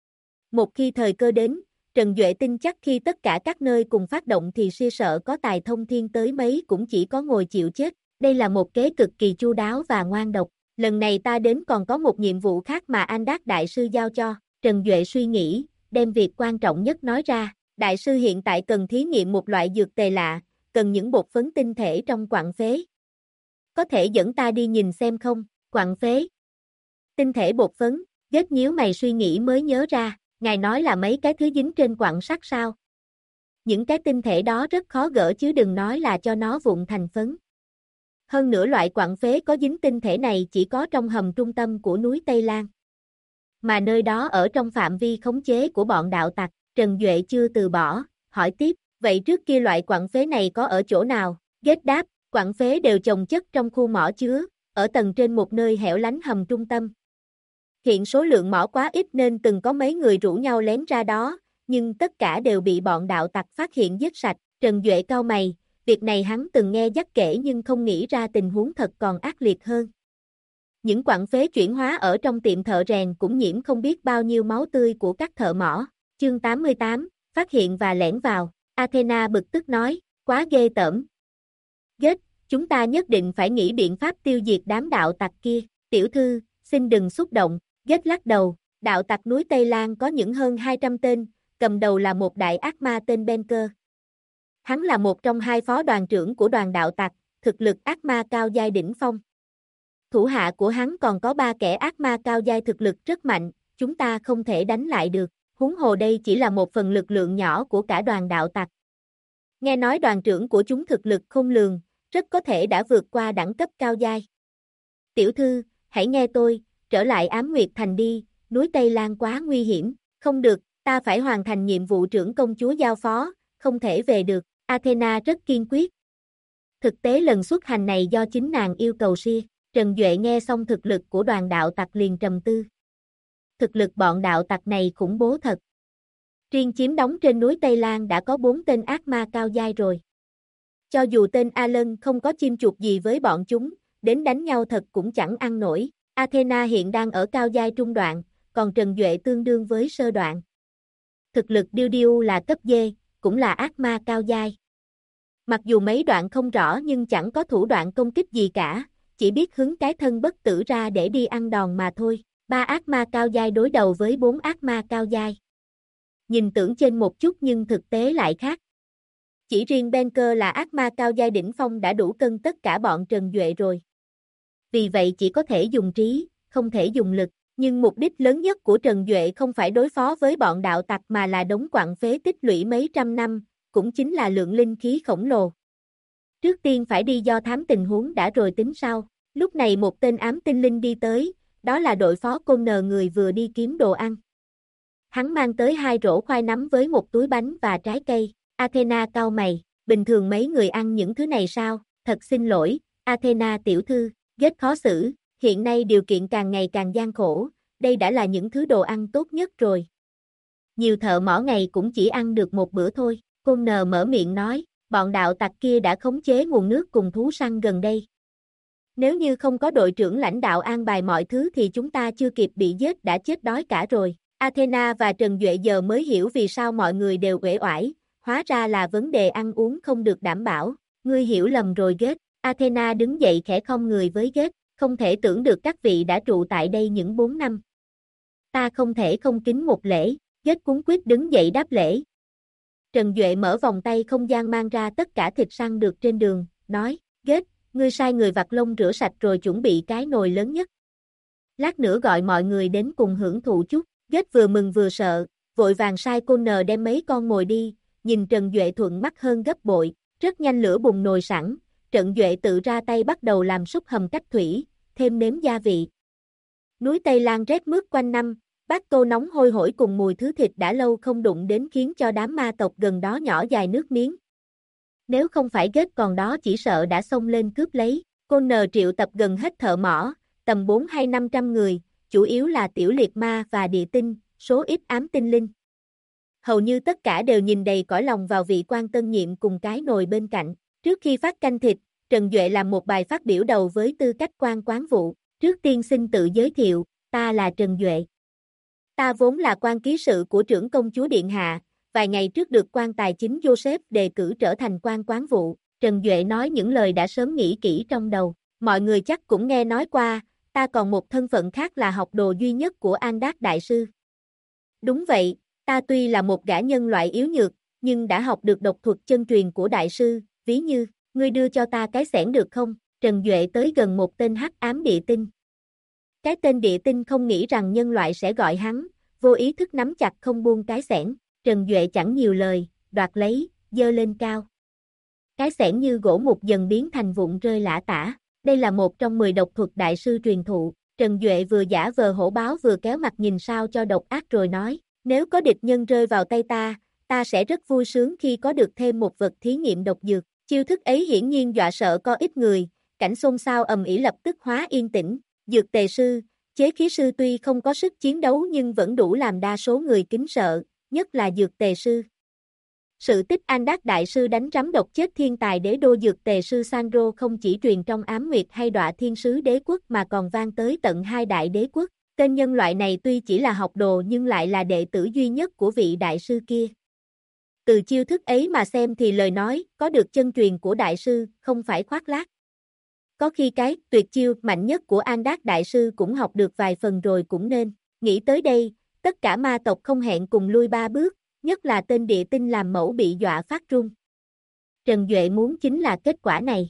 Một khi thời cơ đến, Trần Duệ tin chắc khi tất cả các nơi cùng phát động thì Sia sợ có tài thông thiên tới mấy cũng chỉ có ngồi chịu chết. Đây là một kế cực kỳ chu đáo và ngoan độc. Lần này ta đến còn có một nhiệm vụ khác mà Andak đại sư giao cho. Trần Duệ suy nghĩ, đem việc quan trọng nhất nói ra. Đại sư hiện tại cần thí nghiệm một loại dược tề lạ, cần những bột phấn tinh thể trong quặng phế. Có thể dẫn ta đi nhìn xem không? Quặng phế. Tinh thể bột phấn, Ghét nhíu mày suy nghĩ mới nhớ ra, ngài nói là mấy cái thứ dính trên quặng sắt sao? Những cái tinh thể đó rất khó gỡ chứ đừng nói là cho nó vụn thành phấn. Hơn nữa loại quặng phế có dính tinh thể này chỉ có trong hầm trung tâm của núi Tây Lan. Mà nơi đó ở trong phạm vi khống chế của bọn đạo tặc. Trần Duệ chưa từ bỏ, hỏi tiếp, vậy trước kia loại quặng phế này có ở chỗ nào? Ghét đáp, quặng phế đều chồng chất trong khu mỏ chứa, ở tầng trên một nơi hẻo lánh hầm trung tâm. Hiện số lượng mỏ quá ít nên từng có mấy người rủ nhau lén ra đó, nhưng tất cả đều bị bọn đạo tặc phát hiện giết sạch. Trần Duệ cau mày, việc này hắn từng nghe dắt kể nhưng không nghĩ ra tình huống thật còn ác liệt hơn. Những quặng phế chuyển hóa ở trong tiệm thợ rèn cũng nhiễm không biết bao nhiêu máu tươi của các thợ mỏ. Chương 88, phát hiện và lẻn vào. Athena bực tức nói, quá ghê tởm. Ghét, chúng ta nhất định phải nghĩ biện pháp tiêu diệt đám đạo tặc kia. Tiểu thư, xin đừng xúc động. Ghét lắc đầu, đạo tặc núi Tây Lan có những hơn 200 tên, cầm đầu là một đại ác ma tên Benker. Hắn là một trong hai phó đoàn trưởng của đoàn đạo tặc, thực lực ác ma cao giai đỉnh phong. Thủ hạ của hắn còn có 3 kẻ ác ma cao giai thực lực rất mạnh, chúng ta không thể đánh lại được, huống hồ đây chỉ là một phần lực lượng nhỏ của cả đoàn đạo tặc. Nghe nói đoàn trưởng của chúng thực lực khôn lường, rất có thể đã vượt qua đẳng cấp cao giai. Tiểu thư, hãy nghe tôi, trở lại Ám Nguyệt Thành đi, núi Tây Lan quá nguy hiểm, không được, ta phải hoàn thành nhiệm vụ trưởng công chúa giao phó, không thể về được, Athena rất kiên quyết. Thực tế lần xuất hành này do chính nàng yêu cầu ria. Trần Duệ nghe xong thực lực của đoàn đạo tặc liền trầm tư. Thực lực bọn đạo tặc này khủng bố thật. Riêng chiếm đóng trên núi Tây Lan đã có 4 tên ác ma cao giai rồi. Cho dù tên Alan không có chim chuột gì với bọn chúng, đến đánh nhau thật cũng chẳng ăn nổi. Athena hiện đang ở cao giai trung đoạn, còn Trần Duệ tương đương với sơ đoạn. Thực lực Điêu Điêu là cấp D, cũng là ác ma cao giai. Mặc dù mấy đoạn không rõ nhưng chẳng có thủ đoạn công kích gì cả, chỉ biết hứng cái thân bất tử ra để đi ăn đòn mà thôi. 3 ác ma cao giai đối đầu với 4 ác ma cao giai. Nhìn tưởng trên một chút nhưng thực tế lại khác. Chỉ riêng Benker là ác ma cao giai đỉnh phong đã đủ cân tất cả bọn Trần Duệ rồi. Vì vậy chỉ có thể dùng trí, không thể dùng lực. Nhưng mục đích lớn nhất của Trần Duệ không phải đối phó với bọn đạo tặc mà là đống quặng phế tích lũy mấy trăm năm, cũng chính là lượng linh khí khổng lồ. Trước tiên phải đi do thám tình huống đã rồi tính sau. Lúc này một tên ám tinh linh đi tới, đó là đội phó Côn Nờ người vừa đi kiếm đồ ăn. Hắn mang tới 2 rổ khoai nắm với một túi bánh và trái cây. Athena cau mày, bình thường mấy người ăn những thứ này sao? Thật xin lỗi, Athena tiểu thư, rất khó xử, hiện nay điều kiện càng ngày càng gian khổ, đây đã là những thứ đồ ăn tốt nhất rồi. Nhiều thợ mỏ ngày cũng chỉ ăn được một bữa thôi. Côn Nờ mở miệng nói, bọn đạo tặc kia đã khống chế nguồn nước cùng thú săn gần đây. Nếu như không có đội trưởng lãnh đạo an bài mọi thứ thì chúng ta chưa kịp bị giết đã chết đói cả rồi. Athena và Trần Duệ giờ mới hiểu vì sao mọi người đều uể oải, hóa ra là vấn đề ăn uống không được đảm bảo. Ngươi hiểu lầm rồi Ghét. Athena đứng dậy khẽ khom người với Ghét, không thể tưởng được các vị đã trụ tại đây những 4 năm. Ta không thể không kính một lễ, Ghét cuống quýt đứng dậy đáp lễ. Trần Duệ mở vòng tay không gian mang ra tất cả thịt săn được trên đường, nói, Ghét, ngươi sai người vặt lông rửa sạch rồi chuẩn bị cái nồi lớn nhất. Lát nữa gọi mọi người đến cùng hưởng thụ chút. Ghét vừa mừng vừa sợ, vội vàng sai Côn Nờ đem mấy con mồi đi, nhìn Trần Duệ thuận mắt hơn gấp bội, rất nhanh lửa bùng nồi sẵn, Trần Duệ tự ra tay bắt đầu làm súp hầm cách thủy, thêm nếm gia vị. Núi Tây Lan rét mướt quanh năm, bát tô nóng hôi hổi cùng mùi thứ thịt đã lâu không đụng đến khiến cho đám ma tộc gần đó nhỏ dài nước miếng. Nếu không phải Ghét còn đó chỉ sợ đã xông lên cướp lấy. Côn Nờ triệu tập gần hết thợ mỏ, tầm 4 hay 500 người, chủ yếu là tiểu liệt ma và địa tinh, số ít ám tinh linh. Hầu như tất cả đều nhìn đầy cõi lòng vào vị quan tân nhiệm cùng cái nồi bên cạnh. Trước khi phát canh thịt, Trần Duệ làm một bài phát biểu đầu với tư cách quan quán vụ. Trước tiên xin tự giới thiệu, ta là Trần Duệ. Ta vốn là quan ký sự của trưởng công chúa Điện Hạ, vài ngày trước được quan tài chính Joseph đề cử trở thành quan quán vụ. Trần Duệ nói những lời đã sớm nghĩ kỹ trong đầu. Mọi người chắc cũng nghe nói qua, ta còn một thân phận khác là học đồ duy nhất của An-Đác Đại Sư. Đúng vậy, ta tuy là một gã nhân loại yếu nhược, nhưng đã học được độc thuật chân truyền của Đại Sư, ví như, ngươi đưa cho ta cái xẻng được không? Trần Duệ tới gần một tên hắc ám địa tinh. Cái tên địa tinh không nghĩ rằng nhân loại sẽ gọi hắn, vô ý thức nắm chặt không buông cái xẻng. Trần Duệ chẳng nhiều lời, đoạt lấy, giơ lên cao. Cái xẻng như gỗ mục dần biến thành vụn rơi lả tả. Đây là một trong 10 độc thuật đại sư truyền thụ. Trần Duệ vừa giả vờ hổ báo vừa kéo mặt nhìn sao cho độc ác rồi nói, nếu có địch nhân rơi vào tay ta sẽ rất vui sướng khi có được thêm một vật thí nghiệm độc dược. Chiêu thức ấy hiển nhiên dọa sợ có ít người, cảnh xôn xao ầm ĩ lập tức hóa yên tĩnh. Dược tề sư, Chế khí sư tuy không có sức chiến đấu nhưng vẫn đủ làm đa số người kính sợ, nhất là dược tề sư. Sự tích Andak đại sư đánh rắm độc chết thiên tài đế đô dược tề sư Sandro không chỉ truyền trong ám nguyệt hay đọa thiên sứ đế quốc mà còn vang tới tận hai đại đế quốc. Tên nhân loại này tuy chỉ là học đồ nhưng lại là đệ tử duy nhất của vị đại sư kia. Từ chiêu thức ấy mà xem thì lời nói có được chân truyền của đại sư không phải khoác lác. Có khi cái tuyệt chiêu mạnh nhất của Andak đại sư cũng học được vài phần rồi cũng nên. Nghĩ tới đây, tất cả ma tộc không hẹn cùng lui 3 bước, nhất là tên địa tinh làm mẫu bị dọa phát run. Trần Duệ muốn chính là kết quả này.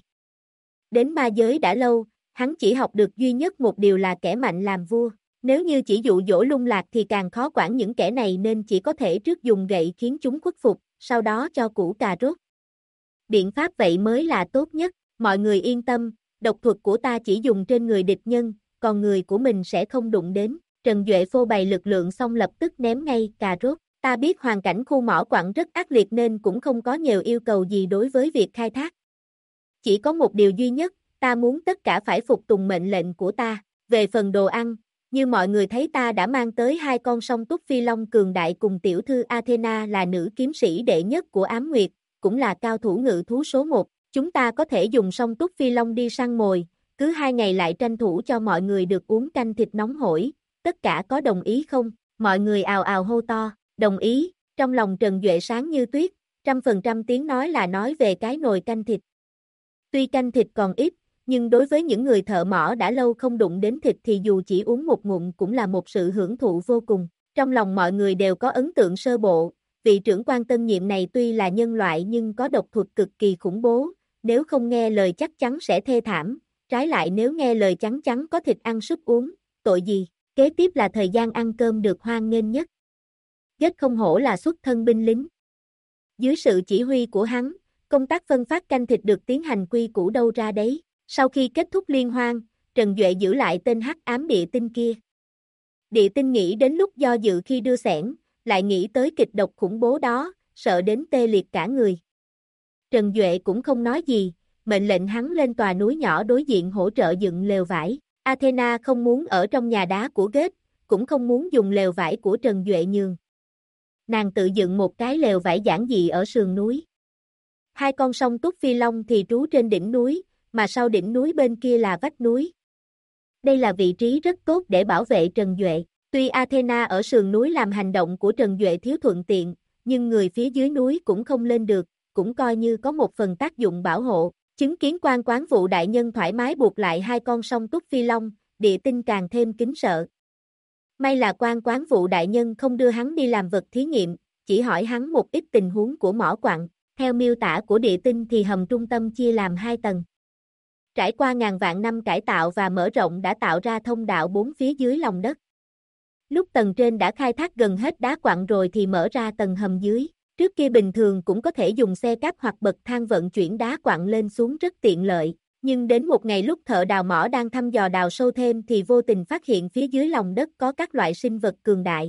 Đến ma giới đã lâu, hắn chỉ học được duy nhất một điều là kẻ mạnh làm vua. Nếu như chỉ dụ dỗ lung lạc thì càng khó quản những kẻ này nên chỉ có thể trước dùng gậy khiến chúng khuất phục, sau đó cho củ cà rốt. Biện pháp vậy mới là tốt nhất, mọi người yên tâm, độc thuật của ta chỉ dùng trên người địch nhân, còn người của mình sẽ không đụng đến. Trần Duệ phô bày lực lượng xong lập tức ném ngay cà rốt. Ta biết hoàn cảnh khu mỏ quặng rất ác liệt nên cũng không có nhiều yêu cầu gì đối với việc khai thác. Chỉ có một điều duy nhất, ta muốn tất cả phải phục tùng mệnh lệnh của ta. Về phần đồ ăn, như mọi người thấy ta đã mang tới 2 con song túc phi long cường đại cùng tiểu thư Athena là nữ kiếm sĩ đệ nhất của ám nguyệt, cũng là cao thủ ngự thú số 1. Chúng ta có thể dùng song túc phi long đi săn mồi, cứ 2 ngày lại tranh thủ cho mọi người được uống canh thịt nóng hổi. Tất cả có đồng ý không? Mọi người ào ào hô to. Đồng ý, trong lòng Trần Duệ sáng như tuyết, 100% tiếng nói là nói về cái nồi canh thịt. Tuy canh thịt còn ít, nhưng đối với những người thợ mỏ đã lâu không đụng đến thịt thì dù chỉ uống một ngụm cũng là một sự hưởng thụ vô cùng. Trong lòng mọi người đều có ấn tượng sơ bộ, vị trưởng quan tân nhiệm này tuy là nhân loại nhưng có độc thuật cực kỳ khủng bố, nếu không nghe lời chắc chắn sẽ thê thảm, trái lại nếu nghe lời chắn chắn có thịt ăn súp uống, tội gì, kế tiếp là thời gian ăn cơm được hoan nghênh nhất. Ghét không hổ là xuất thân binh lính. Dưới sự chỉ huy của hắn, công tác phân phát canh thịt được tiến hành quy củ đâu ra đấy. Sau khi kết thúc liên hoan, Trần Duệ giữ lại tên hắc ám địa tinh kia. Địa tinh nghĩ đến lúc do dự khi đưa xẻng, lại nghĩ tới kịch độc khủng bố đó, sợ đến tê liệt cả người. Trần Duệ cũng không nói gì, mệnh lệnh hắn lên tòa núi nhỏ đối diện hỗ trợ dựng lều vải. Athena không muốn ở trong nhà đá của Gate, cũng không muốn dùng lều vải của Trần Duệ nhường. Nàng tự dựng một cái lều vải giản dị ở sườn núi. 2 con song túc phi long thì trú trên đỉnh núi, mà sau đỉnh núi bên kia là vách núi. Đây là vị trí rất tốt để bảo vệ Trần Duệ. Tuy Athena ở sườn núi làm hành động của Trần Duệ thiếu thuận tiện, nhưng người phía dưới núi cũng không lên được, cũng coi như có một phần tác dụng bảo hộ. Chứng kiến quan quán vụ đại nhân thoải mái buộc lại 2 con song túc phi long, địa tinh càng thêm kính sợ. May là quan quán vụ đại nhân không đưa hắn đi làm vật thí nghiệm, chỉ hỏi hắn một ít tình huống của mỏ quặng. Theo miêu tả của địa tinh thì hầm trung tâm chia làm 2 tầng. Trải qua ngàn vạn năm cải tạo và mở rộng đã tạo ra thông đạo 4 phía dưới lòng đất. Lúc tầng trên đã khai thác gần hết đá quặng rồi thì mở ra tầng hầm dưới. Trước kia bình thường cũng có thể dùng xe cáp hoặc bậc thang vận chuyển đá quặng lên xuống rất tiện lợi. Nhưng đến một ngày lúc thợ đào mỏ đang thăm dò đào sâu thêm thì vô tình phát hiện phía dưới lòng đất có các loại sinh vật cường đại.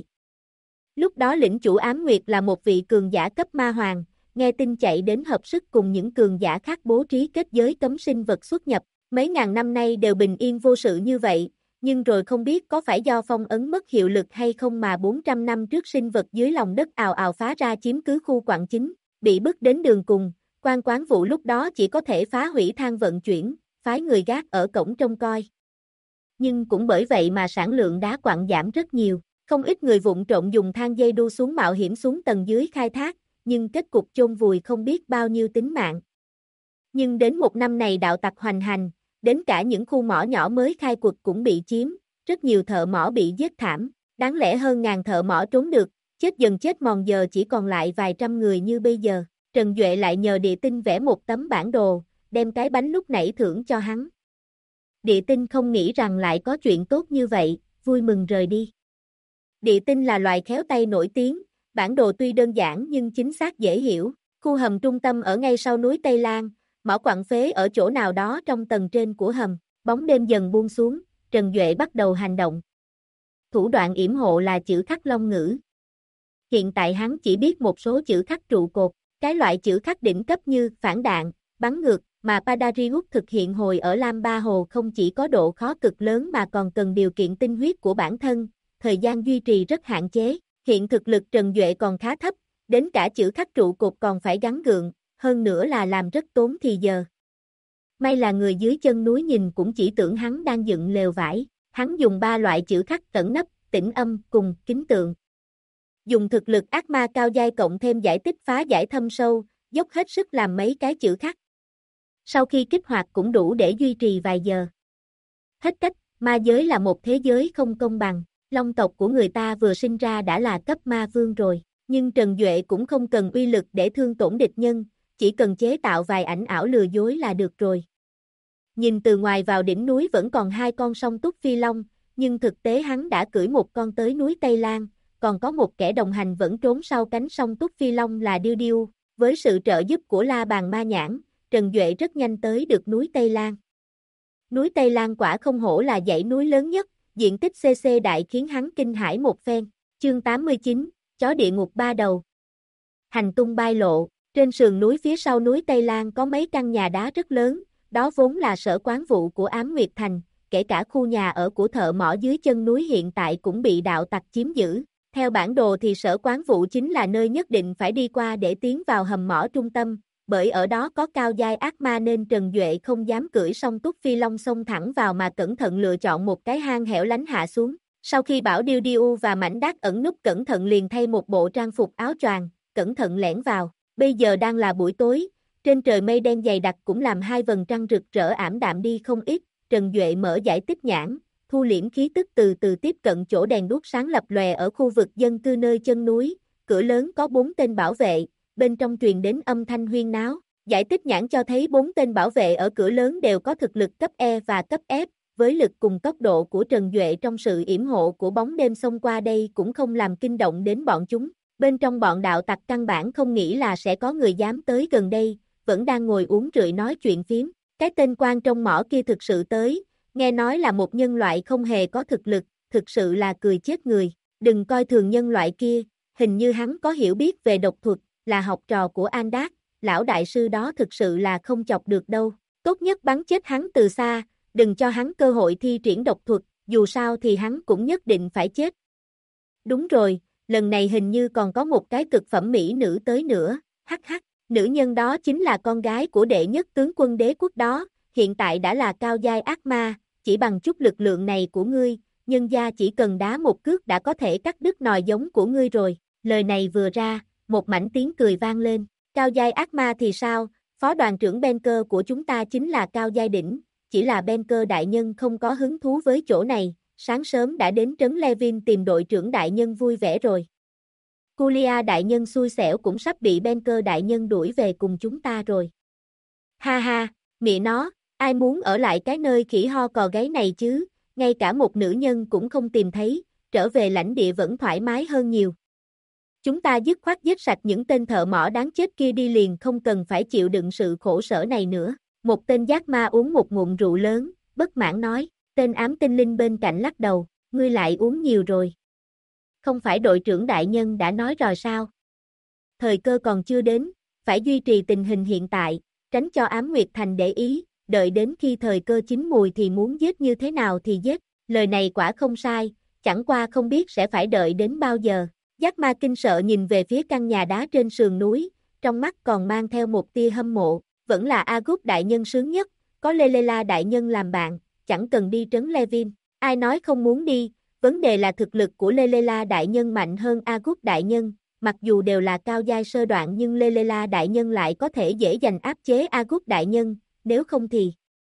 Lúc đó lĩnh chủ ám nguyệt là một vị cường giả cấp ma hoàng, nghe tin chạy đến hợp sức cùng những cường giả khác bố trí kết giới cấm sinh vật xuất nhập. Mấy ngàn năm nay đều bình yên vô sự như vậy, nhưng rồi không biết có phải do phong ấn mất hiệu lực hay không mà 400 năm trước sinh vật dưới lòng đất ào ào phá ra chiếm cứ khu quặng chính, bị bức đến đường cùng. Quan quán vụ lúc đó chỉ có thể phá hủy thang vận chuyển, phái người gác ở cổng trông coi. Nhưng cũng bởi vậy mà sản lượng đá quặng giảm rất nhiều, không ít người vụng trộm dùng thang dây đu xuống mạo hiểm xuống tầng dưới khai thác, nhưng kết cục chôn vùi không biết bao nhiêu tính mạng. Nhưng đến một năm này đạo tặc hoành hành, đến cả những khu mỏ nhỏ mới khai quật cũng bị chiếm, rất nhiều thợ mỏ bị giết thảm, đáng lẽ hơn ngàn thợ mỏ trốn được, chết dần chết mòn giờ chỉ còn lại vài trăm người như bây giờ. Trần Duệ lại nhờ địa tinh vẽ một tấm bản đồ, đem cái bánh lúc nãy thưởng cho hắn. Địa tinh không nghĩ rằng lại có chuyện tốt như vậy, vui mừng rời đi. Địa tinh là loài khéo tay nổi tiếng, bản đồ tuy đơn giản nhưng chính xác dễ hiểu. Khu hầm trung tâm ở ngay sau núi Tây Lan, mỏ quặng phế ở chỗ nào đó trong tầng trên của hầm. Bóng đêm dần buông xuống, Trần Duệ bắt đầu hành động. Thủ đoạn yểm hộ là chữ khắc long ngữ. Hiện tại hắn chỉ biết một số chữ khắc trụ cột, cái loại chữ khắc đỉnh cấp như phản đạn, bắn ngược, mà Padarius thực hiện hồi ở Lam Ba Hồ không chỉ có độ khó cực lớn mà còn cần điều kiện tinh huyết của bản thân, thời gian duy trì rất hạn chế, hiện thực lực Trần Duệ còn khá thấp, đến cả chữ khắc trụ cột còn phải gắn gượng, hơn nữa là làm rất tốn thì giờ. May là người dưới chân núi nhìn cũng chỉ tưởng hắn đang dựng lều vải, hắn dùng 3 loại chữ khắc cẩn nấp, tĩnh âm cùng kính tượng. Dùng thực lực ác ma cao giai cộng thêm giải tích phá giải thâm sâu, dốc hết sức làm mấy cái chữ khắc. Sau khi kích hoạt cũng đủ để duy trì vài giờ. Hết cách, ma giới là một thế giới không công bằng, long tộc của người ta vừa sinh ra đã là cấp ma vương rồi, nhưng Trần Duệ cũng không cần uy lực để thương tổn địch nhân, chỉ cần chế tạo vài ảnh ảo lừa dối là được rồi. Nhìn từ ngoài vào đỉnh núi vẫn còn 2 con song túc phi long, nhưng thực tế hắn đã cưỡi một con tới núi Tây Lan, còn có một kẻ đồng hành vẫn trốn sau cánh song túc phi long là Điêu Điêu, với sự trợ giúp của La Bàn Ma Nhãn, Trần Duệ rất nhanh tới được núi Tây Lan. Núi Tây Lan quả không hổ là dãy núi lớn nhất, diện tích cc đại khiến hắn kinh hãi một phen. Chương 89, Chó địa ngục 3 đầu. Hành tung bay lộ, trên sườn núi phía sau núi Tây Lan có mấy căn nhà đá rất lớn, đó vốn là sở quán vụ của Ám Nguyệt Thành, kể cả khu nhà ở của thợ mỏ dưới chân núi hiện tại cũng bị đạo tặc chiếm giữ. Theo bản đồ thì sở quán vụ chính là nơi nhất định phải đi qua để tiến vào hầm mỏ trung tâm, bởi ở đó có cao giai ác ma nên Trần Duệ không dám cưỡi song túc phi long xông thẳng vào mà cẩn thận lựa chọn một cái hang hẻo lánh hạ xuống. Sau khi bảo Điêu Điêu và Mảnh Đát ẩn núp cẩn thận liền thay một bộ trang phục áo choàng, cẩn thận lẻn vào. Bây giờ đang là buổi tối, trên trời mây đen dày đặc cũng làm 2 vầng trăng rực rỡ ảm đạm đi không ít. Trần Duệ mở giải tích nhãn, thu liễm khí tức từ từ tiếp cận chỗ đèn đuốc sáng lập lòe ở khu vực dân cư nơi chân núi. Cửa lớn có 4 tên bảo vệ, bên trong truyền đến âm thanh huyên náo. Giải tích nhãn cho thấy 4 tên bảo vệ ở cửa lớn đều có thực lực cấp E và cấp F, với lực cùng tốc độ của Trần Duệ trong sự yểm hộ của bóng đêm xông qua đây cũng không làm kinh động đến bọn chúng. Bên trong bọn đạo tặc căn bản không nghĩ là sẽ có người dám tới gần đây, vẫn đang ngồi uống rượu nói chuyện phiếm. Cái tên quan trong mỏ kia thực sự tới, nghe nói là một nhân loại không hề có thực lực, thực sự là cười chết người. Đừng coi thường nhân loại kia, hình như hắn có hiểu biết về độc thuật, là học trò của Andak, lão đại sư đó thực sự là không chọc được đâu. Tốt nhất bắn chết hắn từ xa, đừng cho hắn cơ hội thi triển độc thuật, dù sao thì hắn cũng nhất định phải chết. Đúng rồi, lần này hình như còn có một cái cực phẩm mỹ nữ tới nữa, hắc hắc, nữ nhân đó chính là con gái của đệ nhất tướng quân đế quốc đó, hiện tại đã là cao giai ác ma, chỉ bằng chút lực lượng này của ngươi, nhân gia chỉ cần đá một cước đã có thể cắt đứt nòi giống của ngươi rồi. Lời này vừa ra, một mảnh tiếng cười vang lên. Cao giai ác ma thì sao, phó đoàn trưởng Benker của chúng ta chính là cao giai đỉnh, chỉ là Benker đại nhân không có hứng thú với chỗ này, sáng sớm đã đến trấn Levin tìm đội trưởng đại nhân vui vẻ rồi. Kulia đại nhân xui xẻo cũng sắp bị Benker đại nhân đuổi về cùng chúng ta rồi. Ha ha, mẹ nó, ai muốn ở lại cái nơi khỉ ho cò gáy này chứ, ngay cả một nữ nhân cũng không tìm thấy, trở về lãnh địa vẫn thoải mái hơn nhiều. Chúng ta dứt khoát giết sạch những tên thợ mỏ đáng chết kia đi liền, không cần phải chịu đựng sự khổ sở này nữa. Một tên giác ma uống một ngụm rượu lớn, bất mãn nói, tên ám tinh linh bên cạnh lắc đầu, ngươi lại uống nhiều rồi. Không phải đội trưởng đại nhân đã nói rồi sao? Thời cơ còn chưa đến, phải duy trì tình hình hiện tại, tránh cho Ám Nguyệt Thành để ý, đợi đến khi thời cơ chín mùi thì muốn giết như thế nào thì giết. Lời này quả không sai, chẳng qua không biết sẽ phải đợi đến bao giờ. Giác ma kinh sợ nhìn về phía căn nhà đá trên sườn núi, trong mắt còn mang theo một tia hâm mộ, vẫn là Agut đại nhân sướng nhất, có Lelela đại nhân làm bạn, chẳng cần đi trấn Levin. Ai nói không muốn đi, vấn đề là thực lực của Lelela đại nhân mạnh hơn Agut đại nhân, mặc dù đều là cao giai sơ đoạn nhưng Lelela đại nhân lại có thể dễ dàng áp chế Agut đại nhân, nếu không thì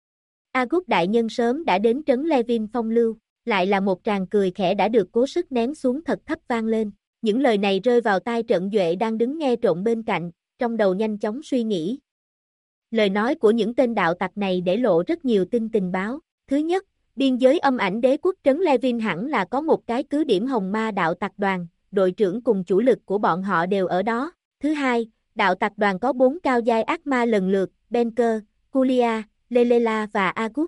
Agut đại nhân sớm đã đến trấn Levin phong lưu. Lại là một tràng cười khẽ đã được cố sức nén xuống thật thấp vang lên. Những lời này rơi vào tai Trận Duệ đang đứng nghe trộm bên cạnh, trong đầu nhanh chóng suy nghĩ. Lời nói của những tên đạo tặc này để lộ rất nhiều tình báo. Thứ nhất, biên giới âm ảnh đế quốc trấn Levin hẳn là có một cái cứ điểm hồng ma đạo tặc đoàn, đội trưởng cùng chủ lực của bọn họ đều ở đó. Thứ hai, đạo tặc đoàn có 4 cao giai ác ma lần lượt, Benker, Kulia, Lelela và Agut.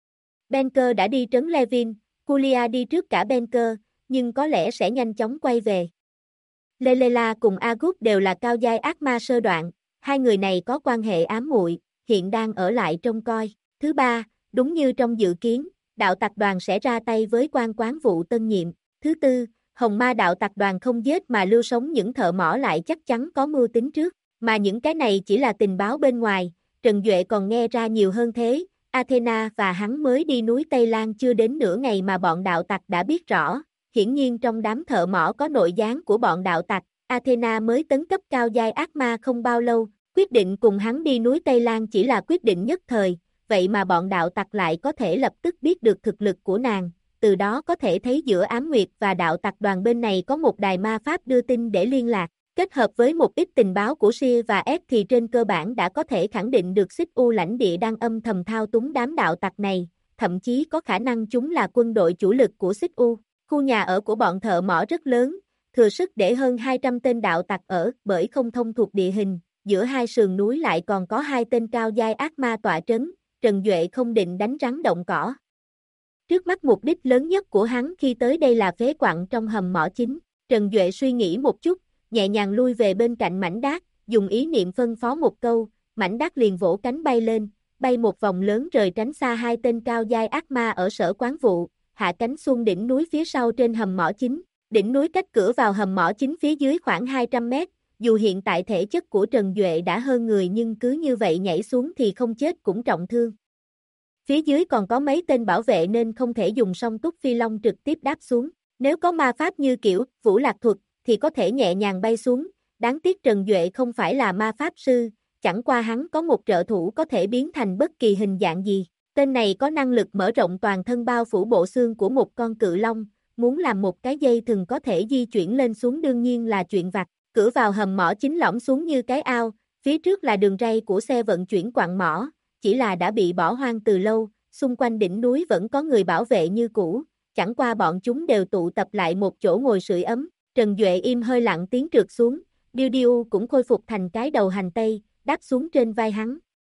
Benker đã đi trấn Levin, Kulia đi trước cả Benker, nhưng có lẽ sẽ nhanh chóng quay về. Lelela cùng Agut đều là cao giai ác ma sơ đoạn, hai người này có quan hệ ám muội, hiện đang ở lại trông coi. Thứ ba, đúng như trong dự kiến, đạo tặc đoàn sẽ ra tay với quan quán vụ tân nhiệm. Thứ tư, Hồng Ma đạo tặc đoàn không giết mà lưu sống những thợ mỏ lại chắc chắn có mưu tính trước, mà những cái này chỉ là tình báo bên ngoài, Trần Duệ còn nghe ra nhiều hơn thế. Athena và hắn mới đi núi Tây Lan chưa đến nửa ngày mà bọn đạo tặc đã biết rõ, hiển nhiên trong đám thợ mỏ có nội gián của bọn đạo tặc. Athena mới tấn cấp cao giai ác ma không bao lâu, quyết định cùng hắn đi núi Tây Lan chỉ là quyết định nhất thời, vậy mà bọn đạo tặc lại có thể lập tức biết được thực lực của nàng, từ đó có thể thấy giữa Ám Nguyệt và đạo tặc đoàn bên này có một đài ma pháp đưa tin để liên lạc. Kết hợp với một ít tình báo của SEA và S thì trên cơ bản đã có thể khẳng định được Xích U lãnh địa đang âm thầm thao túng đám đạo tặc này, thậm chí có khả năng chúng là quân đội chủ lực của Xích U. Khu nhà ở của bọn thợ mỏ rất lớn, thừa sức để hơn 200 tên đạo tặc ở bởi không thông thuộc địa hình, giữa hai sườn núi lại còn có hai tên cao giai ác ma tọa trấn, Trần Duệ không định đánh rắn động cỏ. Trước mắt mục đích lớn nhất của hắn khi tới đây là phế quặng trong hầm mỏ chính, Trần Duệ suy nghĩ một chút, nhẹ nhàng lui về bên cạnh mảnh đát, dùng ý niệm phân phó một câu, mảnh đát liền vỗ cánh bay lên, bay một vòng lớn rời tránh xa hai tên cao giai ác ma ở sở quán vụ, hạ cánh xuống đỉnh núi phía sau trên hầm mỏ chính. Đỉnh núi cách cửa vào hầm mỏ chính phía dưới khoảng 200 mét, dù hiện tại thể chất của Trần Duệ đã hơn người nhưng cứ như vậy nhảy xuống thì không chết cũng trọng thương. Phía dưới còn có mấy tên bảo vệ nên không thể dùng song túc phi long trực tiếp đáp xuống. Nếu có ma pháp như kiểu Vũ Lạc thuật thì có thể nhẹ nhàng bay xuống, đáng tiếc Trần Duệ không phải là ma pháp sư, chẳng qua hắn có một trợ thủ có thể biến thành bất kỳ hình dạng gì. Tên này có năng lực mở rộng toàn thân bao phủ bộ xương của một con cự long, muốn làm một cái dây thừng có thể di chuyển lên xuống đương nhiên là chuyện vặt. Cửa vào hầm mỏ chính lõm xuống như cái ao, phía trước là đường ray của xe vận chuyển quặng mỏ, chỉ là đã bị bỏ hoang từ lâu, xung quanh đỉnh núi vẫn có người bảo vệ như cũ, chẳng qua bọn chúng đều tụ tập lại một chỗ ngồi sưởi ấm. Trần Duệ im hơi lặng tiếng trượt xuống, Điêu Điêu cũng khôi phục thành cái đầu hành tây, đáp xuống trên vai hắn.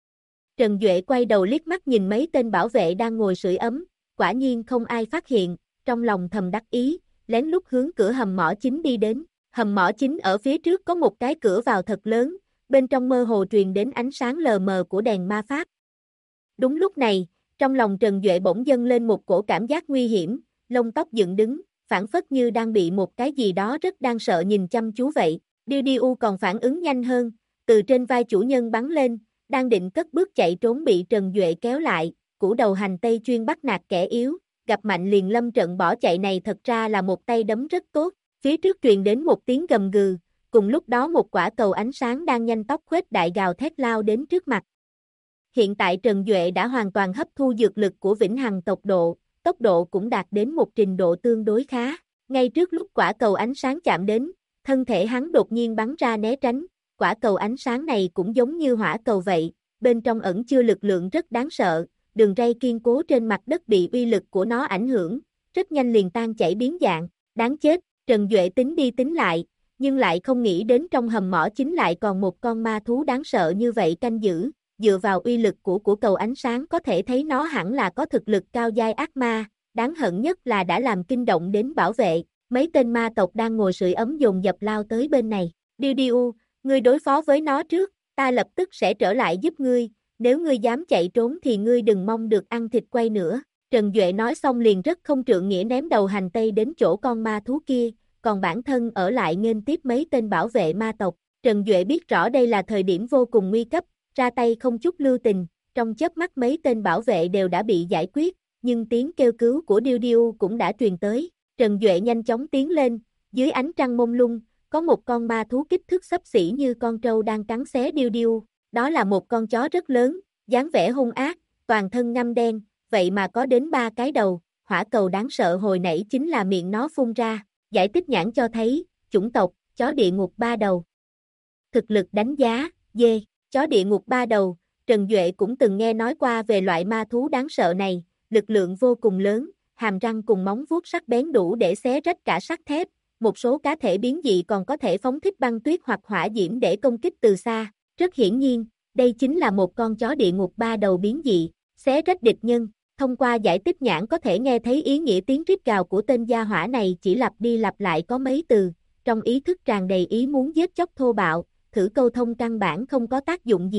Trần Duệ quay đầu liếc mắt nhìn mấy tên bảo vệ đang ngồi sưởi ấm, quả nhiên không ai phát hiện, trong lòng thầm đắc ý, lén lút hướng cửa hầm mỏ chính đi đến. Hầm mỏ chính ở phía trước có một cái cửa vào thật lớn, bên trong mơ hồ truyền đến ánh sáng lờ mờ của đèn ma pháp. Đúng lúc này, trong lòng Trần Duệ bỗng dâng lên một cổ cảm giác nguy hiểm, lông tóc dựng đứng, phản phất như đang bị một cái gì đó rất đáng sợ nhìn chăm chú vậy. Điêu Điêu còn phản ứng nhanh hơn, từ trên vai chủ nhân bắn lên, đang định cất bước chạy trốn bị Trần Duệ kéo lại, củ đầu hành tây chuyên bắt nạt kẻ yếu, gặp mạnh liền lâm trận bỏ chạy này thật ra là một tay đấm rất tốt. Phía trước truyền đến một tiếng gầm gừ, cùng lúc đó một quả cầu ánh sáng đang nhanh tốc khuếch đại gào thét lao đến trước mặt. Hiện tại Trần Duệ đã hoàn toàn hấp thu dược lực của vĩnh hằng tốc độ cũng đạt đến một trình độ tương đối khá. Ngay trước lúc quả cầu ánh sáng chạm đến, thân thể hắn đột nhiên bắn ra né tránh, quả cầu ánh sáng này cũng giống như hỏa cầu vậy, bên trong ẩn chứa lực lượng rất đáng sợ, đường ray kiên cố trên mặt đất bị uy lực của nó ảnh hưởng, rất nhanh liền tan chảy biến dạng, đáng chết. Trần Duệ tính đi tính lại, nhưng lại không nghĩ đến trong hầm mỏ chính lại còn một con ma thú đáng sợ như vậy canh giữ, dựa vào uy lực của cầu ánh sáng có thể thấy nó hẳn là có thực lực cao giai ác ma, đáng hận nhất là đã làm kinh động đến bảo vệ, mấy tên ma tộc đang ngồi sưởi ấm dồn dập lao tới bên này. Điêu Điêu, ngươi đối phó với nó trước, ta lập tức sẽ trở lại giúp ngươi, nếu ngươi dám chạy trốn thì ngươi đừng mong được ăn thịt quay nữa. Trần Duệ nói xong liền rất không trượng nghĩa ném đầu hành tây đến chỗ con ma thú kia, còn bản thân ở lại nghênh tiếp mấy tên bảo vệ ma tộc. Trần Duệ biết rõ đây là thời điểm vô cùng nguy cấp, ra tay không chút lưu tình, trong chớp mắt mấy tên bảo vệ đều đã bị giải quyết, nhưng tiếng kêu cứu của Điêu Điêu cũng đã truyền tới. Trần Duệ nhanh chóng tiến lên, dưới ánh trăng mông lung, có một con ma thú kích thước xấp xỉ như con trâu đang cắn xé Điêu Điêu, đó là một con chó rất lớn, dáng vẻ hung ác, toàn thân ngăm đen, vậy mà có đến 3 cái đầu, hỏa cầu đáng sợ hồi nãy chính là miệng nó phun ra. Giải tích nhãn cho thấy, chủng tộc, chó địa ngục 3 đầu. Thực lực đánh giá, D, chó địa ngục 3 đầu, Trần Duệ cũng từng nghe nói qua về loại ma thú đáng sợ này, lực lượng vô cùng lớn, hàm răng cùng móng vuốt sắc bén đủ để xé rách cả sắt thép, một số cá thể biến dị còn có thể phóng thích băng tuyết hoặc hỏa diễm để công kích từ xa, rất hiển nhiên, đây chính là một con chó địa ngục 3 đầu biến dị, xé rách địch nhân. Thông qua giải tích nhãn có thể nghe thấy ý nghĩa tiếng rít gào của tên gia hỏa này chỉ lặp đi lặp lại có mấy từ, trong ý thức tràn đầy ý muốn giết chóc thô bạo, thử câu thông căn bản không có tác dụng gì.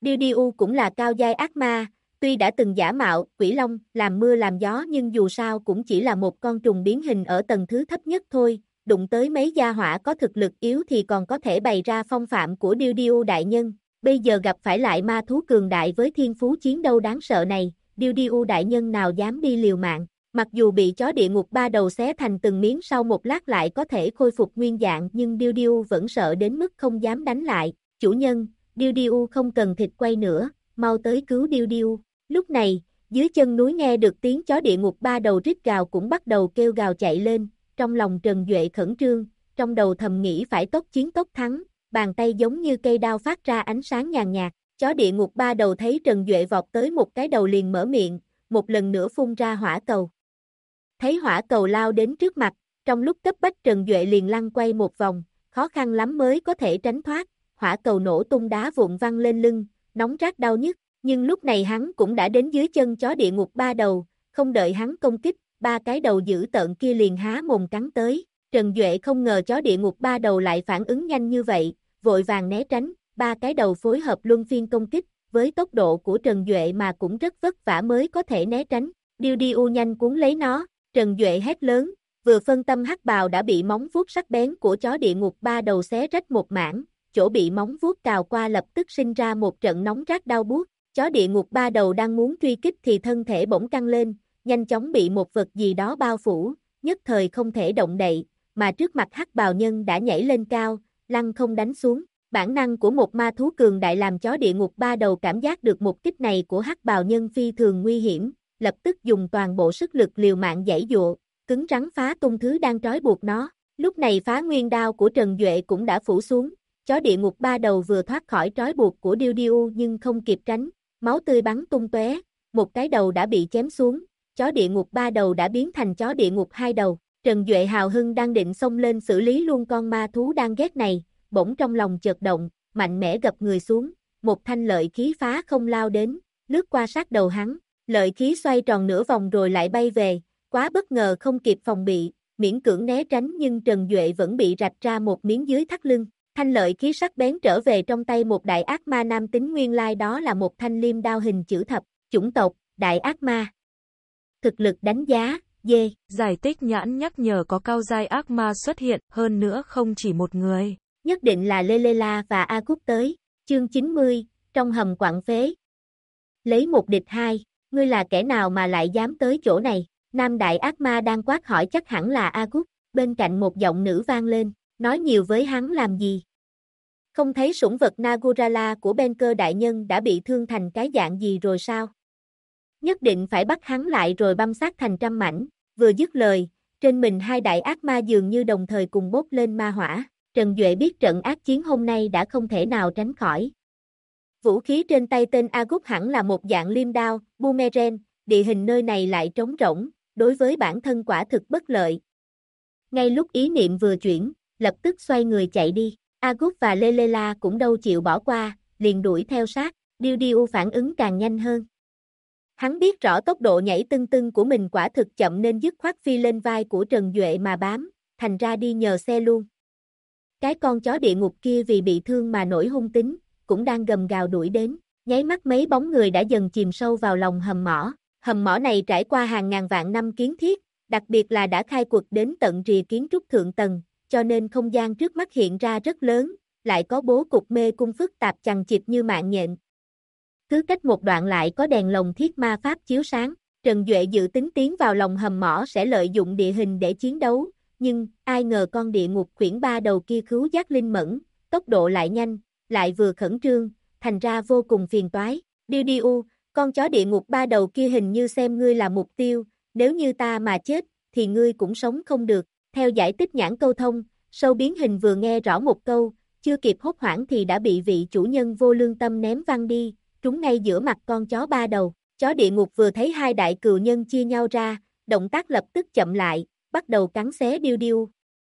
Điêu Điêu cũng là cao giai ác ma, tuy đã từng giả mạo quỷ long làm mưa làm gió nhưng dù sao cũng chỉ là một con trùng biến hình ở tầng thứ thấp nhất thôi, đụng tới mấy gia hỏa có thực lực yếu thì còn có thể bày ra phong phạm của Điêu Điêu đại nhân, bây giờ gặp phải lại ma thú cường đại với thiên phú chiến đấu đáng sợ này, Điêu Điêu đại nhân nào dám đi liều mạng, mặc dù bị chó địa ngục ba đầu xé thành từng miếng sau một lát lại có thể khôi phục nguyên dạng nhưng Điêu Điêu vẫn sợ đến mức không dám đánh lại, chủ nhân, Điêu Điêu không cần thịt quay nữa, mau tới cứu Điêu Điêu. Lúc này, dưới chân núi nghe được tiếng chó địa ngục ba đầu rít gào cũng bắt đầu kêu gào chạy lên, trong lòng Trần Duệ khẩn trương, trong đầu thầm nghĩ phải tốc chiến tốc thắng, bàn tay giống như cây đao phát ra ánh sáng nhàn nhạt, chó địa ngục ba đầu thấy Trần Duệ vọt tới một cái đầu liền mở miệng, một lần nữa phun ra hỏa cầu. Thấy hỏa cầu lao đến trước mặt, trong lúc cấp bách Trần Duệ liền lăn quay một vòng, khó khăn lắm mới có thể tránh thoát, hỏa cầu nổ tung đá vụn văng lên lưng, nóng rát đau nhức, nhưng lúc này hắn cũng đã đến dưới chân chó địa ngục ba đầu, không đợi hắn công kích, ba cái đầu dữ tợn kia liền há mồm cắn tới, Trần Duệ không ngờ chó địa ngục ba đầu lại phản ứng nhanh như vậy, vội vàng né tránh, ba cái đầu phối hợp luân phiên công kích, với tốc độ của Trần Duệ mà cũng rất vất vả mới có thể né tránh, Điêu Điêu nhanh cuốn lấy nó, Trần Duệ hét lớn, vừa phân tâm hắc bào đã bị móng vuốt sắc bén của chó địa ngục ba đầu xé rách một mảng, chỗ bị móng vuốt cào qua lập tức sinh ra một trận nóng rát đau buốt, chó địa ngục ba đầu đang muốn truy kích thì thân thể bỗng căng lên, nhanh chóng bị một vật gì đó bao phủ, nhất thời không thể động đậy, mà trước mặt hắc bào nhân đã nhảy lên cao, lăng không đánh xuống, bản năng của một ma thú cường đại làm chó địa ngục ba đầu cảm giác được một kích này của hắc bào nhân phi thường nguy hiểm, lập tức dùng toàn bộ sức lực liều mạng giãy giụa, cứng rắn phá tung thứ đang trói buộc nó, lúc này phá nguyên đao của Trần Duệ cũng đã phủ xuống. Chó địa ngục ba đầu vừa thoát khỏi trói buộc của Điêu Điêu nhưng không kịp tránh, máu tươi bắn tung tóe, một cái đầu đã bị chém xuống, chó địa ngục ba đầu đã biến thành chó địa ngục hai đầu. Trần Duệ hào hưng đang định xông lên xử lý luôn con ma thú đang ghét này, bỗng trong lòng chợt động, mạnh mẽ gập người xuống, một thanh lợi khí phá không lao đến, lướt qua sát đầu hắn, lợi khí xoay tròn nửa vòng rồi lại bay về, quá bất ngờ không kịp phòng bị, miễn cưỡng né tránh nhưng Trần Duệ vẫn bị rạch ra một miếng dưới thắt lưng. Thanh lợi khí sắc bén trở về trong tay một đại ác ma nam tính nguyên lai đó là một thanh liêm đao hình chữ thập, chủng tộc, đại ác ma. Thực lực đánh giá, D. Giải tích nhãn nhắc nhở có cao giai ác ma xuất hiện, hơn nữa không chỉ một người. Nhất định là Lelela và A Cúc tới, chương 90, trong hầm quặng phế. Lấy một địch hai, ngươi là kẻ nào mà lại dám tới chỗ này, nam đại ác ma đang quát hỏi chắc hẳn là A Cúc, bên cạnh một giọng nữ vang lên. Nói nhiều với hắn làm gì? Không thấy sủng vật Nagurala của Benker đại nhân đã bị thương thành cái dạng gì rồi sao? Nhất định phải bắt hắn lại rồi băm xác thành trăm mảnh. Vừa dứt lời, trên mình hai đại ác ma dường như đồng thời cùng bốc lên ma hỏa. Trần Duệ biết trận ác chiến hôm nay đã không thể nào tránh khỏi. Vũ khí trên tay tên Agut hẳn là một dạng liêm đao, boomerang, địa hình nơi này lại trống rỗng, đối với bản thân quả thực bất lợi. Ngay lúc ý niệm vừa chuyển, lập tức xoay người chạy đi, Agut và Lelela cũng đâu chịu bỏ qua, liền đuổi theo sát, Điêu Điêu phản ứng càng nhanh hơn. Hắn biết rõ tốc độ nhảy tưng tưng của mình quả thực chậm nên dứt khoát phi lên vai của Trần Duệ mà bám, thành ra đi nhờ xe luôn. Cái con chó địa ngục kia vì bị thương mà nổi hung tính, cũng đang gầm gào đuổi đến, nháy mắt mấy bóng người đã dần chìm sâu vào lòng hầm mỏ này trải qua hàng ngàn vạn năm kiến thiết, đặc biệt là đã khai quật đến tận rìa kiến trúc thượng tầng, cho nên không gian trước mắt hiện ra rất lớn, lại có bố cục mê cung phức tạp chằng chịt như mạng nhện. Cứ cách một đoạn lại có đèn lồng thiết ma pháp chiếu sáng, Trần Duệ dự tính tiến vào lòng hầm mỏ sẽ lợi dụng địa hình để chiến đấu, nhưng ai ngờ con địa ngục khuyển ba đầu kia khứu giác linh mẫn, tốc độ lại nhanh, lại vừa khẩn trương, thành ra vô cùng phiền toái. Điêu Điêu, con chó địa ngục ba đầu kia hình như xem ngươi là mục tiêu, nếu như ta mà chết, thì ngươi cũng sống không được. Theo giải thích nhãn câu thông, sâu biến hình vừa nghe rõ một câu, chưa kịp hốt hoảng thì đã bị vị chủ nhân vô lương tâm ném văng đi, trúng ngay giữa mặt con chó ba đầu. Chó địa ngục vừa thấy hai đại cừu nhân chia nhau ra, động tác lập tức chậm lại, bắt đầu cắn xé Điêu Điêu.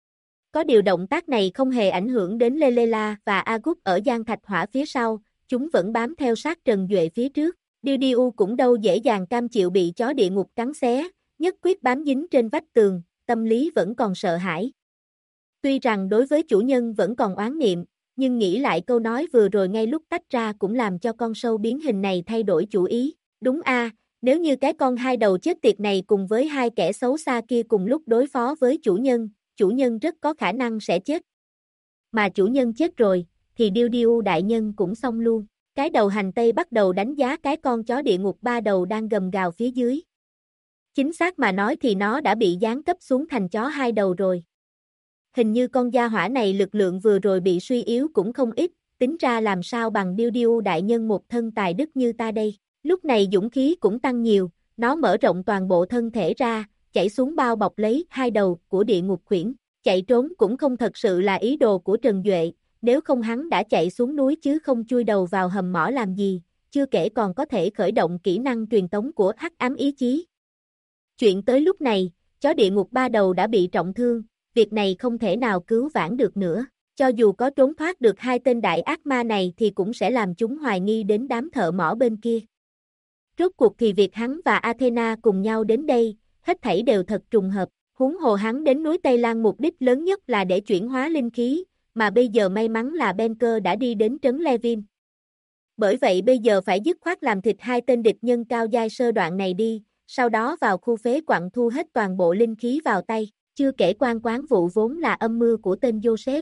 Có điều động tác này không hề ảnh hưởng đến Lelela và Agut ở gian thạch hỏa phía sau, chúng vẫn bám theo sát Trần Duệ phía trước. Điêu Điêu cũng đâu dễ dàng cam chịu bị chó địa ngục cắn xé, nhất quyết bám dính trên vách tường, tâm lý vẫn còn sợ hãi. Tuy rằng đối với chủ nhân vẫn còn oán niệm, nhưng nghĩ lại câu nói vừa rồi ngay lúc tách ra cũng làm cho con sâu biến hình này thay đổi chủ ý. Đúng a, nếu như cái con hai đầu chết tiệt này cùng với hai kẻ xấu xa kia cùng lúc đối phó với chủ nhân rất có khả năng sẽ chết. Mà chủ nhân chết rồi, thì Điêu Điêu đại nhân cũng xong luôn. Cái đầu hành tây bắt đầu đánh giá cái con chó địa ngục ba đầu đang gầm gào phía dưới. Chính xác mà nói thì nó đã bị giáng cấp xuống thành chó hai đầu rồi. Hình như con gia hỏa này lực lượng vừa rồi bị suy yếu cũng không ít, tính ra làm sao bằng Điêu Điêu đại nhân một thân tài đức như ta đây. Lúc này dũng khí cũng tăng nhiều, nó mở rộng toàn bộ thân thể ra, chạy xuống bao bọc lấy hai đầu của địa ngục khuyển. Chạy trốn cũng không thật sự là ý đồ của Trần Duệ, nếu không hắn đã chạy xuống núi chứ không chui đầu vào hầm mỏ làm gì, chưa kể còn có thể khởi động kỹ năng truyền tống của hắc ám ý chí. Chuyện tới lúc này, chó địa ngục ba đầu đã bị trọng thương, việc này không thể nào cứu vãn được nữa. Cho dù có trốn thoát được hai tên đại ác ma này thì cũng sẽ làm chúng hoài nghi đến đám thợ mỏ bên kia. Rốt cuộc thì việc hắn và Athena cùng nhau đến đây, hết thảy đều thật trùng hợp. Huống hồ hắn đến núi Tây Lan mục đích lớn nhất là để chuyển hóa linh khí, mà bây giờ may mắn là Benker đã đi đến trấn Levin. Bởi vậy bây giờ phải dứt khoát làm thịt hai tên địch nhân cao giai sơ đoạn này đi, sau đó vào khu phế quặng thu hết toàn bộ linh khí vào tay, chưa kể quan quán vụ vốn là âm mưu của tên Joseph.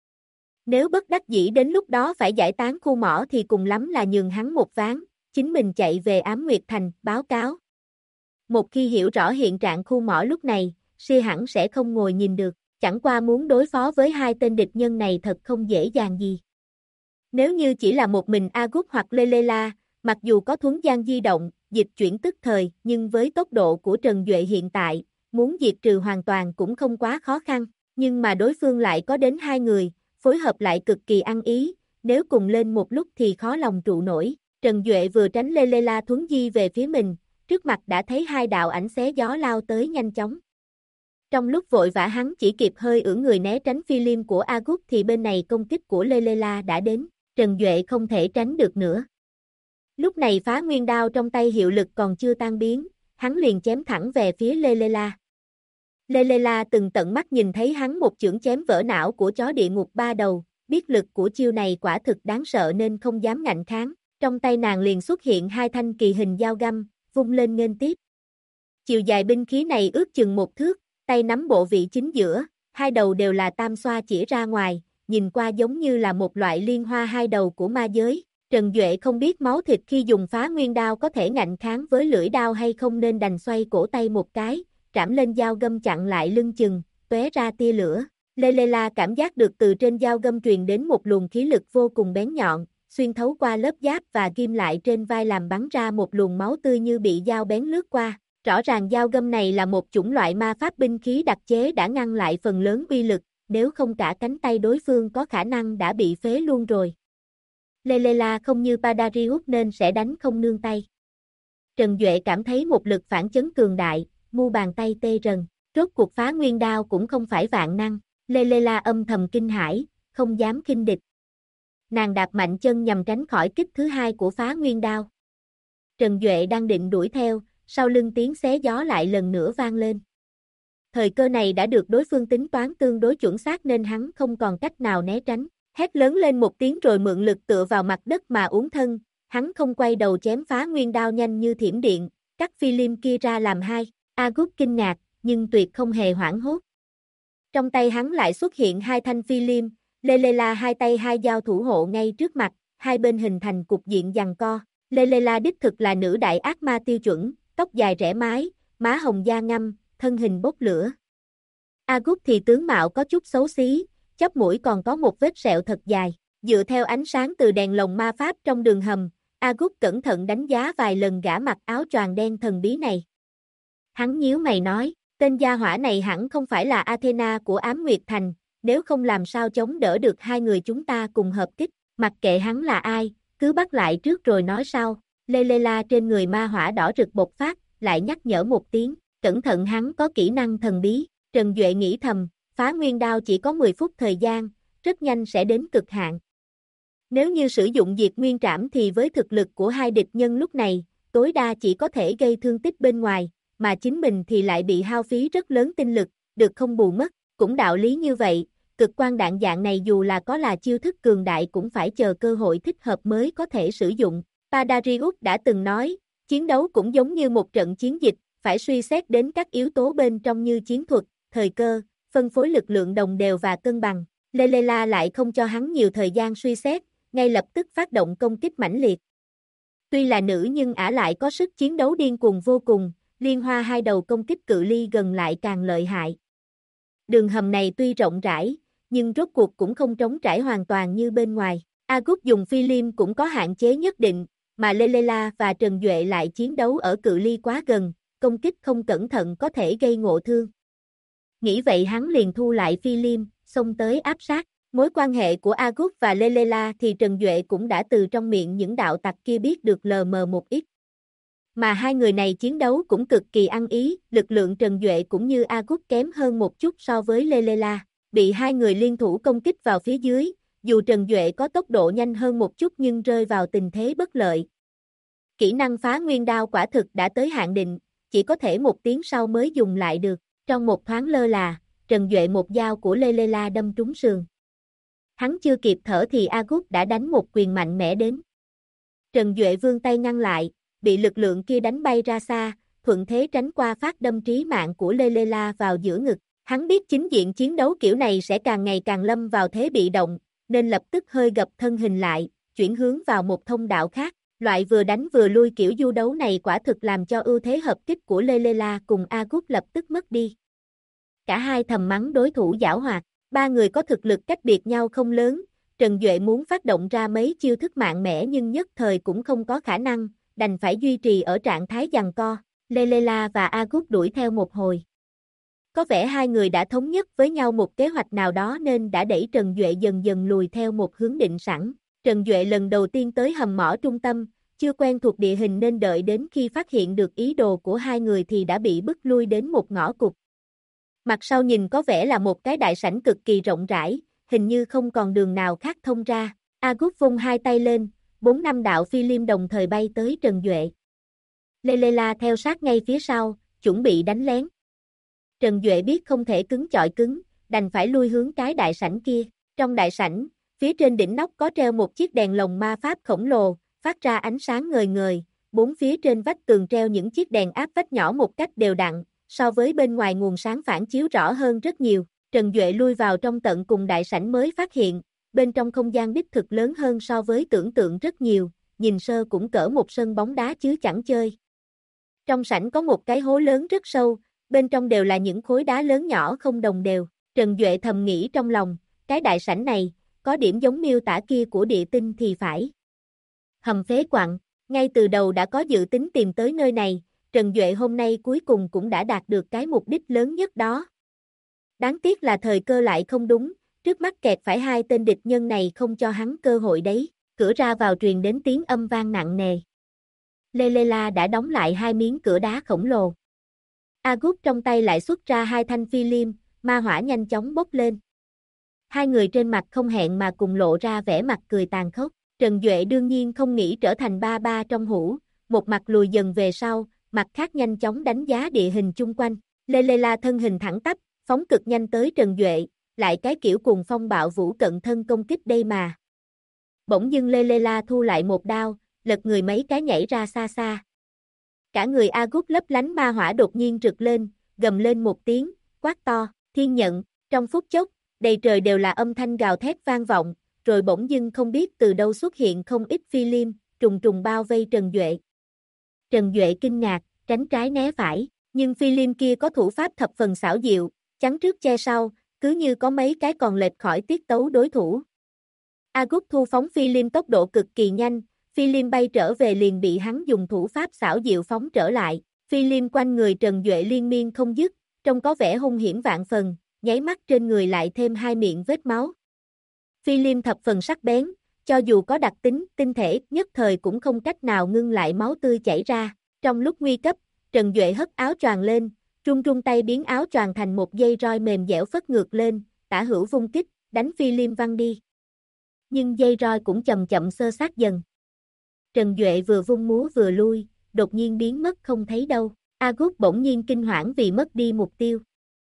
Nếu bất đắc dĩ đến lúc đó phải giải tán khu mỏ thì cùng lắm là nhường hắn một ván, chính mình chạy về Ám Nguyệt Thành, báo cáo. Một khi hiểu rõ hiện trạng khu mỏ lúc này, Sia hẳn sẽ không ngồi nhìn được, chẳng qua muốn đối phó với hai tên địch nhân này thật không dễ dàng gì. Nếu như chỉ là một mình Agut hoặc Lelela, mặc dù có thuấn gian di động, dịch chuyển tức thời, nhưng với tốc độ của Trần Duệ hiện tại, muốn diệt trừ hoàn toàn cũng không quá khó khăn, nhưng mà đối phương lại có đến hai người, phối hợp lại cực kỳ ăn ý, nếu cùng lên một lúc thì khó lòng trụ nổi. Trần Duệ vừa tránh Lelela thuấn di về phía mình, trước mặt đã thấy hai đạo ảnh xé gió lao tới nhanh chóng. Trong lúc vội vã hắn chỉ kịp hơi ưỡn người né tránh phi liêm của Agut thì bên này công kích của Lelela đã đến, Trần Duệ không thể tránh được nữa. Lúc này phá nguyên đao trong tay hiệu lực còn chưa tan biến, hắn liền chém thẳng về phía Lelela. Lelela từng tận mắt nhìn thấy hắn một chưởng chém vỡ não của chó địa ngục ba đầu, biết lực của chiêu này quả thực đáng sợ nên không dám ngạnh kháng, trong tay nàng liền xuất hiện hai thanh kỳ hình dao găm, vung lên nghênh tiếp. Chiều dài binh khí này ước chừng 1 thước, tay nắm bộ vị chính giữa, hai đầu đều là tam xoa chỉ ra ngoài, nhìn qua giống như là một loại liên hoa hai đầu của ma giới. Trần Duệ không biết máu thịt khi dùng phá nguyên đao có thể ngạnh kháng với lưỡi đao hay không nên đành xoay cổ tay một cái, trảm lên dao găm chặn lại lưng chừng, tóe ra tia lửa. Lelela cảm giác được từ trên dao găm truyền đến một luồng khí lực vô cùng bén nhọn, xuyên thấu qua lớp giáp và ghim lại trên vai làm bắn ra một luồng máu tươi như bị dao bén lướt qua. Rõ ràng dao găm này là một chủng loại ma pháp binh khí đặc chế đã ngăn lại phần lớn uy lực, nếu không cả cánh tay đối phương có khả năng đã bị phế luôn rồi. Lelela không như Padarius nên sẽ đánh không nương tay. Trần Duệ cảm thấy một lực phản chấn cường đại, mu bàn tay tê rần, rốt cuộc phá nguyên đao cũng không phải vạn năng, Lelela âm thầm kinh hãi, không dám khinh địch. Nàng đạp mạnh chân nhằm tránh khỏi kích thứ hai của phá nguyên đao. Trần Duệ đang định đuổi theo, sau lưng tiếng xé gió lại lần nữa vang lên. Thời cơ này đã được đối phương tính toán tương đối chuẩn xác nên hắn không còn cách nào né tránh. Hét lớn lên một tiếng rồi mượn lực tựa vào mặt đất mà uốn thân, hắn không quay đầu chém phá nguyên đao nhanh như thiểm điện, cắt phi liêm kia ra làm hai. Agut kinh ngạc, nhưng tuyệt không hề hoảng hốt. Trong tay hắn lại xuất hiện hai thanh phi liêm, Lelela hai tay hai dao thủ hộ ngay trước mặt, hai bên hình thành cục diện giằng co. Lelela đích thực là nữ đại ác ma tiêu chuẩn, tóc dài rẽ mái, má hồng da ngăm, thân hình bốc lửa. Agut thì tướng mạo có chút xấu xí, chóp mũi còn có một vết sẹo thật dài. Dựa theo ánh sáng từ đèn lồng ma pháp trong đường hầm, Agut cẩn thận đánh giá vài lần gã mặc áo choàng đen thần bí này. Hắn nhíu mày nói, tên gia hỏa này hẳn không phải là Athena của Ám Nguyệt Thành, nếu không làm sao chống đỡ được hai người chúng ta cùng hợp kích, mặc kệ hắn là ai, cứ bắt lại trước rồi nói sau. Lelela trên người ma hỏa đỏ rực bộc phát, lại nhắc nhở một tiếng, cẩn thận hắn có kỹ năng thần bí. Trần Duệ nghĩ thầm, phá nguyên đao chỉ có 10 phút thời gian, rất nhanh sẽ đến cực hạn. Nếu như sử dụng diệt nguyên trảm thì với thực lực của hai địch nhân lúc này, tối đa chỉ có thể gây thương tích bên ngoài, mà chính mình thì lại bị hao phí rất lớn tinh lực, được không bù mất. Cũng đạo lý như vậy, cực quang đạn dạng này dù là chiêu thức cường đại cũng phải chờ cơ hội thích hợp mới có thể sử dụng. Padarius đã từng nói, chiến đấu cũng giống như một trận chiến dịch, phải suy xét đến các yếu tố bên trong như chiến thuật, thời cơ, phân phối lực lượng đồng đều và cân bằng. Lelela lại không cho hắn nhiều thời gian suy xét, ngay lập tức phát động công kích mãnh liệt. Tuy là nữ nhưng ả lại có sức chiến đấu điên cuồng vô cùng, liên hoa hai đầu công kích cự ly gần lại càng lợi hại. Đường hầm này tuy rộng rãi, nhưng rốt cuộc cũng không trống trải hoàn toàn như bên ngoài. Agus dùng phi liêm cũng có hạn chế nhất định, mà Lelela và Trần Duệ lại chiến đấu ở cự ly quá gần, công kích không cẩn thận có thể gây ngộ thương. Nghĩ vậy hắn liền thu lại phi liêm, xông tới áp sát. Mối quan hệ của Agus và Lelela thì Trần Duệ cũng đã từ trong miệng những đạo tặc kia biết được lờ mờ một ít. Mà hai người này chiến đấu cũng cực kỳ ăn ý, lực lượng Trần Duệ cũng như Agus kém hơn một chút so với Lelela. Bị hai người liên thủ công kích vào phía dưới, dù Trần Duệ có tốc độ nhanh hơn một chút nhưng rơi vào tình thế bất lợi. Kỹ năng phá nguyên đao quả thực đã tới hạn định, chỉ có thể một tiếng sau mới dùng lại được. Trong một thoáng lơ là, Trần Duệ một dao của Lelela đâm trúng sườn. Hắn chưa kịp thở thì Agus đã đánh một quyền mạnh mẽ đến. Trần Duệ vươn tay ngăn lại, bị lực lượng kia đánh bay ra xa, thuận thế tránh qua phát đâm trí mạng của Lelela vào giữa ngực. Hắn biết chính diện chiến đấu kiểu này sẽ càng ngày càng lâm vào thế bị động, nên lập tức hơi gập thân hình lại, chuyển hướng vào một thông đạo khác. Loại vừa đánh vừa lui kiểu du đấu này quả thực làm cho ưu thế hợp kích của Lelela cùng Agus lập tức mất đi. Cả hai thầm mắng đối thủ giảo hoạt, ba người có thực lực cách biệt nhau không lớn, Trần Duệ muốn phát động ra mấy chiêu thức mạnh mẽ nhưng nhất thời cũng không có khả năng, đành phải duy trì ở trạng thái giằng co. Lelela và Agus đuổi theo một hồi. Có vẻ hai người đã thống nhất với nhau một kế hoạch nào đó nên đã đẩy Trần Duệ dần dần lùi theo một hướng định sẵn. Trần Duệ lần đầu tiên tới hầm mỏ trung tâm, chưa quen thuộc địa hình nên đợi đến khi phát hiện được ý đồ của hai người thì đã bị bức lui đến một ngõ cụt. Mặt sau nhìn có vẻ là một cái đại sảnh cực kỳ rộng rãi, hình như không còn đường nào khác thông ra. Agus vung hai tay lên, 4-5 đạo phi liêm đồng thời bay tới Trần Duệ. Lelela theo sát ngay phía sau, chuẩn bị đánh lén. Trần Duệ biết không thể cứng chọi cứng, đành phải lui hướng cái đại sảnh kia. Trong đại sảnh, phía trên đỉnh nóc có treo một chiếc đèn lồng ma pháp khổng lồ, phát ra ánh sáng ngời ngời, bốn phía trên vách tường treo những chiếc đèn áp vách nhỏ một cách đều đặn, so với bên ngoài nguồn sáng phản chiếu rõ hơn rất nhiều. Trần Duệ lui vào trong tận cùng đại sảnh mới phát hiện, bên trong không gian đích thực lớn hơn so với tưởng tượng rất nhiều, nhìn sơ cũng cỡ một sân bóng đá chứ chẳng chơi. Trong sảnh có một cái hố lớn rất sâu, bên trong đều là những khối đá lớn nhỏ không đồng đều. Trần Duệ thầm nghĩ trong lòng, cái đại sảnh này, có điểm giống miêu tả kia của địa tinh thì phải. Hầm phế quặng, ngay từ đầu đã có dự tính tìm tới nơi này, Trần Duệ hôm nay cuối cùng cũng đã đạt được cái mục đích lớn nhất đó. Đáng tiếc là thời cơ lại không đúng, trước mắt kẹt phải hai tên địch nhân này không cho hắn cơ hội đấy. Cửa ra vào truyền đến tiếng âm vang nặng nề. Lelela đã đóng lại hai miếng cửa đá khổng lồ. Agus trong tay lại xuất ra hai thanh phi liêm, ma hỏa nhanh chóng bốc lên. Hai người trên mặt không hẹn mà cùng lộ ra vẻ mặt cười tàn khốc. Trần Duệ đương nhiên không nghĩ trở thành ba ba trong hũ, một mặt lùi dần về sau, mặt khác nhanh chóng đánh giá địa hình chung quanh. Lelela thân hình thẳng tắp, phóng cực nhanh tới Trần Duệ, lại cái kiểu cùng phong bạo vũ cận thân công kích đây mà. Bỗng dưng Lelela thu lại một đao, lật người mấy cái nhảy ra xa xa. Cả người Agus lấp lánh ma hỏa đột nhiên rực lên, gầm lên một tiếng, quát to, thiên nhận. Trong phút chốc, đầy trời đều là âm thanh gào thét vang vọng, rồi bỗng dưng không biết từ đâu xuất hiện không ít phi liêm, trùng trùng bao vây Trần Duệ. Trần Duệ kinh ngạc, tránh trái né phải, nhưng phi liêm kia có thủ pháp thập phần xảo diệu, chắn trước che sau, cứ như có mấy cái còn lệch khỏi tiết tấu đối thủ. Agus thu phóng phi liêm tốc độ cực kỳ nhanh, phi liêm bay trở về liền bị hắn dùng thủ pháp xảo diệu phóng trở lại. Phi liêm quanh người Trần Duệ liên miên không dứt, trông có vẻ hung hiểm vạn phần, nháy mắt trên người lại thêm hai miệng vết máu. Phi liêm thập phần sắc bén, cho dù có đặc tính tinh thể nhất thời cũng không cách nào ngưng lại máu tươi chảy ra. Trong lúc nguy cấp, Trần Duệ hất áo choàng lên, trung trung tay biến áo choàng thành một dây roi mềm dẻo phất ngược lên, tả hữu vung kích, đánh phi liêm văng đi. Nhưng dây roi cũng chậm chậm xơ xác dần. Trần Duệ vừa vung múa vừa lui, đột nhiên biến mất không thấy đâu. Agus bỗng nhiên kinh hoảng vì mất đi mục tiêu.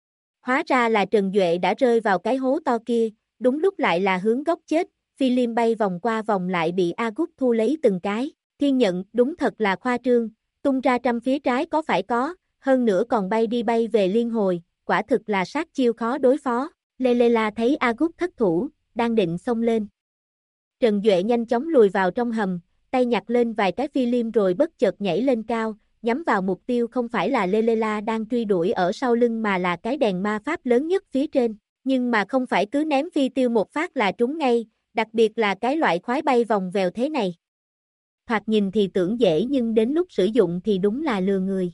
Hóa ra là Trần Duệ đã rơi vào cái hố to kia, đúng lúc lại là hướng góc chết, phi liêm bay vòng qua vòng lại bị Agus thu lấy từng cái. Thiên nhận, đúng thật là khoa trương, tung ra trăm phía trái có phải có, hơn nữa còn bay đi bay về liên hồi, quả thực là sát chiêu khó đối phó. Lelela thấy Agus thất thủ, đang định xông lên. Trần Duệ nhanh chóng lùi vào trong hầm, tay nhặt lên vài cái phi liêm rồi bất chợt nhảy lên cao, nhắm vào mục tiêu không phải là Lelela đang truy đuổi ở sau lưng mà là cái đèn ma pháp lớn nhất phía trên, nhưng mà không phải cứ ném phi tiêu một phát là trúng ngay, đặc biệt là cái loại khoái bay vòng vèo thế này. Thoạt nhìn thì tưởng dễ nhưng đến lúc sử dụng thì đúng là lừa người.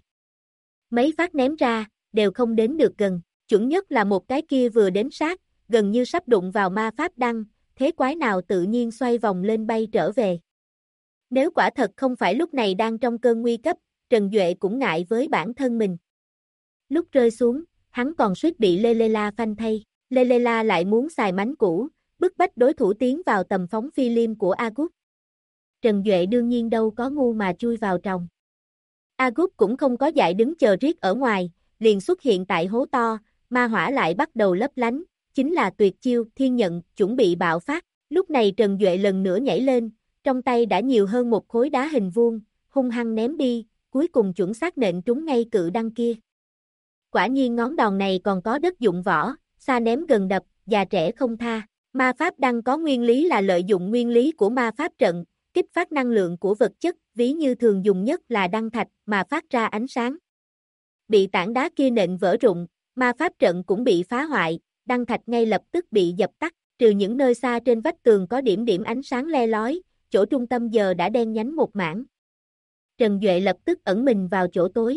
Mấy phát ném ra, đều không đến được gần, chuẩn nhất là một cái kia vừa đến sát, gần như sắp đụng vào ma pháp đăng, thế quái nào tự nhiên xoay vòng lên bay trở về. Nếu quả thật không phải lúc này đang trong cơn nguy cấp, Trần Duệ cũng ngại với bản thân mình. Lúc rơi xuống, hắn còn suýt bị Lelela phanh thay, Lelela lại muốn xài mánh cũ, bức bách đối thủ tiến vào tầm phóng phi liêm của Agus. Trần Duệ đương nhiên đâu có ngu mà chui vào tròng. Agus cũng không có dại đứng chờ riết ở ngoài, liền xuất hiện tại hố to, ma hỏa lại bắt đầu lấp lánh, chính là tuyệt chiêu thiên nhận chuẩn bị bạo phát. Lúc này Trần Duệ lần nữa nhảy lên, trong tay đã nhiều hơn một khối đá hình vuông, hung hăng ném đi, cuối cùng chuẩn xác nện trúng ngay cự đăng kia. Quả nhiên ngón đòn này còn có đất dụng võ, xa ném gần đập, già trẻ không tha. Ma pháp đăng có nguyên lý là lợi dụng nguyên lý của ma pháp trận, kích phát năng lượng của vật chất, ví như thường dùng nhất là đăng thạch mà phát ra ánh sáng. Bị tảng đá kia nện vỡ rụng, ma pháp trận cũng bị phá hoại, đăng thạch ngay lập tức bị dập tắt, trừ những nơi xa trên vách tường có điểm điểm ánh sáng le lói, chỗ trung tâm giờ đã đen nhánh một mảng. Trần Duệ lập tức ẩn mình vào chỗ tối.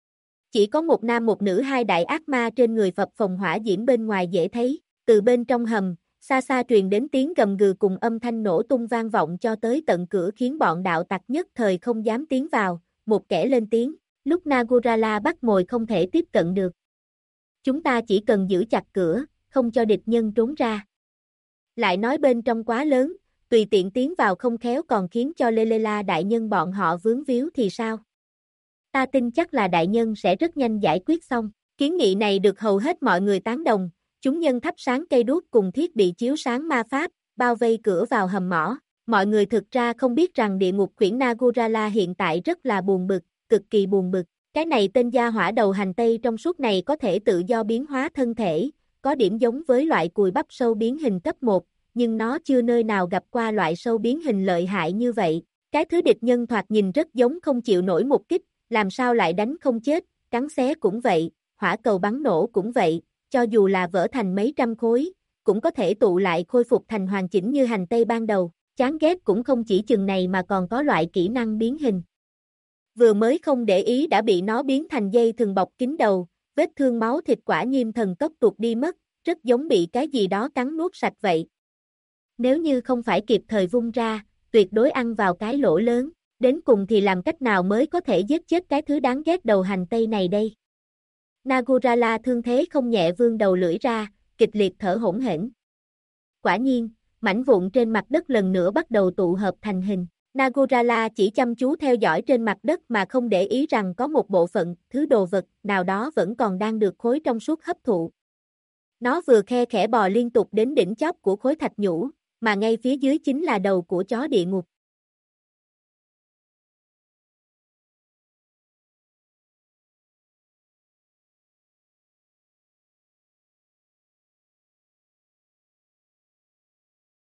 Chỉ có một nam một nữ hai đại ác ma trên người phập phồng hỏa diễm bên ngoài dễ thấy, từ bên trong hầm, xa xa truyền đến tiếng gầm gừ cùng âm thanh nổ tung vang vọng cho tới tận cửa khiến bọn đạo tặc nhất thời không dám tiến vào, một kẻ lên tiếng, lúc Nagurala bắt mồi không thể tiếp cận được. Chúng ta chỉ cần giữ chặt cửa, không cho địch nhân trốn ra. Lại nói bên trong quá lớn, tùy tiện tiến vào không khéo còn khiến cho Lelela đại nhân bọn họ vướng víu thì sao? Ta tin chắc là đại nhân sẽ rất nhanh giải quyết xong. Kiến nghị này được hầu hết mọi người tán đồng, chúng nhân thắp sáng cây đuốc cùng thiết bị chiếu sáng ma pháp, bao vây cửa vào hầm mỏ. Mọi người thực ra không biết rằng địa ngục khuyển Nagurala hiện tại rất là buồn bực, cực kỳ buồn bực. Cái này tên gia hỏa đầu hành tây trong suốt này có thể tự do biến hóa thân thể, có điểm giống với loại cùi bắp sâu biến hình cấp 1, nhưng nó chưa nơi nào gặp qua loại sâu biến hình lợi hại như vậy. Cái thứ địch nhân thoạt nhìn rất giống không chịu nổi một kích, làm sao lại đánh không chết, cắn xé cũng vậy, hỏa cầu bắn nổ cũng vậy, cho dù là vỡ thành mấy trăm khối, cũng có thể tụ lại khôi phục thành hoàn chỉnh như hành tây ban đầu. Chán ghét cũng không chỉ chừng này mà còn có loại kỹ năng biến hình. Vừa mới không để ý đã bị nó biến thành dây thừng bọc kín đầu, vết thương máu thịt quả nhiên thần tốc tuột đi mất, rất giống bị cái gì đó cắn nuốt sạch vậy. Nếu như không phải kịp thời vung ra, tuyệt đối ăn vào cái lỗ lớn, đến cùng thì làm cách nào mới có thể giết chết cái thứ đáng ghét đầu hành tây này đây? Nagurala thương thế không nhẹ vươn đầu lưỡi ra, kịch liệt thở hổn hển. Quả nhiên, mảnh vụn trên mặt đất lần nữa bắt đầu tụ hợp thành hình. Nagurala chỉ chăm chú theo dõi trên mặt đất mà không để ý rằng có một bộ phận, thứ đồ vật nào đó vẫn còn đang được khối trong suốt hấp thụ. Nó vừa khe khẽ bò liên tục đến đỉnh chóp của khối thạch nhũ, mà ngay phía dưới chính là đầu của chó địa ngục.